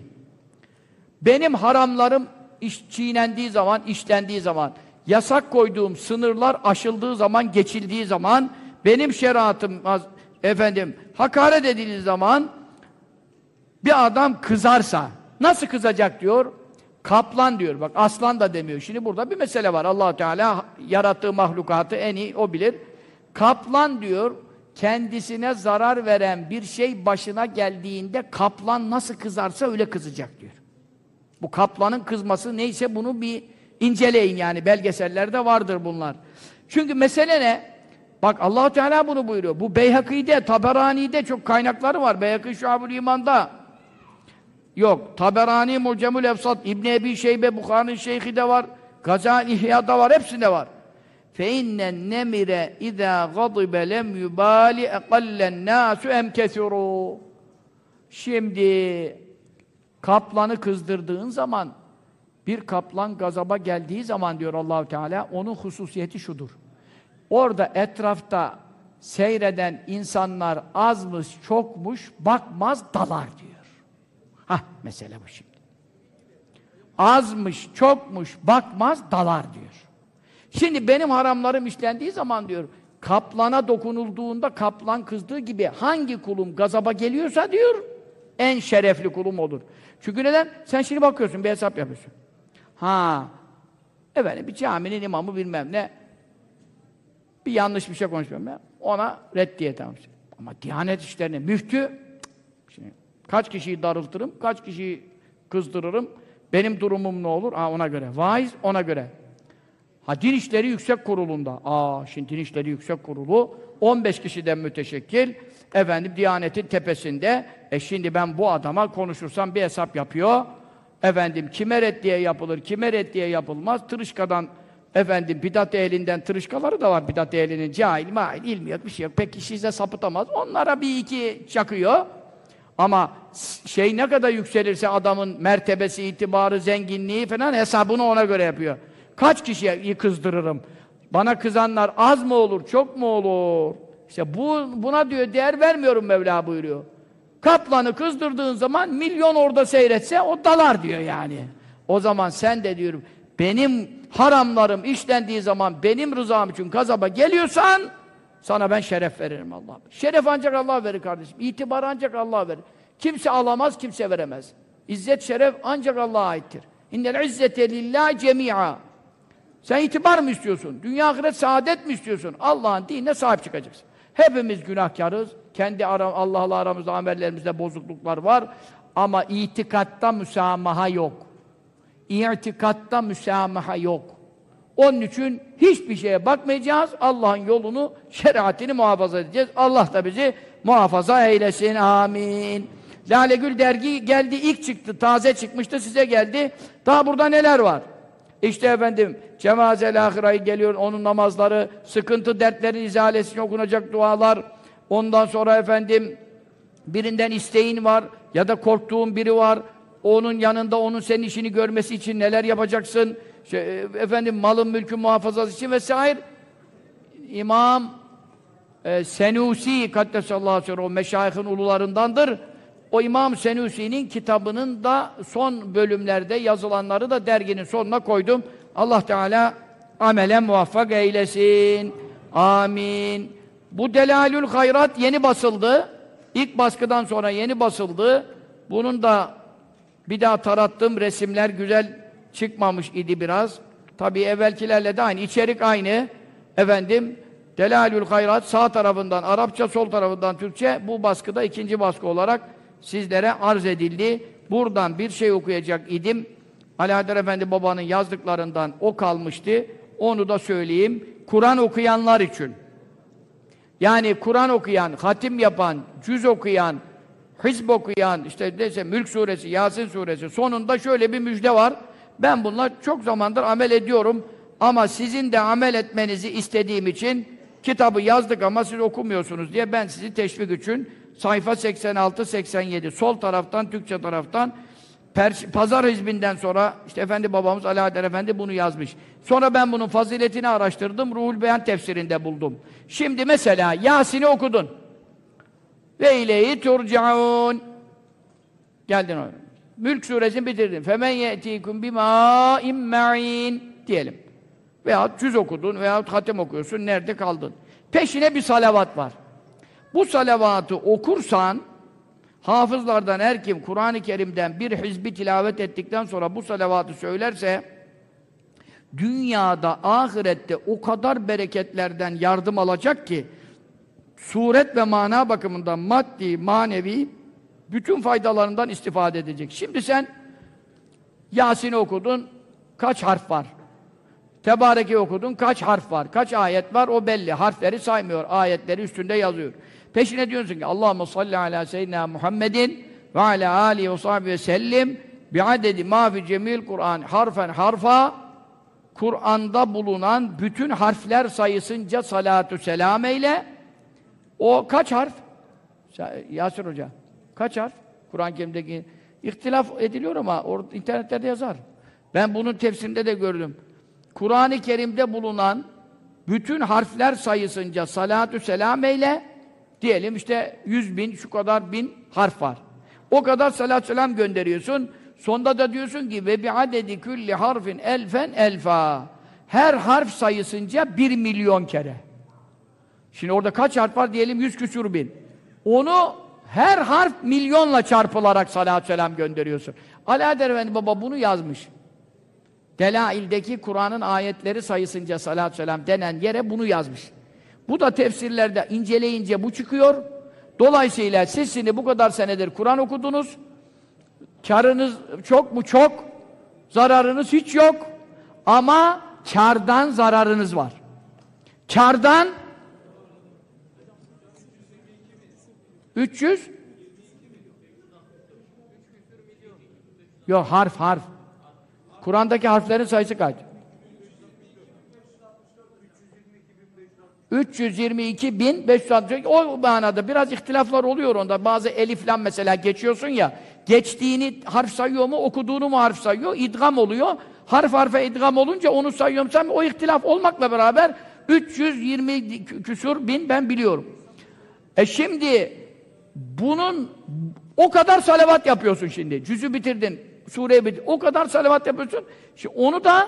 Benim haramlarım çiğnendiği zaman, işlendiği zaman, yasak koyduğum sınırlar aşıldığı zaman, geçildiği zaman, benim şeriatım, hakaret edildiği zaman bir adam kızarsa, Nasıl kızacak diyor? Kaplan diyor. Bak aslan da demiyor. Şimdi burada bir mesele var. Allah Teala yarattığı mahlukatı en iyi o bilir. Kaplan diyor, kendisine zarar veren bir şey başına geldiğinde kaplan nasıl kızarsa öyle kızacak diyor. Bu kaplanın kızması neyse bunu bir inceleyin yani. Belgesellerde vardır bunlar. Çünkü mesele ne? Bak Allah Teala bunu buyuruyor. Bu Beyhaki'de, Taberani'de çok kaynakları var. Beyhaki Şuab-ül İman'da. Yok. Taberani, Mucemül Efsat, İbn Ebi Şeybe, Bukhari'nin Şeyhi de var. Gazali İhya'da var. Hepsinde var. فَاِنَّ النَّمِرَ اِذَا غَضِبَ لَمْ يُبَالِ اَقَلَّ النَّاسُ اَمْكَثُرُوا. Şimdi kaplanı kızdırdığın zaman, bir kaplan gazaba geldiği zaman diyor Allah-u Teala, onun hususiyeti şudur. Orada etrafta seyreden insanlar azmış, çokmuş, bakmaz, dalar diyor. Hah, mesele bu şimdi. Azmış, çokmuş, bakmaz, dalar diyor. Şimdi benim haramlarım işlendiği zaman diyor, kaplana dokunulduğunda kaplan kızdığı gibi hangi kulum gazaba geliyorsa diyor, en şerefli kulum olur. Çünkü neden? Sen şimdi bakıyorsun, bir hesap yapıyorsun. Ha, efendim bir caminin imamı bilmem ne, bir yanlış bir şey konuşmuyorum ya, ona reddiye tamam. Ama Diyanet işlerine müftü, şimdi kaç kişiyi darıltırım, kaç kişiyi kızdırırım, benim durumum ne olur? Ha, ona göre. Vaiz ona göre. Ha, Din İşleri Yüksek Kurulu'nda. Şimdi Din İşleri Yüksek Kurulu 15 kişiden müteşekkil. Efendim Diyanet'in tepesinde. Şimdi ben bu adama konuşursam bir hesap yapıyor. Efendim kime reddiye yapılır, kime reddiye yapılmaz. Tırışkadan efendim bidat ehlinden tırışkaları da var. Bidat ehlinin cahil, mahil, ilmi yok, bir şey yok. Pek kişi de sapıtamaz. Onlara bir iki çakıyor. Ama şey ne kadar yükselirse adamın mertebesi, itibarı, zenginliği falan hesabını ona göre yapıyor. Kaç kişiyi kızdırırım? Bana kızanlar az mı olur, çok mu olur? İşte buna diyor değer vermiyorum Mevla buyuruyor. Kaplanı kızdırdığın zaman milyon orada seyretse o dalar diyor yani. O zaman sen de diyorum benim haramlarım işlendiği zaman benim rızam için gazaba geliyorsan sana ben şeref veririm Allah. Şeref ancak Allah verir kardeşim. İtibar ancak Allah verir. Kimse alamaz, kimse veremez. İzzet, şeref ancak Allah'a aittir. İnnel izzete lillahi cemi'a. Sen itibar mı istiyorsun? Dünya ahiret saadet mi istiyorsun? Allah'ın dinine sahip çıkacaksın. Hepimiz günahkarız. Kendi Allah'la aramızda, amellerimizde bozukluklar var. Ama itikatta müsamaha yok. İtikatta müsamaha yok. Onun için hiçbir şeye bakmayacağız. Allah'ın yolunu, şeriatini muhafaza edeceğiz. Allah da bizi muhafaza eylesin. Amin. Lale Gül dergi geldi, ilk çıktı. Taze çıkmıştı, size geldi. Daha burada neler var? İşte efendim, Cemazel Ahira'yı geliyor, onun namazları, sıkıntı, dertlerin izalesi için okunacak dualar. Ondan sonra efendim, birinden isteğin var ya da korktuğun biri var. Onun yanında, onun senin işini görmesi için neler yapacaksın? Efendim, malın mülkün muhafazası için vesaire. İmam Senusi, Kaddesallahu aleyhi ve sellem, o meşayihin ulularındandır. O İmam Senusi'nin kitabının da son bölümlerde yazılanları da derginin sonuna koydum. Allah Teala amele muvaffak eylesin. Amin. Bu Delalül Hayrat yeni basıldı. İlk baskıdan sonra yeni basıldı. Bunun da bir daha tarattığım resimler güzel çıkmamış idi biraz. Tabii evvelkilerle de aynı. İçerik aynı. Efendim, Delalül Hayrat sağ tarafından Arapça, sol tarafından Türkçe. Bu baskıda ikinci baskı olarak sizlere arz edildi. Buradan bir şey okuyacak idim. Alaeddin Efendi babanın yazdıklarından o kalmıştı. Onu da söyleyeyim. Kur'an okuyanlar için. Yani Kur'an okuyan, hatim yapan, cüz okuyan, hizb okuyan, işte neyse Mülk suresi, Yasin suresi sonunda şöyle bir müjde var. Ben bunlar çok zamandır amel ediyorum. Ama sizin de amel etmenizi istediğim için kitabı yazdık ama siz okumuyorsunuz diye ben sizi teşvik için sayfa 86-87 sol taraftan, Türkçe taraftan Pazar hizbinden sonra işte Efendi babamız Alaeddin Efendi bunu yazmış. Sonra ben bunun faziletini araştırdım. Ruhul Beyan tefsirinde buldum. Şimdi mesela Yasin'i okudun. Ve ileyhi turcaun. Geldin oraya. Mülk suresini bitirdin. Femen ye'tikum bimâ'im ma'in diyelim. Veyahut cüz okudun veyahut hatem okuyorsun. Nerede kaldın? Peşine bir salavat var. Bu salavatı okursan Hafızlardan her kim Kur'an-ı Kerim'den bir hizbi tilavet ettikten sonra bu salavatı söylerse dünyada, ahirette o kadar bereketlerden yardım alacak ki suret ve mana bakımından maddi, manevi bütün faydalarından istifade edecek. Şimdi sen Yasin'i okudun, kaç harf var? Tebareke okudun, kaç harf var? Kaç ayet var? O belli. Harfleri saymıyor. Ayetleri üstünde yazıyor. Peşine diyorsun ki Allahumme salli ala seyyidina Muhammedin ve ala alihi ve sahbihi ve sellim bi'adedi ma fi cemil Kur'an harfen harfa Kur'an'da bulunan bütün harfler sayısınca salatu selam eyle. O kaç harf? Yasir Hoca. Kaç harf? Kur'an-ı Kerim'deki ihtilaf ediliyor ama internetlerde yazar. Ben bunun tefsirinde de gördüm. Kur'an-ı Kerim'de bulunan bütün harfler sayısınca salatu selam eyle. Diyelim işte 100.000 şu kadar bin harf var. O kadar salatü selam gönderiyorsun. Sonda da diyorsun ki ve bi'adedi külli harfin elfen elfa. Her harf sayısınca 1 milyon kere. Şimdi orada kaç harf var diyelim 100 küsur bin. Onu her harf milyonla çarpılarak salatü selam gönderiyorsun. Alaeddin Efendi Baba bunu yazmış. Delail'deki Kur'an'ın ayetleri sayısınca salatü selam denen yere bunu yazmış. Bu da tefsirlerde inceleyince bu çıkıyor. Dolayısıyla siz şimdi bu kadar senedir Kur'an okudunuz. Kârınız çok mu? Çok. Zararınız hiç yok. Ama kârdan zararınız var. Kârdan 300 yok harf. Kur'an'daki harflerin sayısı kaç? 322.560. O manada biraz ihtilaflar oluyor onda. Bazı elif lam mesela geçiyorsun ya. Geçtiğini harf sayıyor mu, okuduğunu mu harf sayıyor? İdgam oluyor. Harf harfe idgam olunca onu sayıyorum. Sen o ihtilaf olmakla beraber 320 küsur bin ben biliyorum. Şimdi bunun o kadar salavat yapıyorsun şimdi. Cüzü bitirdin, sureyi bitirdin. O kadar salavat yapıyorsun. Şimdi onu da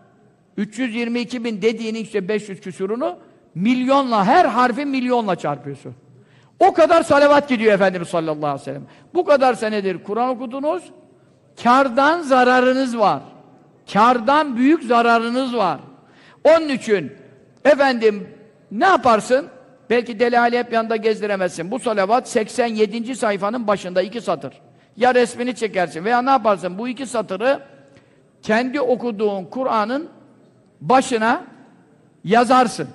322 bin dediğinin işte 500 küsurunu milyonla, her harfi milyonla çarpıyorsun. O kadar salavat gidiyor Efendimiz sallallahu aleyhi ve sellem. Bu kadar senedir Kur'an okudunuz, kârdan zararınız var. Kârdan büyük zararınız var. Onun için efendim ne yaparsın? Belki delali hep yanında gezdiremezsin. Bu salavat 87. sayfanın başında 2 satır. Ya resmini çekersin veya ne yaparsın? Bu 2 satırı kendi okuduğun Kur'an'ın başına yazarsın.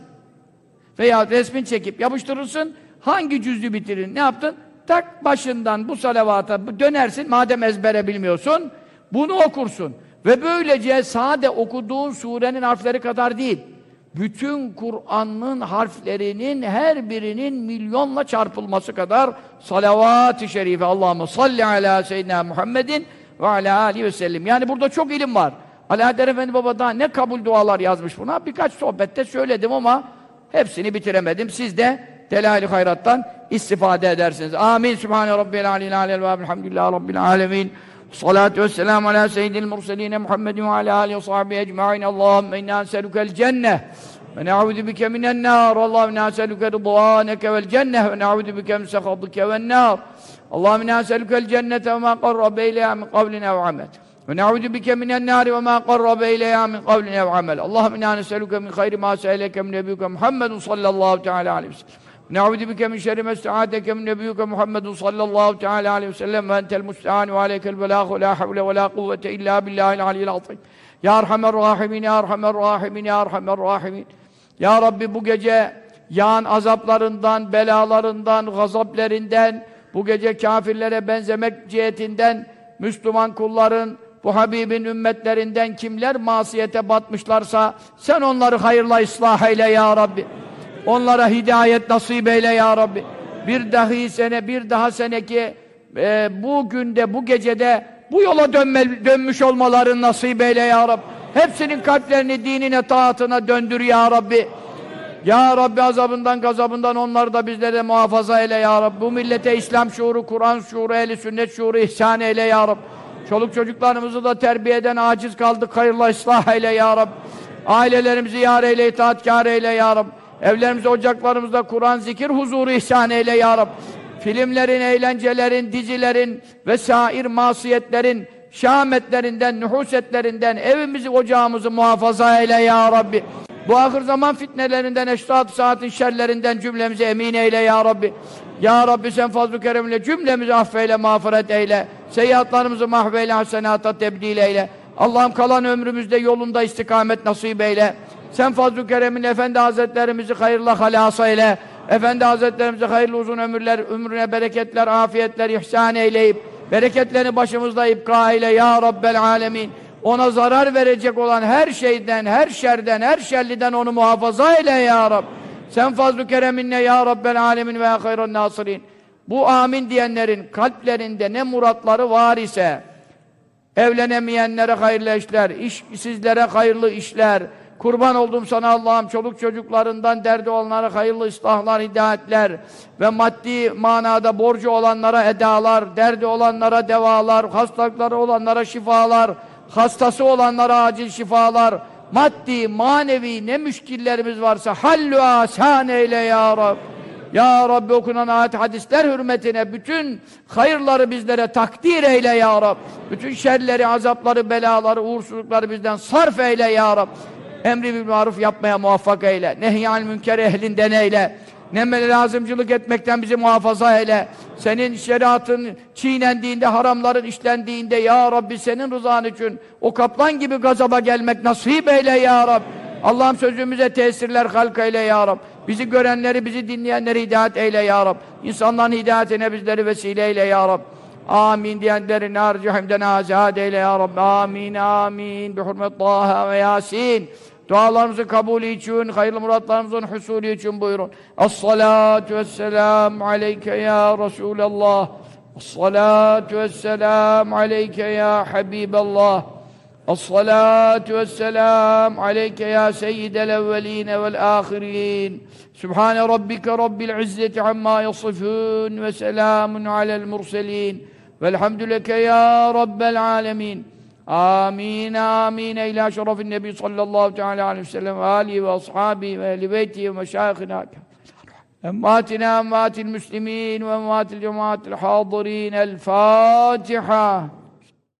Veya resmini çekip yapıştırırsın. Hangi cüzü bitirin? Ne yaptın? Tak başından bu salavata dönersin. Madem ezbere bilmiyorsun, bunu okursun. Ve böylece sade okuduğun surenin harfleri kadar değil, bütün Kur'an'ın harflerinin her birinin milyonla çarpılması kadar salavat-ı şerife. Allahümme salli ala seyyidina Muhammedin ve ala aleyhi ve sellem. Yani burada çok ilim var. Alaeddin Efendi Baba daha ne kabul dualar yazmış buna. Birkaç sohbette söyledim ama hepsini bitiremedim. Siz de Delail-i Hayrat'tan istifade edersiniz. Amin. Sübhane Rabbil aleyhi aleyhi ve elhamdülillahi Rabbil alemin. Salatu vesselamu ala seyyidil murseline Muhammedin ve ala alihi ve sahbihi ecma'in. Allahümme inna eselukel cenneh ve ne'udu bike minen nar. Allahümme inna eseluke rıdvaneke vel cenneh ve ne'udu bike min sekhatike ven nar. Allahümme inna eselukel cennete ve ma qarrabe ileyha min kavline ve amel. Ve ne'udu bike minen nar ve ma qarrabe ileyha min kavline ve amel. Allahümme inna eseluke min hayri ma se'eleke min nebiyyuke Muhammedun sallallahu teala aleyhi ve sellem. Ne'udu bike min şerri ma ista'adeke min nebiyyuke Muhammedun sallallahu teala aleyhi ve sellem ve entel musta'an ve aleykel belâh ve la havle ve la kuvvete illa billahil aliyyil azim. Ya Erhamer Rahimin, Ya Erhamer Rahimin, Ya Erhamer Rahimin. Ya Rabbi bu gece yağan azaplarından, belalarından, gazaplerinden, bu gece kafirlere benzemek cihetinden, Müslüman kulların, bu Habibin ümmetlerinden kimler masiyete batmışlarsa, sen onları hayırla ıslah eyle Ya Rabbi. Onlara hidayet nasip eyle Ya Rabbi. Bir daha seneki bu günde, bu gecede bu yola dönmüş olmalarını nasip eyle Ya Rabbi. Hepsinin kalplerini dinine, taatına döndür Ya Rabbi. Ya Rabbi azabından, gazabından onları da bizlere de muhafaza eyle Ya Rabbi. Bu millete İslam şuuru, Kur'an şuuru, ehl-i sünnet şuuru ihsan eyle Ya Rabbi. Çoluk çocuklarımızı da terbiyeden aciz kaldık, hayırla ıslah eyle Ya Rabbi. Ailelerimizi yâr eyle, itaatkâr eyle Ya Rabbi. Evlerimizde, ocaklarımızda Kur'an, zikir, huzuru ihsan eyle Ya Rabbi. filmlerin, eğlencelerin, dizilerin vesair masiyetlerin, şahmetlerinden, nühusetlerinden evimizi, ocağımızı muhafaza eyle ya Rabbi. Bu ahir zaman fitnelerinden, eşrat saatin şerlerinden cümlemizi emin eyle ya Rabbi. Ya Rabbi sen fazl-ı keremle cümlemizi affeyle, mağfiret eyle. Seyyiatlarımızı mahveyle, hasenata tebdil eyle. Allah'ım kalan ömrümüzde yolunda istikamet nasip eyle. Sen fazl-ı keremin Efendi Hazretlerimizi hayırla halas eyle. Efendi Hazretlerimize hayırlı uzun ömürler, ömrüne bereketler, afiyetler ihsan eyleyip, bereketlerini başımızda ipka eyle ya Rabbel alemin. Ona zarar verecek olan her şeyden, her şerden, her şerliden onu muhafaza eyle ya Rab. Sen fazl-ı kereminle ya Rabbel alemin ve ya hayran nasirin. Bu amin diyenlerin kalplerinde ne muratları var ise, evlenemeyenlere hayırlı işler, işsizlere hayırlı işler, kurban oldum sana Allah'ım, çoluk çocuklarından derdi olanlara hayırlı ıslahlar, hidayetler ve maddi manada borcu olanlara edalar, derdi olanlara devalar, hastalıkları olanlara şifalar, hastası olanlara acil şifalar, maddi, manevi ne müşkillerimiz varsa hallü asan eyle ya Rab. Ya Rabbi okunan ayet hadisler hürmetine bütün hayırları bizlere takdir eyle ya Rab. Bütün şerleri, azapları, belaları, uğursuzlukları bizden sarf eyle ya Rab. Emri bil maruf yapmaya muvaffak eyle. Nehyanil münker ehlinden eyle. Nemmel lazımcılık etmekten bizi muhafaza eyle. Senin şeriatın çiğnendiğinde, haramların işlendiğinde ya Rabbi senin rızan için o kaplan gibi gazaba gelmek nasip eyle ya Rabbi. Allah'ım sözümüze tesirler halk eyle ya Rabbi. Bizi görenleri, bizi dinleyenleri hidayet eyle ya Rabbi. İnsanların hidayetine bizleri vesile eyle ya Rabbi. Amin diyenleri nar cehimden azad eyle ya Rabbi. Amin amin. Bi hurmet Taha ve Yasin. Dualarımızın kabulü için, hayırlı muratlarımızın husulü için buyurun. Es-salatu vesselamu aleyke ya Resulallah. Es-salatu vesselamu aleyke ya Habiballah. Es-salatu vesselamu aleyke ya seyyidel evveline vel ahirin. Sübhane rabbike rabbil izzeti amma yasifun ve selamun alel murselin. Velhamdüleke ya rabbel alemin. Amin, amin. İlâ şerefin Nebi sallallahu teâlâ aleyhi ve sellem ve âlihi ve ashâbihi ve ehl-i beyti ve meşâihina emmâtina emmâtil müslimîn ve emmâtil cemâtil hâdirîn. El Fâtiha.